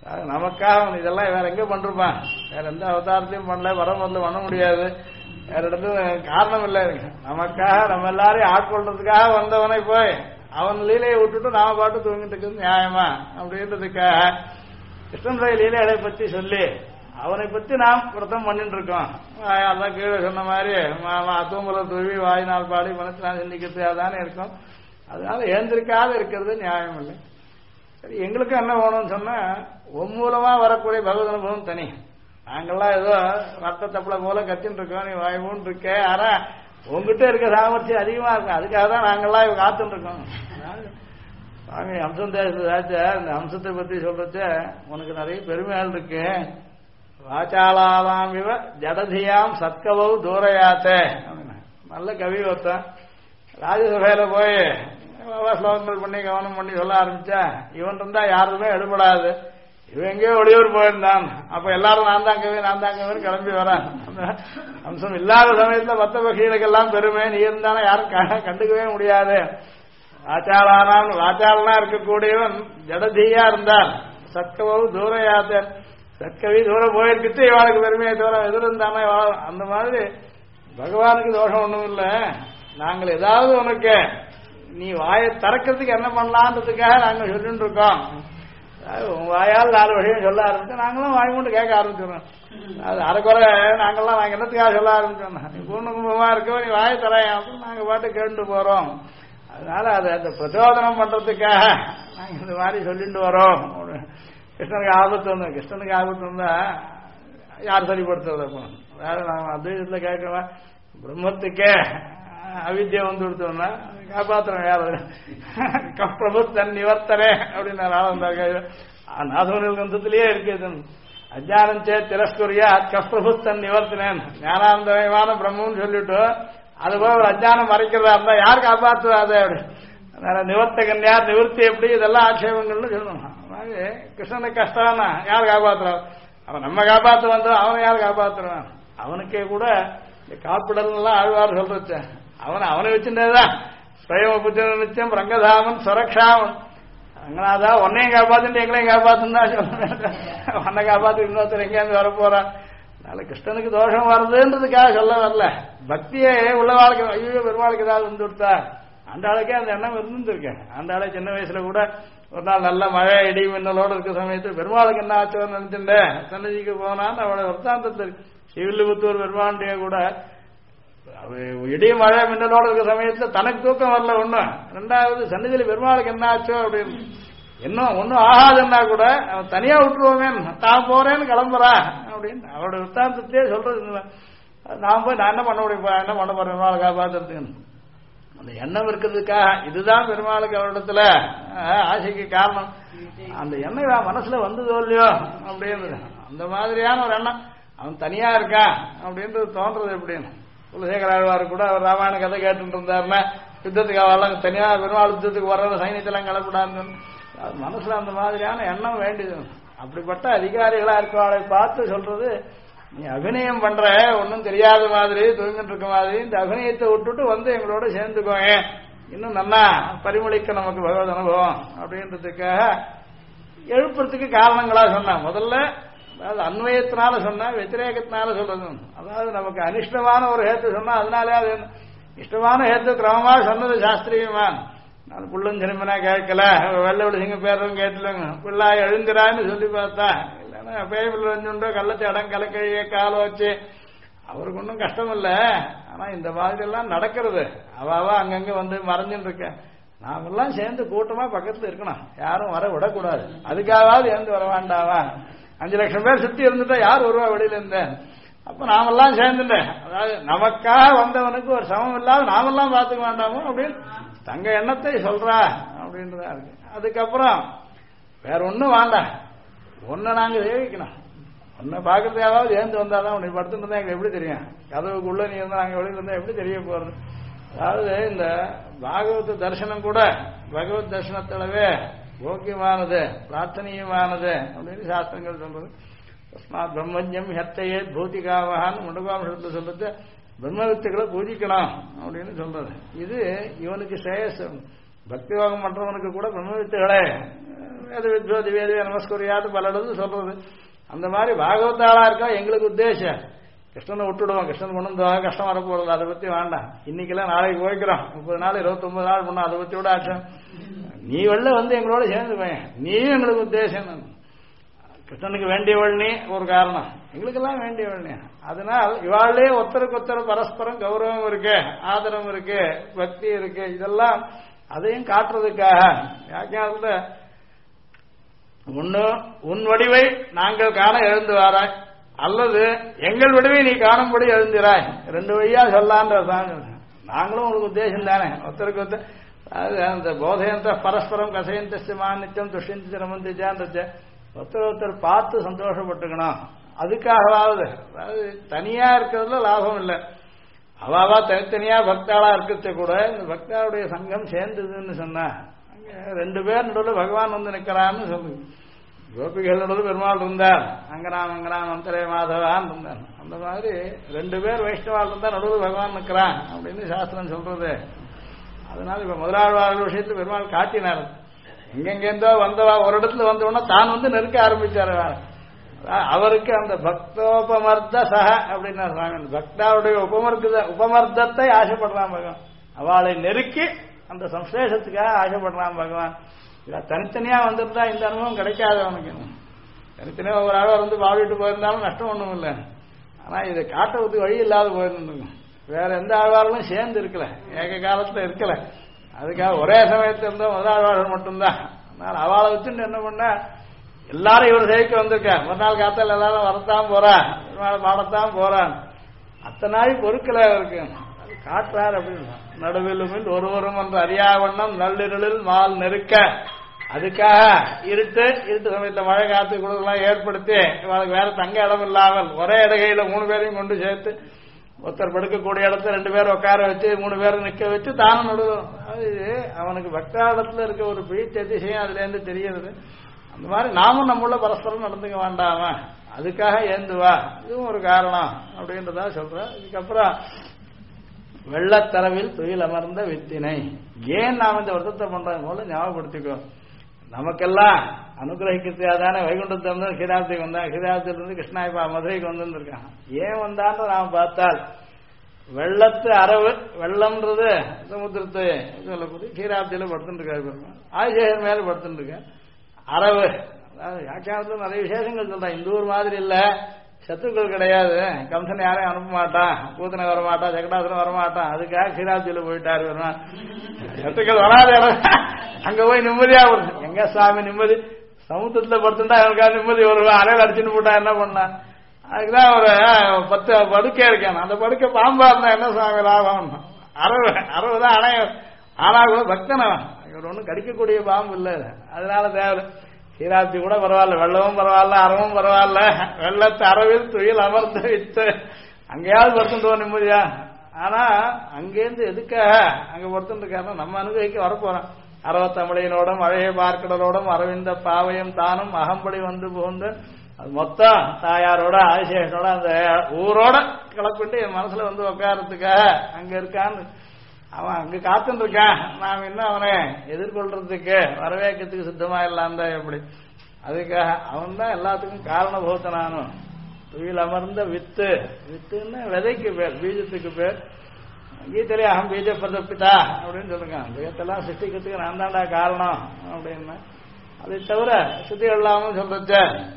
நமக்காக அவன் இதெல்லாம் வேற எங்க பண்றான், வேற எந்த அவதாரத்தையும் பண்ணல, வரம் பண்ண முடியாது, வேற இடத்துல காரணம் இல்லை. நமக்காக நம்ம எல்லாரையும் ஆட்கொள்றதுக்காக வந்தவனை போய் அவன் லீலையை விட்டுட்டு நாம பாட்டு தூங்கிட்டு இருக்கிறது நியாயமா அப்படின்றதுக்காக கிருஷ்ணனுடைய லீலைகளை பத்தி சொல்லி அவனை பத்தி நாம் விரதம் பண்ணிட்டு இருக்கோம். அதான் கீழே சொன்ன மாதிரி தூங்குற தூவி வாயினால் பாடி மனசினால் சிந்திக்கிறது அதானே இருக்கும். அதனால ஏந்திருக்காத இருக்கிறது நியாயம் இல்லை. சரி, எங்களுக்கும் என்ன வேணும்னு சொன்னா மூலமா வரக்கூடிய பகவத் அனுபவம் தனி. நாங்கள்லாம் ஏதோ ரத்த தப்பளை போல கத்தின்னு இருக்கோம், நீ வாய்மூன்னு இருக்க, ஆனா உங்ககிட்ட இருக்க சாமர்த்தியம் அதிகமா இருக்கும். அதுக்காக தான் நாங்கள்லாம் இவங்க காத்துட்டு இருக்கோம். சுவாமி அம்சம் தேசத்தாச்ச இந்த அம்சத்தை பத்தி சொல்றச்ச உனக்கு நிறைய பெருமைகள் இருக்கு. வாச்சாலாம் இவ ஜடதியாம் சத்கவவு தூரையாத்தே. நல்ல கவி ஒருத்தன் ராஜசபையில போய் ஸ்லோகங்கள் பண்ணி கவனம் பண்ணி சொல்ல ஆரம்பிச்சா இவன் இருந்தா யாருமே எடுபடாது. இவன் எங்கேயோ வெளியூர் போயிருந்தான். அப்ப எல்லாரும் நான் தான் கவி கிளம்பி வரான். அம்சம் இல்லாத சமயத்துல மத்த பக்திகளுக்கெல்லாம் பெருமை, நீ இருந்தானே யாரும் கண்டுக்கவே முடியாது. வாச்சாலனா இருக்கக்கூடியவன் ஜடதீயா இருந்தான். சத்கவவு தூரையாத்தன், சத்கவி தூரம் போயிருக்கிட்டு இவனுக்கு பெருமையை தூரம் எதிர் இருந்தானே. அந்த மாதிரி பகவானுக்கு தோஷம் ஒண்ணும் இல்லை. நாங்கள் ஏதாவது உனக்கு நீ வாயை திறக்கிறதுக்கு என்ன பண்ணலான்றதுக்காக நாங்கள் சொல்லிட்டு இருக்கோம். உங்க வாயால் 4 விஷயம் சொல்ல ஆரம்பிச்சோம், நாங்களும் வாய் கொண்டு கேட்க ஆரம்பிச்சிடறோம். அது அரைக்குறை நாங்கள்லாம் நாங்கள் என்னத்துக்காக சொல்ல ஆரம்பிச்சோம், நீ பூர்ண கும்பமா இருக்கோ நீ வாயை தரையா நாங்கள் பாட்டு கேட்டு போறோம். அதனால அதை அந்த பிரச்சோதனம் பண்றதுக்காக நாங்கள் இந்த மாதிரி சொல்லிட்டு வரோம். கிருஷ்ணனுக்கு ஆபத்து வந்தோம், கிருஷ்ணனுக்கு ஆபத்து வந்தா யார் சரிப்படுத்துறது? அப்போ வேற நாம அத்வைதத்துல கேட்கலாம், பிரம்மத்துக்கே அவித்யா வந்து கொடுத்தோம்னா காப்பாத்துறோம் யாரு? கப்பிரபு தன் நிவர்த்தனே அப்படின்னு நாசவனில் கந்தத்திலேயே இருக்குது. அஜானம் சே திரஸ்குரியா கப்பிரபு தன் நிவர்த்தனேன், ஞானாந்தமயமான பிரம்மன்னு சொல்லிட்டு அது போல ஒரு அஜானம் மறைக்கிறதா இருந்தா யார் காப்பாற்றுவாது? அப்படி நிவர்த்தகன் யார், நிவர்த்தி எப்படி, இதெல்லாம் ஆட்சேபங்கள்னு சொல்லணும். கிருஷ்ணனுக்கு கஷ்டம்னா யார் காப்பாற்றுறான்? அவன் நம்ம காப்பாற்ற வந்தோம், அவனை யார் காப்பாற்றுறான்? அவனுக்கே கூட இந்த காப்பிடல் எல்லாம் ஆழ்வார் சொல்றச்ச அவனை வச்சுட்டேதான் ஸ்வயம் புத்திர நிச்சயம் ரங்கதாமன் சுரக்ஷாமன். ரங்கநாதா உன்னையும் காப்பாத்துட்டு எங்களையும் காப்பாத்துன்னு தான் சொல்ல, உன்னை காப்பாத்து இன்னொருத்தர் எங்கேயாந்து வர போறான். அதனால கிருஷ்ணனுக்கு தோஷம் வருதுன்றதுக்காக சொல்ல வரல. பக்தியே உள்ள வாழ்க்கை ஐயோ பெருமாளுக்கு ஏதாவது வந்து கொடுத்தா அந்த ஆளுக்கே அந்த எண்ணம் இருந்துருக்கேன். அந்த ஆளே சின்ன வயசுல கூட ஒரு நாள் நல்ல மழை இடி மின்னலோட இருக்க சமயத்தில் பெருமாளுக்கு என்ன ஆச்சோன்னு நினைச்சுட்டேன் சன்னதிக்கு போனான்னு அவளை வர்த்தாந்தத்தில் சிவில்லிபுத்தூர் பெருமாண்டிய கூட இடி மழை மின்னலோட இருக்க சமயத்துல தனக்கு தூக்கம் வரல ஒண்ணு. 2வது சன்னதியில பெருமாளுக்கு என்ன ஆச்சோ அப்படின்னு இன்னும் ஒன்னும் ஆகாதுன்னா கூட அவன் தனியா விட்டுருவோமே, தான் போறேன்னு கிளம்புறா அப்படின்னு அவரோட விற்த்தாந்தத்தையே சொல்றது. நான் போய் நான் என்ன பண்ண முடியும், என்ன பண்ண போறேன் பெருமாளை காப்பாத்துறதுன்னு அந்த எண்ணம் இருக்கிறதுக்காக இதுதான் பெருமாளுக்கு அவரிடத்துல ஆசைக்கு காரணம். அந்த எண்ணம் மனசுல வந்ததோ இல்லையோ அப்படின்னு அந்த மாதிரியான ஒரு எண்ணம் அவன் தனியா இருக்கான் அப்படின்றது தோன்றது. எப்படின்னு குலசேகர ஆழ்வார் கூட அவர் ராமாயண கதை கேட்டு இருந்தாருன்னா யுத்தத்துக்கு அவெல்லாம் தனியா பெருமாள் யுத்தத்துக்கு வர்ற சைன்யத்தெல்லாம் கிளப்பிடான்னு மனசுல அந்த மாதிரியான எண்ணம் வேண்டியது. அப்படிப்பட்ட அதிகாரிகளா இருக்கவளை பார்த்து சொல்றது, நீ அபிநயம் பண்ற ஒன்னும் தெரியாத மாதிரி தூங்கிட்டு இருக்க மாதிரி இந்த அபிநயத்தை விட்டுட்டு வந்து எங்களோட சேர்ந்துக்கோங்க, இன்னும் நல்லா பரிமளிக்க நமக்கு பகவத் அனுபவம் அப்படின்றதுக்காக எழுப்புறதுக்கு காரணங்களா சொன்னா. முதல்ல அதாவது அன்வயத்தினால சொன்னா, வெத்திரேகத்தினால சொல்றது. அதாவது நமக்கு அனிஷ்டமான ஒரு ஹேத்து சொன்னா அதனாலே அது இஷ்டமான ஹேத்து கிரமமா சொன்னது சாஸ்திரியமான். நான் புள்ளும் சினிமனா கேட்கல, வெள்ளோட சிங்க பேரும் கேட்டலங்க, பிள்ளா எழுந்திரான்னு சொல்லி பார்த்தா இல்லைன்னா பேபிள் வந்துண்டோ கள்ளத்தை அடம் கலக்கழிய கால வச்சு அவருக்கு ஒன்றும் கஷ்டம் இல்லை. ஆனா இந்த மாதிரி எல்லாம் நடக்கிறது அவாவா அங்கங்க வந்து மறைஞ்சுட்டு இருக்க. நாமெல்லாம் சேர்ந்து கூட்டமா பக்கத்துல இருக்கணும், யாரும் வர விடக்கூடாது. அதுக்காவது சேர்ந்து வர வேண்டாவா? 5 லட்சம் பேர் சுத்தி இருந்துட்டா யார் வருவா வெளியில இருந்தேன்? அப்ப நாமெல்லாம் சேர்ந்துட்டேன். அதாவது நமக்காக வந்தவனுக்கு ஒரு சமம் இல்லாத நாமெல்லாம் பார்த்துக்க வேண்டாமோ அப்படின்னு தங்க எண்ணத்தை சொல்றா அப்படின்றதா இருக்கு. அதுக்கப்புறம் வேற ஒன்னும் வேண்டாம், ஒன்ன நாங்க சேவிக்கணும். ஒன்ன பாக்குறதுக்காவது ஏந்து வந்தாதான் உன்னை படுத்துட்டு இருந்தா எங்களுக்கு எப்படி தெரியும்? கதவுக்குள்ள நீ இருந்தா நாங்க வெளியில இருந்தா எப்படி தெரிய போறது? அதாவது இந்த பாகவத தரிசனம் கூட பகவத் தரிசனத்திலவே போக்கியமானது பிரார்த்தனீயமானது அப்படின்னு சாஸ்திரங்கள் சொல்றது. தஸ்மாத் பிரம்மஜம் ஹத்தையே பூத்திகாவகான்னு முண்டகாமசத்துல சொல்றது, பிரம்ம வித்துக்களை பூஜிக்கணும் அப்படின்னு சொல்றது. இது இவனுக்கு ஸ்ரேயஸ். பக்தி யோகம் பண்றவனுக்கு கூட பிரம்ம வித்துகளே வேத வித்வோ திவேதிவே நமஸ்கரியாத்து பல இடத்துல சொல்றது. அந்த மாதிரி பாகவத்தாளா இருக்கா எங்களுக்கு உத்தேசம். கிருஷ்ணனை விட்டுடுவோம், கிருஷ்ணன் கொண்டு வந்து கஷ்டம் வரப்போறது, அதை பத்தி வேண்டாம். இன்னைக்கெல்லாம் நாளைக்கு போய்க்கிறோம், 30 நாள் 29 நாள் பண்ணோம், அதை பத்தி விட ஆட்சம். நீ வெளில வந்து எங்களோட சேர்ந்து போயேன், நீயும் எங்களுக்கு உத்தேசம். கிருஷ்ணனுக்கு வேண்டியவள் நீ ஒரு காரணம், எங்களுக்கெல்லாம் வேண்டியவள் நீ. அதனால் இவாளே ஒருத்தருக்கு ஒருத்தர் பரஸ்பரம் கௌரவம் இருக்கு, ஆதரவு இருக்கு, பக்தி இருக்கு, இதெல்லாம் அதையும் காட்டுறதுக்காக வியாக்கியானத்துல ஒண்ணு உன் வடிவை நாங்கள் காண எழுந்து வாராய், அல்லது எங்கள் வடிவை நீ காணும்படி எழுந்திராய். 2 வழியா சொல்லான்ற நாங்களும் உங்களுக்கு உத்தேசம் தானே. ஒருத்தருக்கு ஒருத்தர் அந்த போதையந்த பரஸ்பரம் கசையந்த மாநித்தியம் துஷ்யந்தி ரமந்திச்சான்ற ஒருத்தர் ஒருத்தர் பார்த்து சந்தோஷப்பட்டுக்கணும். அதுக்காகவாவது, அதாவது தனியா இருக்கிறதுல லாபம் இல்லை. அவாவா தனித்தனியா பக்தாளா இருக்கிறத கூட இந்த பக்தாவுடைய சங்கம் சேர்ந்ததுன்னு சொன்னா அங்க 2 பேர் நடுவில் பகவான் வந்து நிற்கிறான்னு சொல்லுங்க. கோபிகள் நடுவில் பெருமாள் இருந்தார், அங்கராம் அங்கராம் அந்தரே மாதவான் இருந்தார். அந்த மாதிரி 2 பேர் வைஷ்ணவால் இருந்தா நடுவில் பகவான் நிற்கிறான் அப்படின்னு சாஸ்திரம் சொல்றது. அதனால இப்ப முதலாளர் விஷயத்துல பெருமாள் காட்டினார். எங்கெங்கேந்தோ வந்தவா ஒரு இடத்துல வந்தோன்னா தான் வந்து நெருக்க ஆரம்பிச்சாரு. அவருக்கு அந்த பக்தோபமர்த்த சக அப்படின்னா பக்தாவுடைய உபமர்த்தத்தை ஆசைப்படுறான் பகவான். அவளை நெருக்கி அந்த சம்சேஷத்துக்காக ஆசைப்படுறான் பகவான். தனித்தனியா வந்திருந்தா இந்த அனுபவம் கிடைக்காது அவனுக்கு. தனித்தனியா ஒரு ஆள் வந்து பாடிட்டு போயிருந்தாலும் நஷ்டம் ஒண்ணும் இல்லை. ஆனா இதை காட்டுறதுக்கு வழி இல்லாத போயிருந்துங்க. வேற எந்த ஆழ்வார்களும் சேர்ந்து இருக்கல, ஏக காலத்துல இருக்கல. அதுக்காக ஒரே சமயத்துல இருந்த முதலாழ்வார்கள் மட்டும்தான். அதனால அவளை வச்சுட்டு என்ன பண்ண, எல்லாரும் இவர் சேவிக்க வந்திருக்க, ஒரு நாள் காத்தால் எல்லாரும் வரத்தான் போறான், பாடத்தான் போறான். அத்தனை நாள் பொறுக்கல அவருக்கு. அது காட்டுறாரு அப்படின்னு. நடுவிலுமில் ஒருவரும் என்று அறியாவண்ணம் நள்ளிருளில் மால் நெருக்க, அதுக்காக இருட்டு சமயத்தில் மழை காத்து கொடுக்கலாம் ஏற்படுத்தி இவளுக்கு வேற தங்க இடம் இல்லாமல் ஒரே இடகையில 3 பேரையும் கொண்டு சேர்த்து ஒருத்தர் படுக்கக்கூடிய இடத்துல 2 பேர் உட்கார வச்சு 3 பேரும் நிக்க வச்சு தானும் நடுவோம். அது அவனுக்கு பக்தாடத்துல இருக்க ஒரு பிரீத்தி அதிசயம் அதுல இருந்து தெரிகிறது. அந்த மாதிரி நாமும் நம்மள பரஸ்பரம் நடந்துக்க வேண்டாமா, அதுக்காக ஏந்துவா, இதுவும் ஒரு காரணம் அப்படின்றதா சொல்ற. இதுக்கப்புறம் வெள்ளத்தரவில் துயில் அமர்ந்த வித்தினை, ஏன் நாம் இந்த வருத்தத்தை பண்றோம் போல ஞாபகப்படுத்திக்கோ. நமக்கெல்லாம் அனுகிரகிக்கிறதுக்காக தானே வைகுண்டத்தை வந்து கிராப்திக்கு வந்தான், கிராப்திலிருந்து கிருஷ்ணாய்பா மதுரைக்கு வந்துருக்கான். ஏன் வந்தான்னு நாம் பார்த்தால் வெள்ளத்து அரவு, வெள்ளம்ன்றது சமுத்திரத்தை சொல்லக்கூடிய கீராப்தியில படுத்துட்டு இருக்காரு, ஆதிசேகர் மேல படுத்துட்டு இருக்க. அரவு அதாவது வியாக்கியானத்துல நிறைய விசேஷங்கள் சொல்றான். இந்த ஊர் மாதிரி இல்ல, சத்துக்கள் கிடையாது, கம்சன் யாரையும் அனுப்ப மாட்டான், பூத்தனை வரமாட்டான், ஜெகடாசனம் வரமாட்டான், அதுக்காக கீராப்தியில போயிட்டாரு. சத்துக்கள் வராத இடம் அங்க போய் நிம்மதியா எங்க சாமி நிம்மதி, சமுத்திரத்துல படுத்துட்டா அவனுக்காக நிம்மதி வருவான். அறையில் அடிச்சுட்டு போட்டா என்ன பண்ணான், அதுக்குதான் ஒரு 10 படுக்கை இருக்கேன், அந்த படுக்கை பாம்பா இருந்தா என்ன சாமி லாபம். அரவுதான் அணைய ஆனா கூட பக்தனவன், இவர் ஒன்றும் கடிக்கக்கூடிய பாம்பு இல்லை. அதனால தேவை சீராப்தி கூட பரவாயில்ல, வெள்ளமும் பரவாயில்ல, அறவும் பரவாயில்ல, வெள்ளத்து அரவில் துயில் அமர்ந்து வித்து அங்கேயாவது படுத்துட்டு நிம்மதியா. ஆனா அங்கேருந்து எதுக்காக அங்க படுத்துட்டு இருக்காருன்னா நம்ம அனுபவிக்க வரப்போறோம். அரவத்தமிழையினோடும் அழகிய பார்க்கடலோடும் அரவிந்த பாவையும் தானும் அகம்படி வந்து புகுந்து அது மொத்தம் தாயாரோட ஆதிசேஷனோட அந்த ஊரோட கிளப்பிட்டு என் மனசுல வந்து உட்காரத்துக்காக அங்க இருக்கான்னு அவன் அங்க காத்துட்டு இருக்கான். நாம் இன்னும் அவனை எதிர்கொள்றதுக்கு வரவேற்கிறதுக்கு சித்தமா இல்லாம எப்படி, அதுக்காக அவன் தான் எல்லாத்துக்கும் காரணபூத்தனானும். துயில் அமர்ந்த வித்து, வித்துன்னு விதைக்கு பேர், பீஜத்துக்கு பேர். கீதையிலே அகம் பீஜ பிரதப்பிதா அப்படின்னு சொல்லுங்க. பீஜத்தெல்லாம் சிருஷ்டிக்கிறதுக்கு நான் தாண்டா காரணம் அப்படின்னு. அதை தவிர சுத்தி இல்லாமல் சொல்றச்ச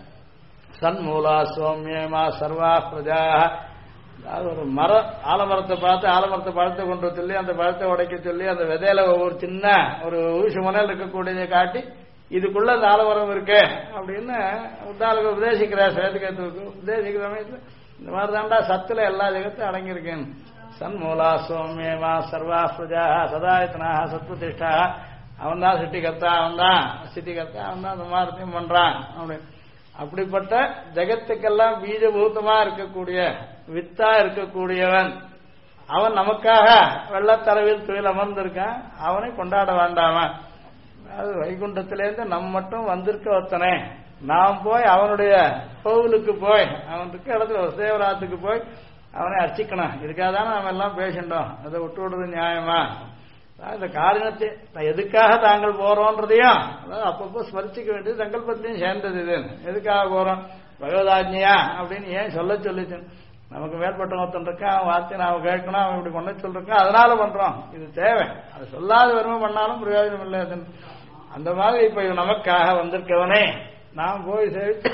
சன்மூலா சோமியமா சர்வா பிரஜா, அதாவது ஒரு மரம், ஆலமரத்தை பார்த்து ஆலமரத்தை பழத்தை கொண்டு சொல்லி அந்த பழத்தை உடைக்க சொல்லி அந்த விதையில ஒரு சின்ன ஒரு ஊசி முனையில் இருக்கக்கூடியதை காட்டி இதுக்குள்ள அந்த ஆலமரம் இருக்கு அப்படின்னு உத்தாளுக்கு உபதேசிக்கிறார். சேதுகத்துக்கு உபதேசிக்கிற சமயத்துல இந்த மாதிரி தாண்டா சத்துல எல்லா ஜெகத்தையும் அடங்கியிருக்கேன். சன்மூலா சோமியமா சர்வா பிரஜா சதாயத்தனா சத்வதிஷ்டா, அவன் தான் சிட்டிகர்த்தா, அவன் தான் ஸ்திதிகர்த்தா, அவன் தான் அந்த மாதிரியும் பண்றான் அப்படின்னு. அப்படிப்பட்ட ஜெகத்துக்கெல்லாம் பீஜபூதமா இருக்கக்கூடிய வித்தா இருக்கக்கூடியவன் அவன் நமக்காக வெள்ளத்தரவில் துயில் அமர்ந்திருக்கான். அவனை கொண்டாட வேண்டாமா? அது வைகுண்டத்திலேருந்து நம் மட்டும் வந்திருக்க ஒருத்தனே, நாம் போய் அவனுடைய கோவிலுக்கு போய் அவன் இருக்க இடத்துல வசுதேவராத்துக்கு போய் அவனை அர்ச்சிக்கணும். இதுக்காக தானே நம்ம எல்லாம் பேசிட்டோம். அதை விட்டு விடுறது நியாயமா? இந்த காரணத்தை எதுக்காக தாங்கள் போறோன்றதையும் அதாவது அப்பப்போ ஸ்மரிச்சிக்க வேண்டியது சங்கல்பத்தையும் சேர்ந்தது. இது எதுக்காக போறோம், பகவதாஜ்ஞையா அப்படின்னு ஏன் சொல்லிச்சு. நமக்கு மேற்பட்ட ஒருத்தன் இருக்கான், அவன் வார்த்தை நாம கேட்கணும், அவன் இப்படி பண்ண சொல்றான், அதனால பண்றோம். இது தேவை. அது சொல்லாத வெறுமை பண்ணாலும் பிரயோஜனம் இல்லை. அந்த மாதிரி இப்ப நமக்காக வந்திருக்கவனே நாம் போய் சேவிச்சு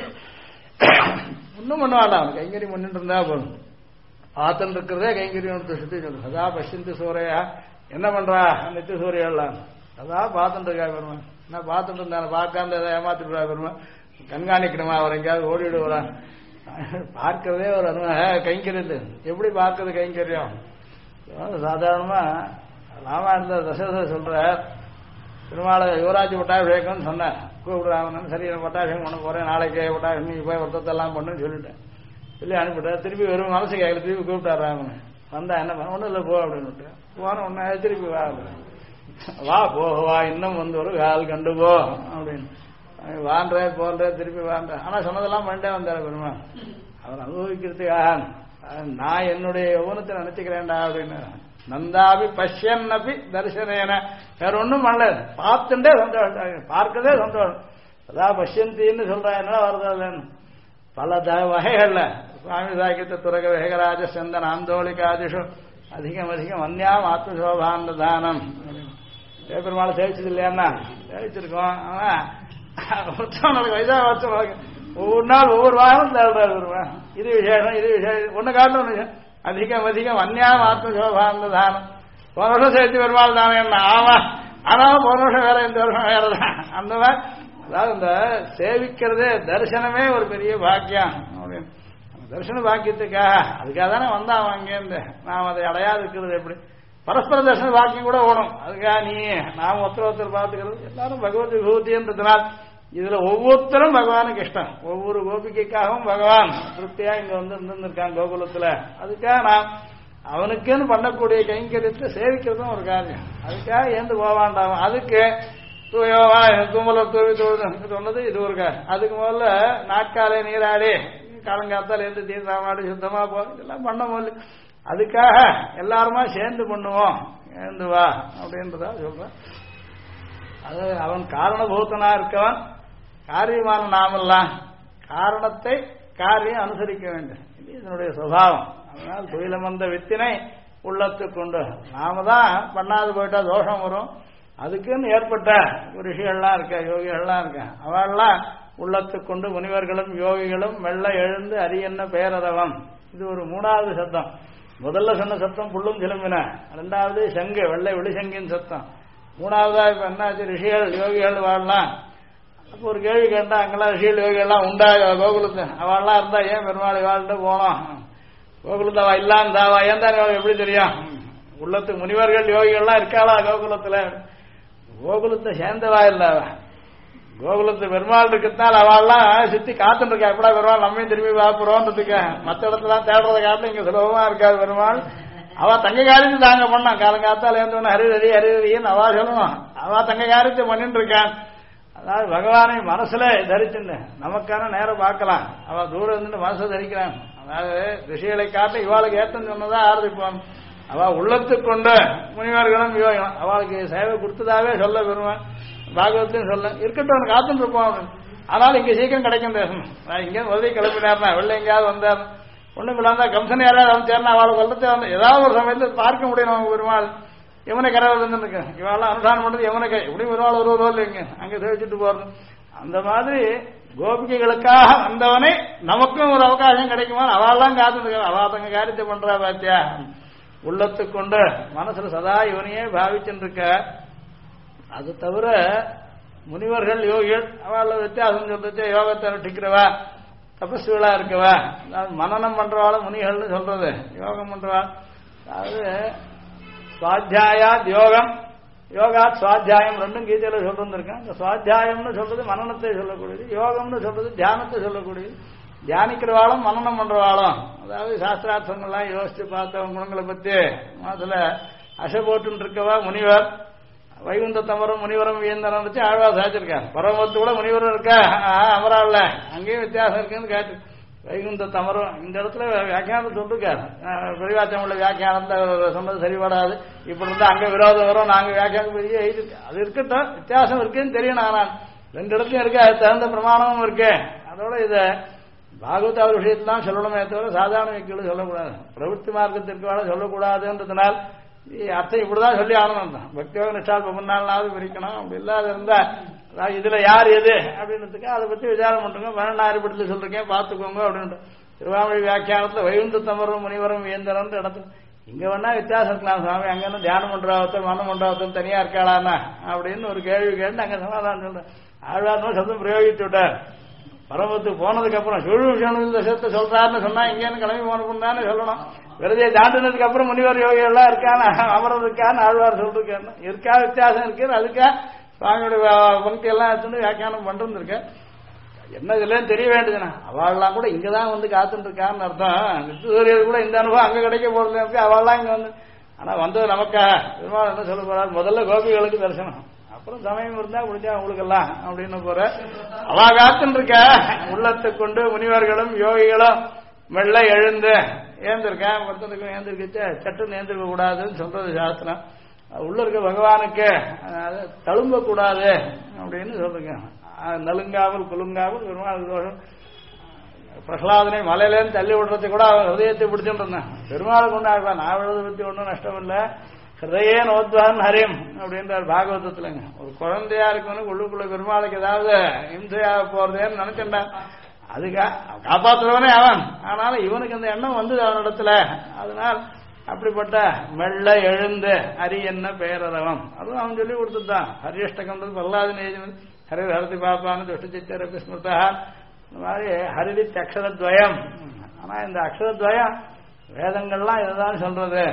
ஒன்னும் பண்ண வேண்டாம். அவன் கைங்கறி பண்ணிட்டு இருந்தா போதும். ஆத்தல் இருக்கிறதே கைங்கரியம் சுத்தி சொல்லு. அதா பசிந்து சூறையா என்ன பண்றா நித்திய சூரியெல்லாம் அதான் பார்த்துட்டு இருக்கா பெருமா. என்ன பார்த்துட்டு இருந்தா பார்க்காம ஏதாவது ஏமாத்திட்டு பெருமா, கண்காணிக்கணுமா, அவர் எங்கேயாவது ஓடிடுவா. பார்க்கறதே ஒரு கைங்கரியது. எப்படி பார்க்கறது கைங்கரியம்? சாதாரணமா ராமாயண தசரத சொல்ற திருமால யுவராஜ் பட்டாபிஷேகம்னு சொன்னேன். கூப்பிடுறாங்க. சரி பட்டாபிஷேகம் பண்ண போறேன், நாளைக்கு பட்டாபிஷேகம் நீ போய் ஒருத்தெல்லாம் பண்ணுன்னு சொல்லிட்டேன். சொல்லி அனுப்பிட்டேன். திருப்பி வெறும் மனசு கேட்கல. திருப்பி கூப்பிட்டாராங்க. வந்தா என்ன பண்ண ஒன்றும் இல்லை போ அப்படின்னு போன உடனே திருப்பி வா வா போவா இன்னும் வந்து ஒரு கால் கண்டு போ அப்படின்னு வான்ற போன்ற திருப்பி வான்ற. ஆனா சொன்னதெல்லாம் பண்ணிட்டே வந்தார் பெருமா. அவர் அனுபவிக்கிறதுக்காக நான் என்னுடைய யௌவனத்தை நினைச்சுக்கிறேன்டா அப்படின்னு. நந்தாபி பஷ்யன்னபி தரிசனேன வேற ஒன்றும் பண்ணல, பார்த்துட்டே சந்தோஷம், பார்க்கதே சந்தோஷம். அதான் பஷ்யந்தின்னு சொல்றேன். என்ன வருது பல வகைகள்ல சுவாமி சாக்கியத்தை துறக வேகராஜ சந்தன ஆந்தோலிகாதிஷு அதிகம் அதிகம் வன்யாம் ஆத்மசோபாந்த தானம். பெருமாளை சேவிச்சது இல்லையாண்ணா? சேவிச்சிருக்கோம். ஆனா ஒருத்தவனுக்கு வயசா வருஷம் ஒவ்வொரு நாள் ஒவ்வொரு வாரம் தேடுறாரு. இது விசேஷம், இது விசேஷம், ஒன்னு காட்டணும். அதிகம் அதிகம் வன்யாம் ஆத்மசோபாந்த தானம். போன வருஷம் சேர்த்து பெருமாள் தானே என்ன ஆமா, ஆனாலும் போன வருஷம் வேற, இந்த வருஷம் வேறதான். அந்த மாதிரி அதாவது இந்த சேவிக்கிறதே தரிசனமே ஒரு பெரிய பாக்கியம் அப்படின்னு. தரிசன பாக்கியத்துக்காக அதுக்காக தானே வந்தா அவன் அங்கேருந்து. நாம் அதை அடையாது இருக்கிறது எப்படி? பரஸ்பர தரிசன பாக்கியம் கூட ஓடும். அதுக்காக நீ நாம் ஒருத்தர் பார்த்துக்கிறது எல்லாரும் பகவத் விபூதின்றதுனால் இதுல ஒவ்வொருத்தரும் பகவானுக்கு இஷ்டம். ஒவ்வொரு கோபிக்கைக்காகவும் பகவான் திருப்தியா இங்க வந்து இருந்திருக்கான் கோகுலத்துல. அதுக்காக நாம் அவனுக்குன்னு பண்ணக்கூடிய கைங்கரியத்தை சேவிக்கிறதும் ஒரு காரியம். அதுக்காக ஏந்து போவாண்டாம். அதுக்கு தூயோவா தூமலர் தூவி தூவி சொன்னது இது ஒரு காரியம். அதுக்கு முதல்ல நாட்காலே நீராடி காலங்காத்தால் எந்த தீர்த்தாமாடி சுத்தமா போ இதெல்லாம் பண்ண போது அதுக்காக எல்லாருமா சேர்ந்து பண்ணுவோம். சேர்ந்து வா அப்படின்றதா சொல்றேன். அது அவன் காரணபூத்தனா இருக்கவன், காரியமான நாமெல்லாம் காரணத்தை காரியம் அனுசரிக்க வேண்டும். இது இதனுடைய சுபாவம். அதனால் துயிலம் வந்த வித்தினை உள்ளத்துக்கு கொண்டு நாம தான் பண்ணாது போயிட்டா தோஷம் வரும். அதுக்குன்னு ஏற்பட்ட ரிஷிகள்லாம் இருக்க, யோகிகள்லாம் இருக்க, அவெல்லாம் உள்ளத்துக்கு கொண்டு முனிவர்களும் யோகிகளும் மெல்ல எழுந்து அரியன்ன பேரரவம். இது ஒரு மூணாவது சத்தம். முதல்ல சொன்ன சத்தம் புல்லும் சிலம்பின, ரெண்டாவது சங்கு வெள்ளை வெளிசங்கின் சத்தம், மூணாவதா இப்ப என்னாச்சு ரிஷிகள் யோகிகள் வாழலாம். அப்போ ஒரு கேள்வி கேட்டா அங்கெல்லாம் ரிஷிகள் யோகிகள்லாம் உண்டா கோகுலத்து? அவள்லாம் இருந்தா ஏன் பெருமாள் வாழ்ந்து போனோம்? கோகுலத்தாவா இல்லாந்தாவா ஏன் தான் எப்படி தெரியும்? உள்ளத்துக்கு முனிவர்கள் யோகிகள்லாம் இருக்காளா கோகுலத்துல? கோகுலத்தை சேர்ந்தவா இல்ல, கோகுலத்து பெருமாள் இருக்கிறதுனால அவள்லாம் சுத்தி காத்துட்டு இருக்கா. எப்படா பெருமாள் நம்மையும் திரும்பி பார்ப்போம்ன்றதுக்கு. மற்ற இடத்துல தேடுறத காட்டில இங்க சுலபமா இருக்காது பெருமாள். அவ தங்க காரியத்தை தாங்க பண்ணான். காலங்காத்தால இருந்தவன ஹரிஹரி ஹரிஹரின்னு அவா சொல்லணும். அவ தங்க காரியத்தை பண்ணிட்டு இருக்கான். அதாவது பகவானை மனசுல தரிச்சுன்னு நமக்கான நேரம் பார்க்கலாம். அவ தூரம் இருந்துட்டு மனசை தரிக்கிறான். அதாவது ரிஷிகளை காட்ட இவாளுக்கு ஏத்தம் சொன்னதா ஆரம்பிப்பான். அவ உள்ளத்துக்கு கொண்டு முனிவர்களும் யோகம் அவளுக்கு சேவை கொடுத்ததாவே சொல்ல பெறுவேன். பாகவத்திலையும் சொல்ல இருக்கட்டும் காத்துட்டு இருப்போம். ஆனாலும் இங்க சீக்கிரம் கிடைக்கும் பேசணும். இங்கே உதவி கிளம்பினார்னா வெளில எங்கேயாவது வந்தார் ஒண்ணும் இல்லாம கம்சன் யாராவது அமைச்சார்னா அவளை கொல்லத்தை வந்து ஏதாவது ஒரு சமயத்தில் பார்க்க முடியும். நம்ம பெருமாள் யமுனை கரையில் இருந்துருக்கு. இவாளெல்லாம் அனுஷ்டானம் பண்றது யமுனை கரை எப்படி பெருமாள் ஒரு ரோல் இல்லைங்க அங்கே சேவிச்சுட்டு போறது. அந்த மாதிரி கோபிகைகளுக்காக வந்தவனை நமக்கும் ஒரு அவகாசம் கிடைக்குமா? அவள்லாம் காத்துட்டு இருக்க. அவ தங்க காரியத்தை பண்றா பாத்தியா? உள்ளத்துக்கு கொண்டு மனசுல சதா இவனையே பாவிச்சுட்டு இருக்க. அது தவிர முனிவர்கள் யோகிகள் அவள வித்தியாசம் சொல்றது யோகத்தை அனுஷ்டிக்கிறவா தபஸ்விகளா இருக்கவா மனநம் பண்றவாள் முனிகள்னு சொல்றது. யோகம் பண்றவா அதாவது சுவாத்தியாயாத் யோகம் யோகாத் சுவாத்தியாயம் ரெண்டும் கீதையில சொல்லிருந்திருக்கேன். இந்த சுவாத்தியாயம்னு சொல்றது மனநத்தை சொல்லக்கூடியது, யோகம்னு சொல்றது தியானத்தை சொல்லக்கூடியது. தியானிக்கிறவாளும் மனநம் பண்றவாளும் அதாவது சாஸ்திரார்த்தங்கள்லாம் யோசிச்சு பார்த்தவங்க குணங்களை பத்தி அதுல அசை போட்டு இருக்கவா முனிவர். வைகுந்த தமரம் முனிவரம் வியந்தரம் வச்சு ஆழ்வா சாச்சிருக்காரு. பரமத்து கூட முனிவரும் இருக்கா அமராவில் அங்கேயும் வித்தியாசம் இருக்குன்னு காட்டு. வைகுந்த தமரும் இந்த இடத்துல வியாக்கியானம் சொல்லிருக்காரு. பெரியவாச்சம் உள்ள வியாக்கியானத்தை சொன்னது சரிபடாது, இப்படி இருந்தா அங்க விரோதம் வரும், நாங்க வியாக்கியானம் அது இருக்கட்டும், வித்தியாசம் இருக்குன்னு தெரியணும். ஆனால் ரெண்டு இடத்துலயும் இருக்கு, அது தகுந்த பிரமாணமும் இருக்கு. அதோட இத பாகவதாவது விஷயத்தான் சொல்லணுமே தவிர சாதாரண வைக்கலும் சொல்லக்கூடாது, பிரவൃத்தி மார்க்கத்திற்கு வாழ சொல்லக்கூடாதுன்றதுனால் அர்த்தம் இப்படிதான் சொல்லி ஆகணும் தான். பக்தியோக நிஷ்டால் 14 பிரிக்கணும். அப்படி இல்லாத இருந்தா இதுல யார் எது அப்படின்றதுக்கு அதை பத்தி விசாரம் பண்ணுங்க. 12 படத்துல சொல்றேன் பாத்துக்கோங்க அப்படின்ட்டு. திருவாமொழி வியாக்கியானத்துல வைகுந்த தமரும் முனிவரும் வேந்தரன் இடத்துல இங்க வேணா வித்தியாசம் இருக்கலாம் சுவாமி, அங்க தியான மண்டபத்தம் மன மண்டபத்தம் தனியா இருக்காளானா அப்படின்னு ஒரு கேள்வி கேட்டு அங்க சமாதானம் சொல்றேன். ஆழ்வார் சப்தம் பிரயோகித்து விட்டார். பரமத்துக்கு போனதுக்கு அப்புறம் சுழு விஷயத்தை சொல்றாருன்னு சொன்னா இங்கேன்னு கிளம்பி போனதானே சொல்லணும். விரதியை தாண்டினதுக்கு அப்புறம் முனிவர் யோகி எல்லாம் இருக்கான்னு அமரம் இருக்கான்னு ஆழ்வார் சொல்லிருக்காரு. இருக்கா வித்தியாசம் இருக்கு, அதுக்கா சுவாமியோட பக்தி எல்லாம் எடுத்துட்டு வியாக்கியானம் பண்றது என்ன இல்லைன்னு தெரிய வேண்டியதுன்னா அவள்லாம் கூட இங்கதான் வந்து காத்துட்டு இருக்கான்னு அர்த்தம். நித்தியர்கள் கூட இந்த அனுபவம் அங்க கிடைக்க போறது இருக்கு, அவள்லாம் இங்க வந்து. ஆனா வந்தது நமக்கா பெருமாள் என்ன சொல்ல போறாரு, முதல்ல கோபிகளுக்கு தரிசனம், அப்புறம் சமயம் இருந்தா முடிஞ்சா உங்களுக்கு எல்லாம் அப்படின்னு போற. அவ காத்துட்டு இருக்க உள்ளத்தை கொண்டு முனிவர்களும் யோகிகளும் மெல்ல எழுந்து ஏந்திருக்கேன். ஒருத்தனுக்கும் ஏந்திருக்க சட்டுன்னு ஏந்திருக்க கூடாதுன்னு சொல்றது சாஸ்திரம். உள்ள இருக்க பகவானுக்கு தழும்ப கூடாது அப்படின்னு சொல்லுங்க. நலுங்காமல் குலுங்காமல் பெருமாள் தோஷம். பிரகலாதனை மலையிலேருந்து தள்ளி விடுறது கூட அவன் ஹிருதயத்தை பிடிச்சுட்டு இருந்தான். பெருமாள் கொண்டாடுவான், நான் விழுதை பத்தி ஒன்றும் நஷ்டம் இல்லை. ஹிருதயே நோத்வான் ஹரிம் அப்படின்றார் பாகவதத்துலங்க. ஒரு குழந்தையா இருக்கணும் உள்ளுக்குள்ள பெருமாளுக்கு ஏதாவது இம்சையாக போறதேன்னு நினைச்சிட்டான். அதுக்கா காப்பாற்றுறவனே அவன். ஆனாலும் இவனுக்கு அந்த எண்ணம் வந்தது அவனிடத்துல. அதனால் அப்படிப்பட்ட மெல்ல எழுந்து ஹரி என்ன பேரரவம் அதுவும் அவன் சொல்லி கொடுத்துட்டான். ஹரியஷ்டகம்ன்றது பிரகலாதன் ஹரி ஹரதி பாப்பான்னு துஷ்டச்சித்தர ஸ்மிருதா. இந்த மாதிரி ஹரிதித் அக்ஷரத்வயம். ஆனா இந்த அக்ஷரத்வயம் வேதங்கள்லாம் இதுதான் சொல்றது.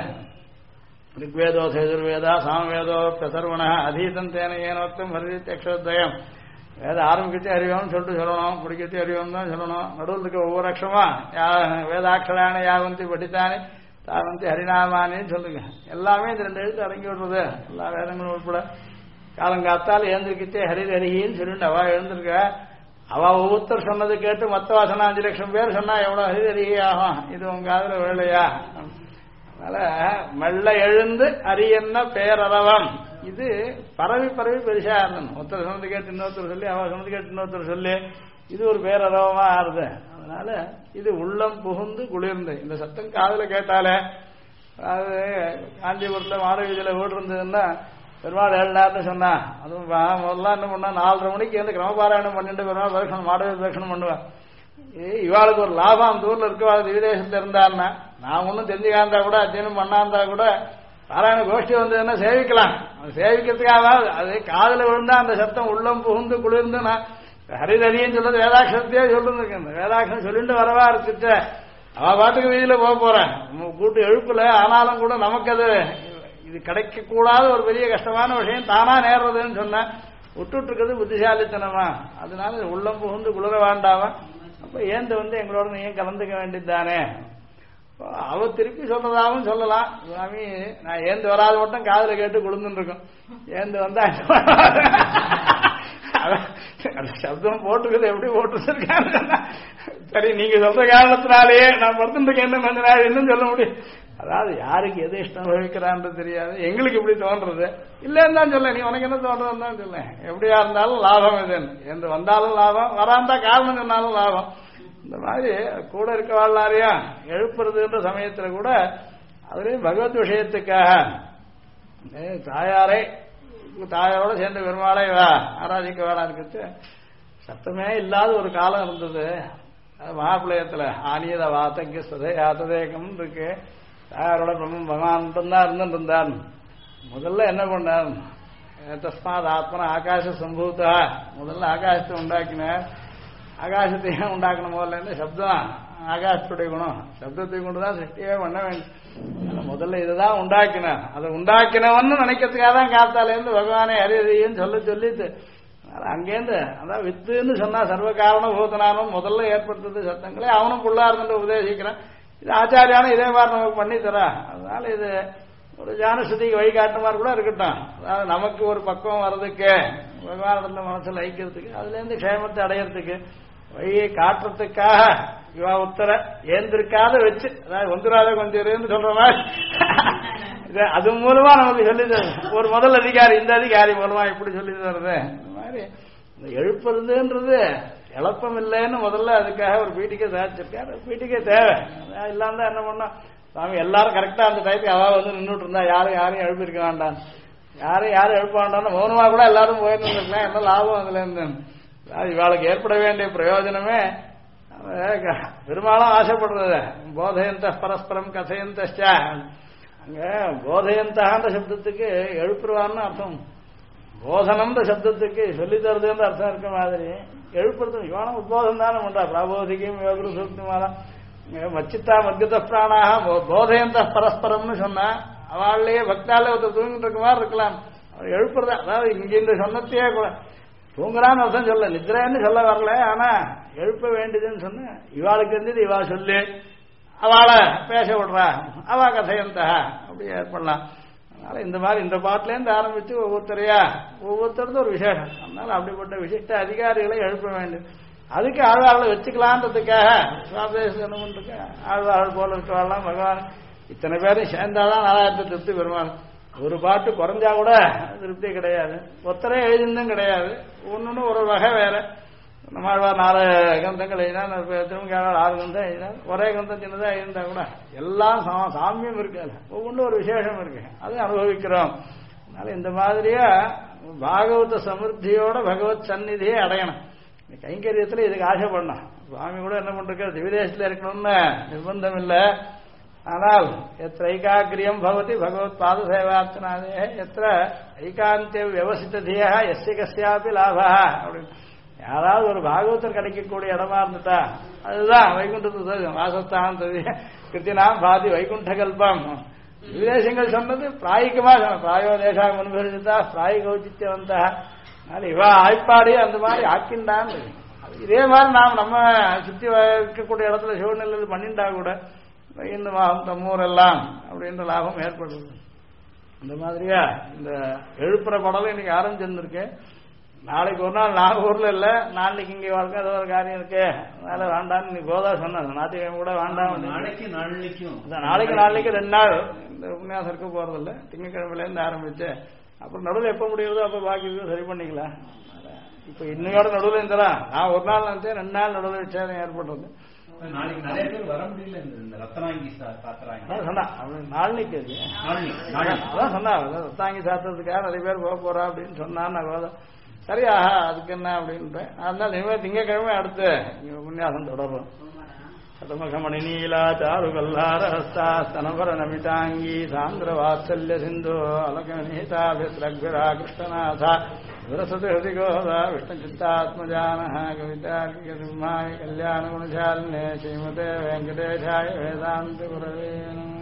ரிக்வேதோ சேதுர்வேதா சாமவேதோ பிரசர்வண அதீதம் தேன ஏனோத்தம் ஹரிதித் அக்ஷரத்வயம். வேதம் ஆரம்பிக்கச்சு அறிவோம்னு சொல்லிட்டு சொல்லணும், பிடிக்கச்சு அறிவோம் தான் சொல்லணும். நடுவில் இருக்க ஒவ்வொரு அக்ஷரமா வேதாட்சரான யாவந்தி படித்தானே தாவந்தி ஹரிநாமானின்னு சொல்லுங்க. எல்லாமே இந்த 2 எழுத்து அடங்கி விடுறது, எல்லா வேதங்களும் உட்பட. காலங்காத்தால் எழுந்திருக்கிச்சே ஹரி ஹரின்னு சொல்லிட்டு அவ எழுந்திருக்க. அவ ஒவ்வொருத்தர் சொன்னது கேட்டு மொத்த வாசனா 5 லட்சம் பேர் சொன்னா எவ்வளவு ஹரி ஹரி ஆகும். இது உங்க காதுல வேலையா? அதனால மெல்ல எழுந்து ஹரி என்ன பேரரவம். இது பரவி பரவி பெருசா இருந்தது. ஒருத்தர் சொன்னது கேட்டு இன்னொருத்தர் சொல்லி, அவ சொன்னது கேட்டு இன்னொருத்தர் சொல்லி, இது ஒரு பேரரவமா ஆறுது. அதனால இது உள்ளம் புகுந்து குளிர்ந்து இந்த சத்தம் காதுல கேட்டாலே. அதாவது காஞ்சிபுரத்துல மாடவீதியில வீடு இருந்ததுன்னா பெருமாள் 7 நேரத்தை சொன்னா, அதுவும் முதல்ல என்ன பண்ணா 4:30 மணிக்கு வந்து கிரமபாராயணம் பண்ணிட்டு பெருமாள் தரிசனம் மாடவீதி தரிசனம் பண்ணுவேன். இவாளுக்கு ஒரு லாபம் அந்த ஊர்ல இருக்க விதேசத்துல இருந்தாருன்னா, நான் ஒன்னும் தெரிஞ்சுக்காந்தா கூட அத்தியனம் பண்ணாந்தா கூட பாராயண கோஷ்டி வந்ததுன்னா சேவிக்கலாம். சேவிக்கிறதுக்காக அது காதல விழுந்தா அந்த சத்தம் உள்ளம் புகுந்து குளிர்ந்து நான் ஹரிதரின்னு சொல்றது வேதாட்சரத்தையே சொல்லிருக்கேன். வேதாட்சரம் சொல்லிட்டு வரவா இருந்துட்ட அவ பாட்டுக்கு வீதியில போக போறேன் கூட்டு எழுப்புல. ஆனாலும் கூட நமக்கு அது இது கிடைக்க கூடாத ஒரு பெரிய கஷ்டமான விஷயம் தானா நேர்றதுன்னு சொன்ன விட்டுட்டு இருக்கிறது புத்திசாலித்தனமா. அதனால உள்ளம் புகுந்து குளிர வேண்டாமா. அப்ப ஏந்து வந்து எங்களோட நீங்க கலந்துக்க வேண்டியதுதானே. அவ திருப்பி சொல்றதாவும் சொல்லலாம். சுவாமி நான் ஏந்து வராது மட்டும் காதுல கேட்டு குளிர்ந்துட்டு இருக்கோம். ஏந்து வந்தா சப்தம் போட்டுக்கிறது எப்படி போட்டுருக்காங்க. சரி நீங்க சொல்ற காரணத்தினாலேயே நான் படுத்துட்டு என்ன கொஞ்ச நாள் இன்னும் சொல்ல முடியும். அதாவது யாருக்கு எது இஷ்டம் வகிக்கிறான்னு தெரியாது. எங்களுக்கு இப்படி தோன்றது இல்லைன்னு தான் சொல்ல. நீ உனக்கு என்ன தோன்றதுன்னு தான் சொல்ல. எப்படியா இருந்தாலும் லாபம் இதுன்னு. என்று வந்தாலும் லாபம், வராந்தா காரணம் சொன்னாலும் லாபம். இந்த மாதிரி கூட இருக்க வாழ்நாரையா எழுப்புறதுன்ற சமயத்துல கூட அதுலயும் பகவத் விஷயத்துக்காக தாயாரோட சேர்ந்து பெருமாளை ஆராதிக்க வேணா இருக்கிறது. சத்தமே இல்லாத ஒரு காலம் இருந்தது. மகாபிளயத்துல ஆனியத வாத்தங்க சதை யாத்ததேகம் இருக்கு. தாயாரோட பிரம்மன் பகவான் மட்டும்தான் இருந்துட்டு இருந்தார். முதல்ல என்ன பண்ணார், தஸ்மாத் ஆத்மன ஆகாச சம்பூத்தா, முதல்ல ஆகாசத்தை உண்டாக்கினார். ஆகாசத்தையும் உண்டாக்கணும் போல சப்தம் ஆகாசத்துடைய குணம். சப்தத்தை கொண்டுதான் சிருஷ்டியே பண்ண வேண்டும். முதல்ல இதுதான் உண்டாக்கினார். அதை உண்டாக்கினவன்னு நினைக்கிறதுக்காக தான் காத்தாலேருந்து பகவானை ஹரிஹரின்னு சொல்லிட்டு அங்கேருந்து அதான் வித்துன்னு சொன்னா சர்வ காரண பூதனானும் முதல்ல ஏற்படுத்துறது சத்தங்களே அவனும் புள்ளா இருந்து உபதேசிக்கிறான். இது ஆச்சாரியான இதே மாதிரி நமக்கு பண்ணி தரா. அதனால இது ஒரு ஜானஸ்ருதிக்கு வழிகாட்டு மாதிரி கூட இருக்கட்டும். அதாவது நமக்கு ஒரு பக்குவம் வர்றதுக்கு பகவானிடத்துல மனசுல ஐக்கிறதுக்கு அதுல இருந்து க்ஷேமத்தை அடையறதுக்கு வழியை காட்டுறதுக்காக இவா உத்தர ஏந்திருக்காத வச்சு, அதாவது வந்துடாத கொஞ்சம் சொல்ற மாதிரி அது மூலமா நமக்கு சொல்லி தருது. ஒரு முதல் அதிகாரி இந்த அதிகாரி மூலமா இப்படி சொல்லி தருது. இந்த மாதிரி இந்த எழுப்புறதுன்றது எழப்பம் இல்லைன்னு முதல்ல அதுக்காக ஒரு பீட்டிக்கே சாதிச்சிருக்காரு. பீட்டிக்கே தேவை இல்லாம தான் என்ன பண்ணோம், சாமி எல்லாரும் கரெக்டா அந்த டைத்துக்கு அவ வந்து நின்றுட்டு இருந்தா யாரையும் எழுப்பியிருக்க வேண்டாம், யாரும் எழுப்ப வேண்டாம்னு மௌனமா கூட எல்லாரும் போயிட்டு இருக்கலாம். என்ன லாபம் அதுல இருந்து? இவாளுக்கு ஏற்பட வேண்டிய பிரயோஜனமே பெரும்பாலும் ஆசைப்படுறது. போதையந்த பரஸ்பரம் கசையந்த அங்க போதையந்தான்ற சப்தத்துக்கு எழுப்புருவான்னு அர்த்தம், போதனம்ன்ற சப்தத்துக்கு சொல்லி தருதுன்ற அர்த்தம் இருக்க மாதிரி எழுப்புறது இவான உத்போதம் தானே பண்றா. பிராபோதிகம் யோகுரு சூக்திமாலாம் மச்சித்தா மத்கத பிராணாக போதையந்த பரஸ்பரம்னு சொன்னா அவள்லயே பக்தாலே ஒருத்தர் தூங்கிட்டு இருக்க மாதிரி இருக்கலாம். அவர் எழுப்புறதா, அதாவது இங்க இந்த சொன்னத்தையே தூங்குறான்னு அர்த்தம் சொல்ல, நித்ரன்னு சொல்ல வரல. ஆனா எழுப்ப வேண்டியதுன்னு சொன்ன இவாளுக்கு இருந்தது இவா சொல்லு, அவளை பேச விடுறா, அவ கதையந்தா அப்படி ஏற்படலாம். அதனால இந்த மாதிரி இந்த பாட்டிலேருந்து ஆரம்பிச்சு ஒவ்வொருத்தருக்கும் ஒரு விசேஷம். அதனால அப்படிப்பட்ட விசிஷ்ட அதிகாரிகளை எழுப்ப வேண்டும். அதுக்கு ஆழ்வார்களை வச்சுக்கலான்றதுக்காக சுவாபதேசம் ஆழ்வார்கள் போல இருக்கவாள்லாம் பகவான் இத்தனை பேரும் சேர்ந்தாதான் நாலாயிரத்தை திருப்தி பெறுவாங்க. ஒரு பாட்டு குறைஞ்சா கூட திருப்தி கிடையாது. ஒத்தரே எழுதிருந்தும் கிடையாது. ஒன்னு ஒரு வகை வேற. நம்மாழ்வார் 4 கந்தங்கள் எழுதினார், திருமங்கையாளர் 6 கந்தம் எழுதினார். ஒரே கந்தம் சின்னதா எழுந்தா கூட எல்லாம் சாமியம் இருக்கு, ஒவ்வொன்றும் ஒரு விசேஷம் இருக்கு, அது அனுபவிக்கிறோம். அதனால இந்த மாதிரியா பாகவத சமிருத்தியோட பகவத் சந்நிதியை அடையணும். கைங்கரியத்துல இதுக்கு ஆசைப்படணும். சுவாமி கூட என்ன பண்றாரு, திவிதேசத்துல இருக்கணும்னு நிர்பந்தம் இல்லை. ஆனால் எத்த ஐகாகிரியம் பவதி பகவத் பாத சேவார்த்தனாதே எத்த ஐகாந்திய வியவசித்தியா எஸ்ய கஸ்யாபி லாபா அப்படின்னு யாராவது ஒரு பாகவதர் கிடைக்கக்கூடிய இடமா இருந்துட்டா அதுதான் வைகுண்டத்து வாசஸ்தான் கிருத்தினாம் பாதி வைகுண்ட கல்பம். விதேசங்கள் சொன்னது பிராயிகமா பிராயோதேசம் அனுபவிச்சுட்டா பிராயிக ஔச்சித்யவந்தா. அதனால இவ ஆய்ப்பாடி அந்த மாதிரி ஆக்கின்றான். இதே மாதிரி நாம் நம்ம சுத்தி இருக்கக்கூடிய இடத்துல சூழ்நிலை பண்ணிண்டா கூட இந்த மாதம் தம்மூரெல்லாம் அப்படின்ற லாபம் ஏற்படுது. இந்த மாதிரியா இந்த எழுப்புற படலை இன்னைக்கு ஆரம்பிச்சிருந்திருக்கேன். நாளைக்கு ஒரு நாள் நாகூர்ல இல்ல, நாளைக்கு இங்க வாழ்க்கை ஏதோ ஒரு காரியம் இருக்கு, அதனால வேண்டாம்னு நீ கோதா சொன்ன ஞாயிற்றுக்கிழமை கூட வேண்டாம். நாளைக்கு நாளைக்கு 2 நாள் இந்த உபன்யாசம் இருக்க போறது இல்ல. திங்கக்கிழமையில இருந்து ஆரம்பிச்சு அப்புறம் நடுவில் எப்ப முடியுதோ அப்ப பாக்கி சரி பண்ணிக்கலாம். இப்ப இன்னையோட நடுவில் இருந்தா நான் ஒரு நாள் நினைச்சேன், 2 நாள் நடுவில் விசேஷம் ஏற்படுறது. நாளைக்கு நிறைய பேர் வர முடியல. இந்த ரத்தனாங்கி சொன்னா நாளைக்கு அதான் சொன்னா ரத்தாங்கி சாத்திரத்துக்காக நிறைய பேர் போக போறா அப்படின்னு சொன்னான்னு சரியா அதுக்கு என்ன அப்படின்ட்டு. அதனால இனிமேல் திங்கக்கிழமை அடுத்து உபன்யாசம் தொடரும். சதமகமணி நீலா சாருகல்லாரஹஸ்தா ஸ்தனபர நமிதாங்கி சாந்திர வாத்சல்ய சிந்து அலகநீதாபிஸ்ரக்விரா கிருஷ்ணநாதா விரசதி ஹிருதிகோதா விஷ்ணு சித்தாத்மஜானஹ கவிதார்க்கிக சிம்மாய கல்யாண குணசாலினே ஸ்ரீமதே வெங்கடேஷாய வேதாந்த குரவே நமः.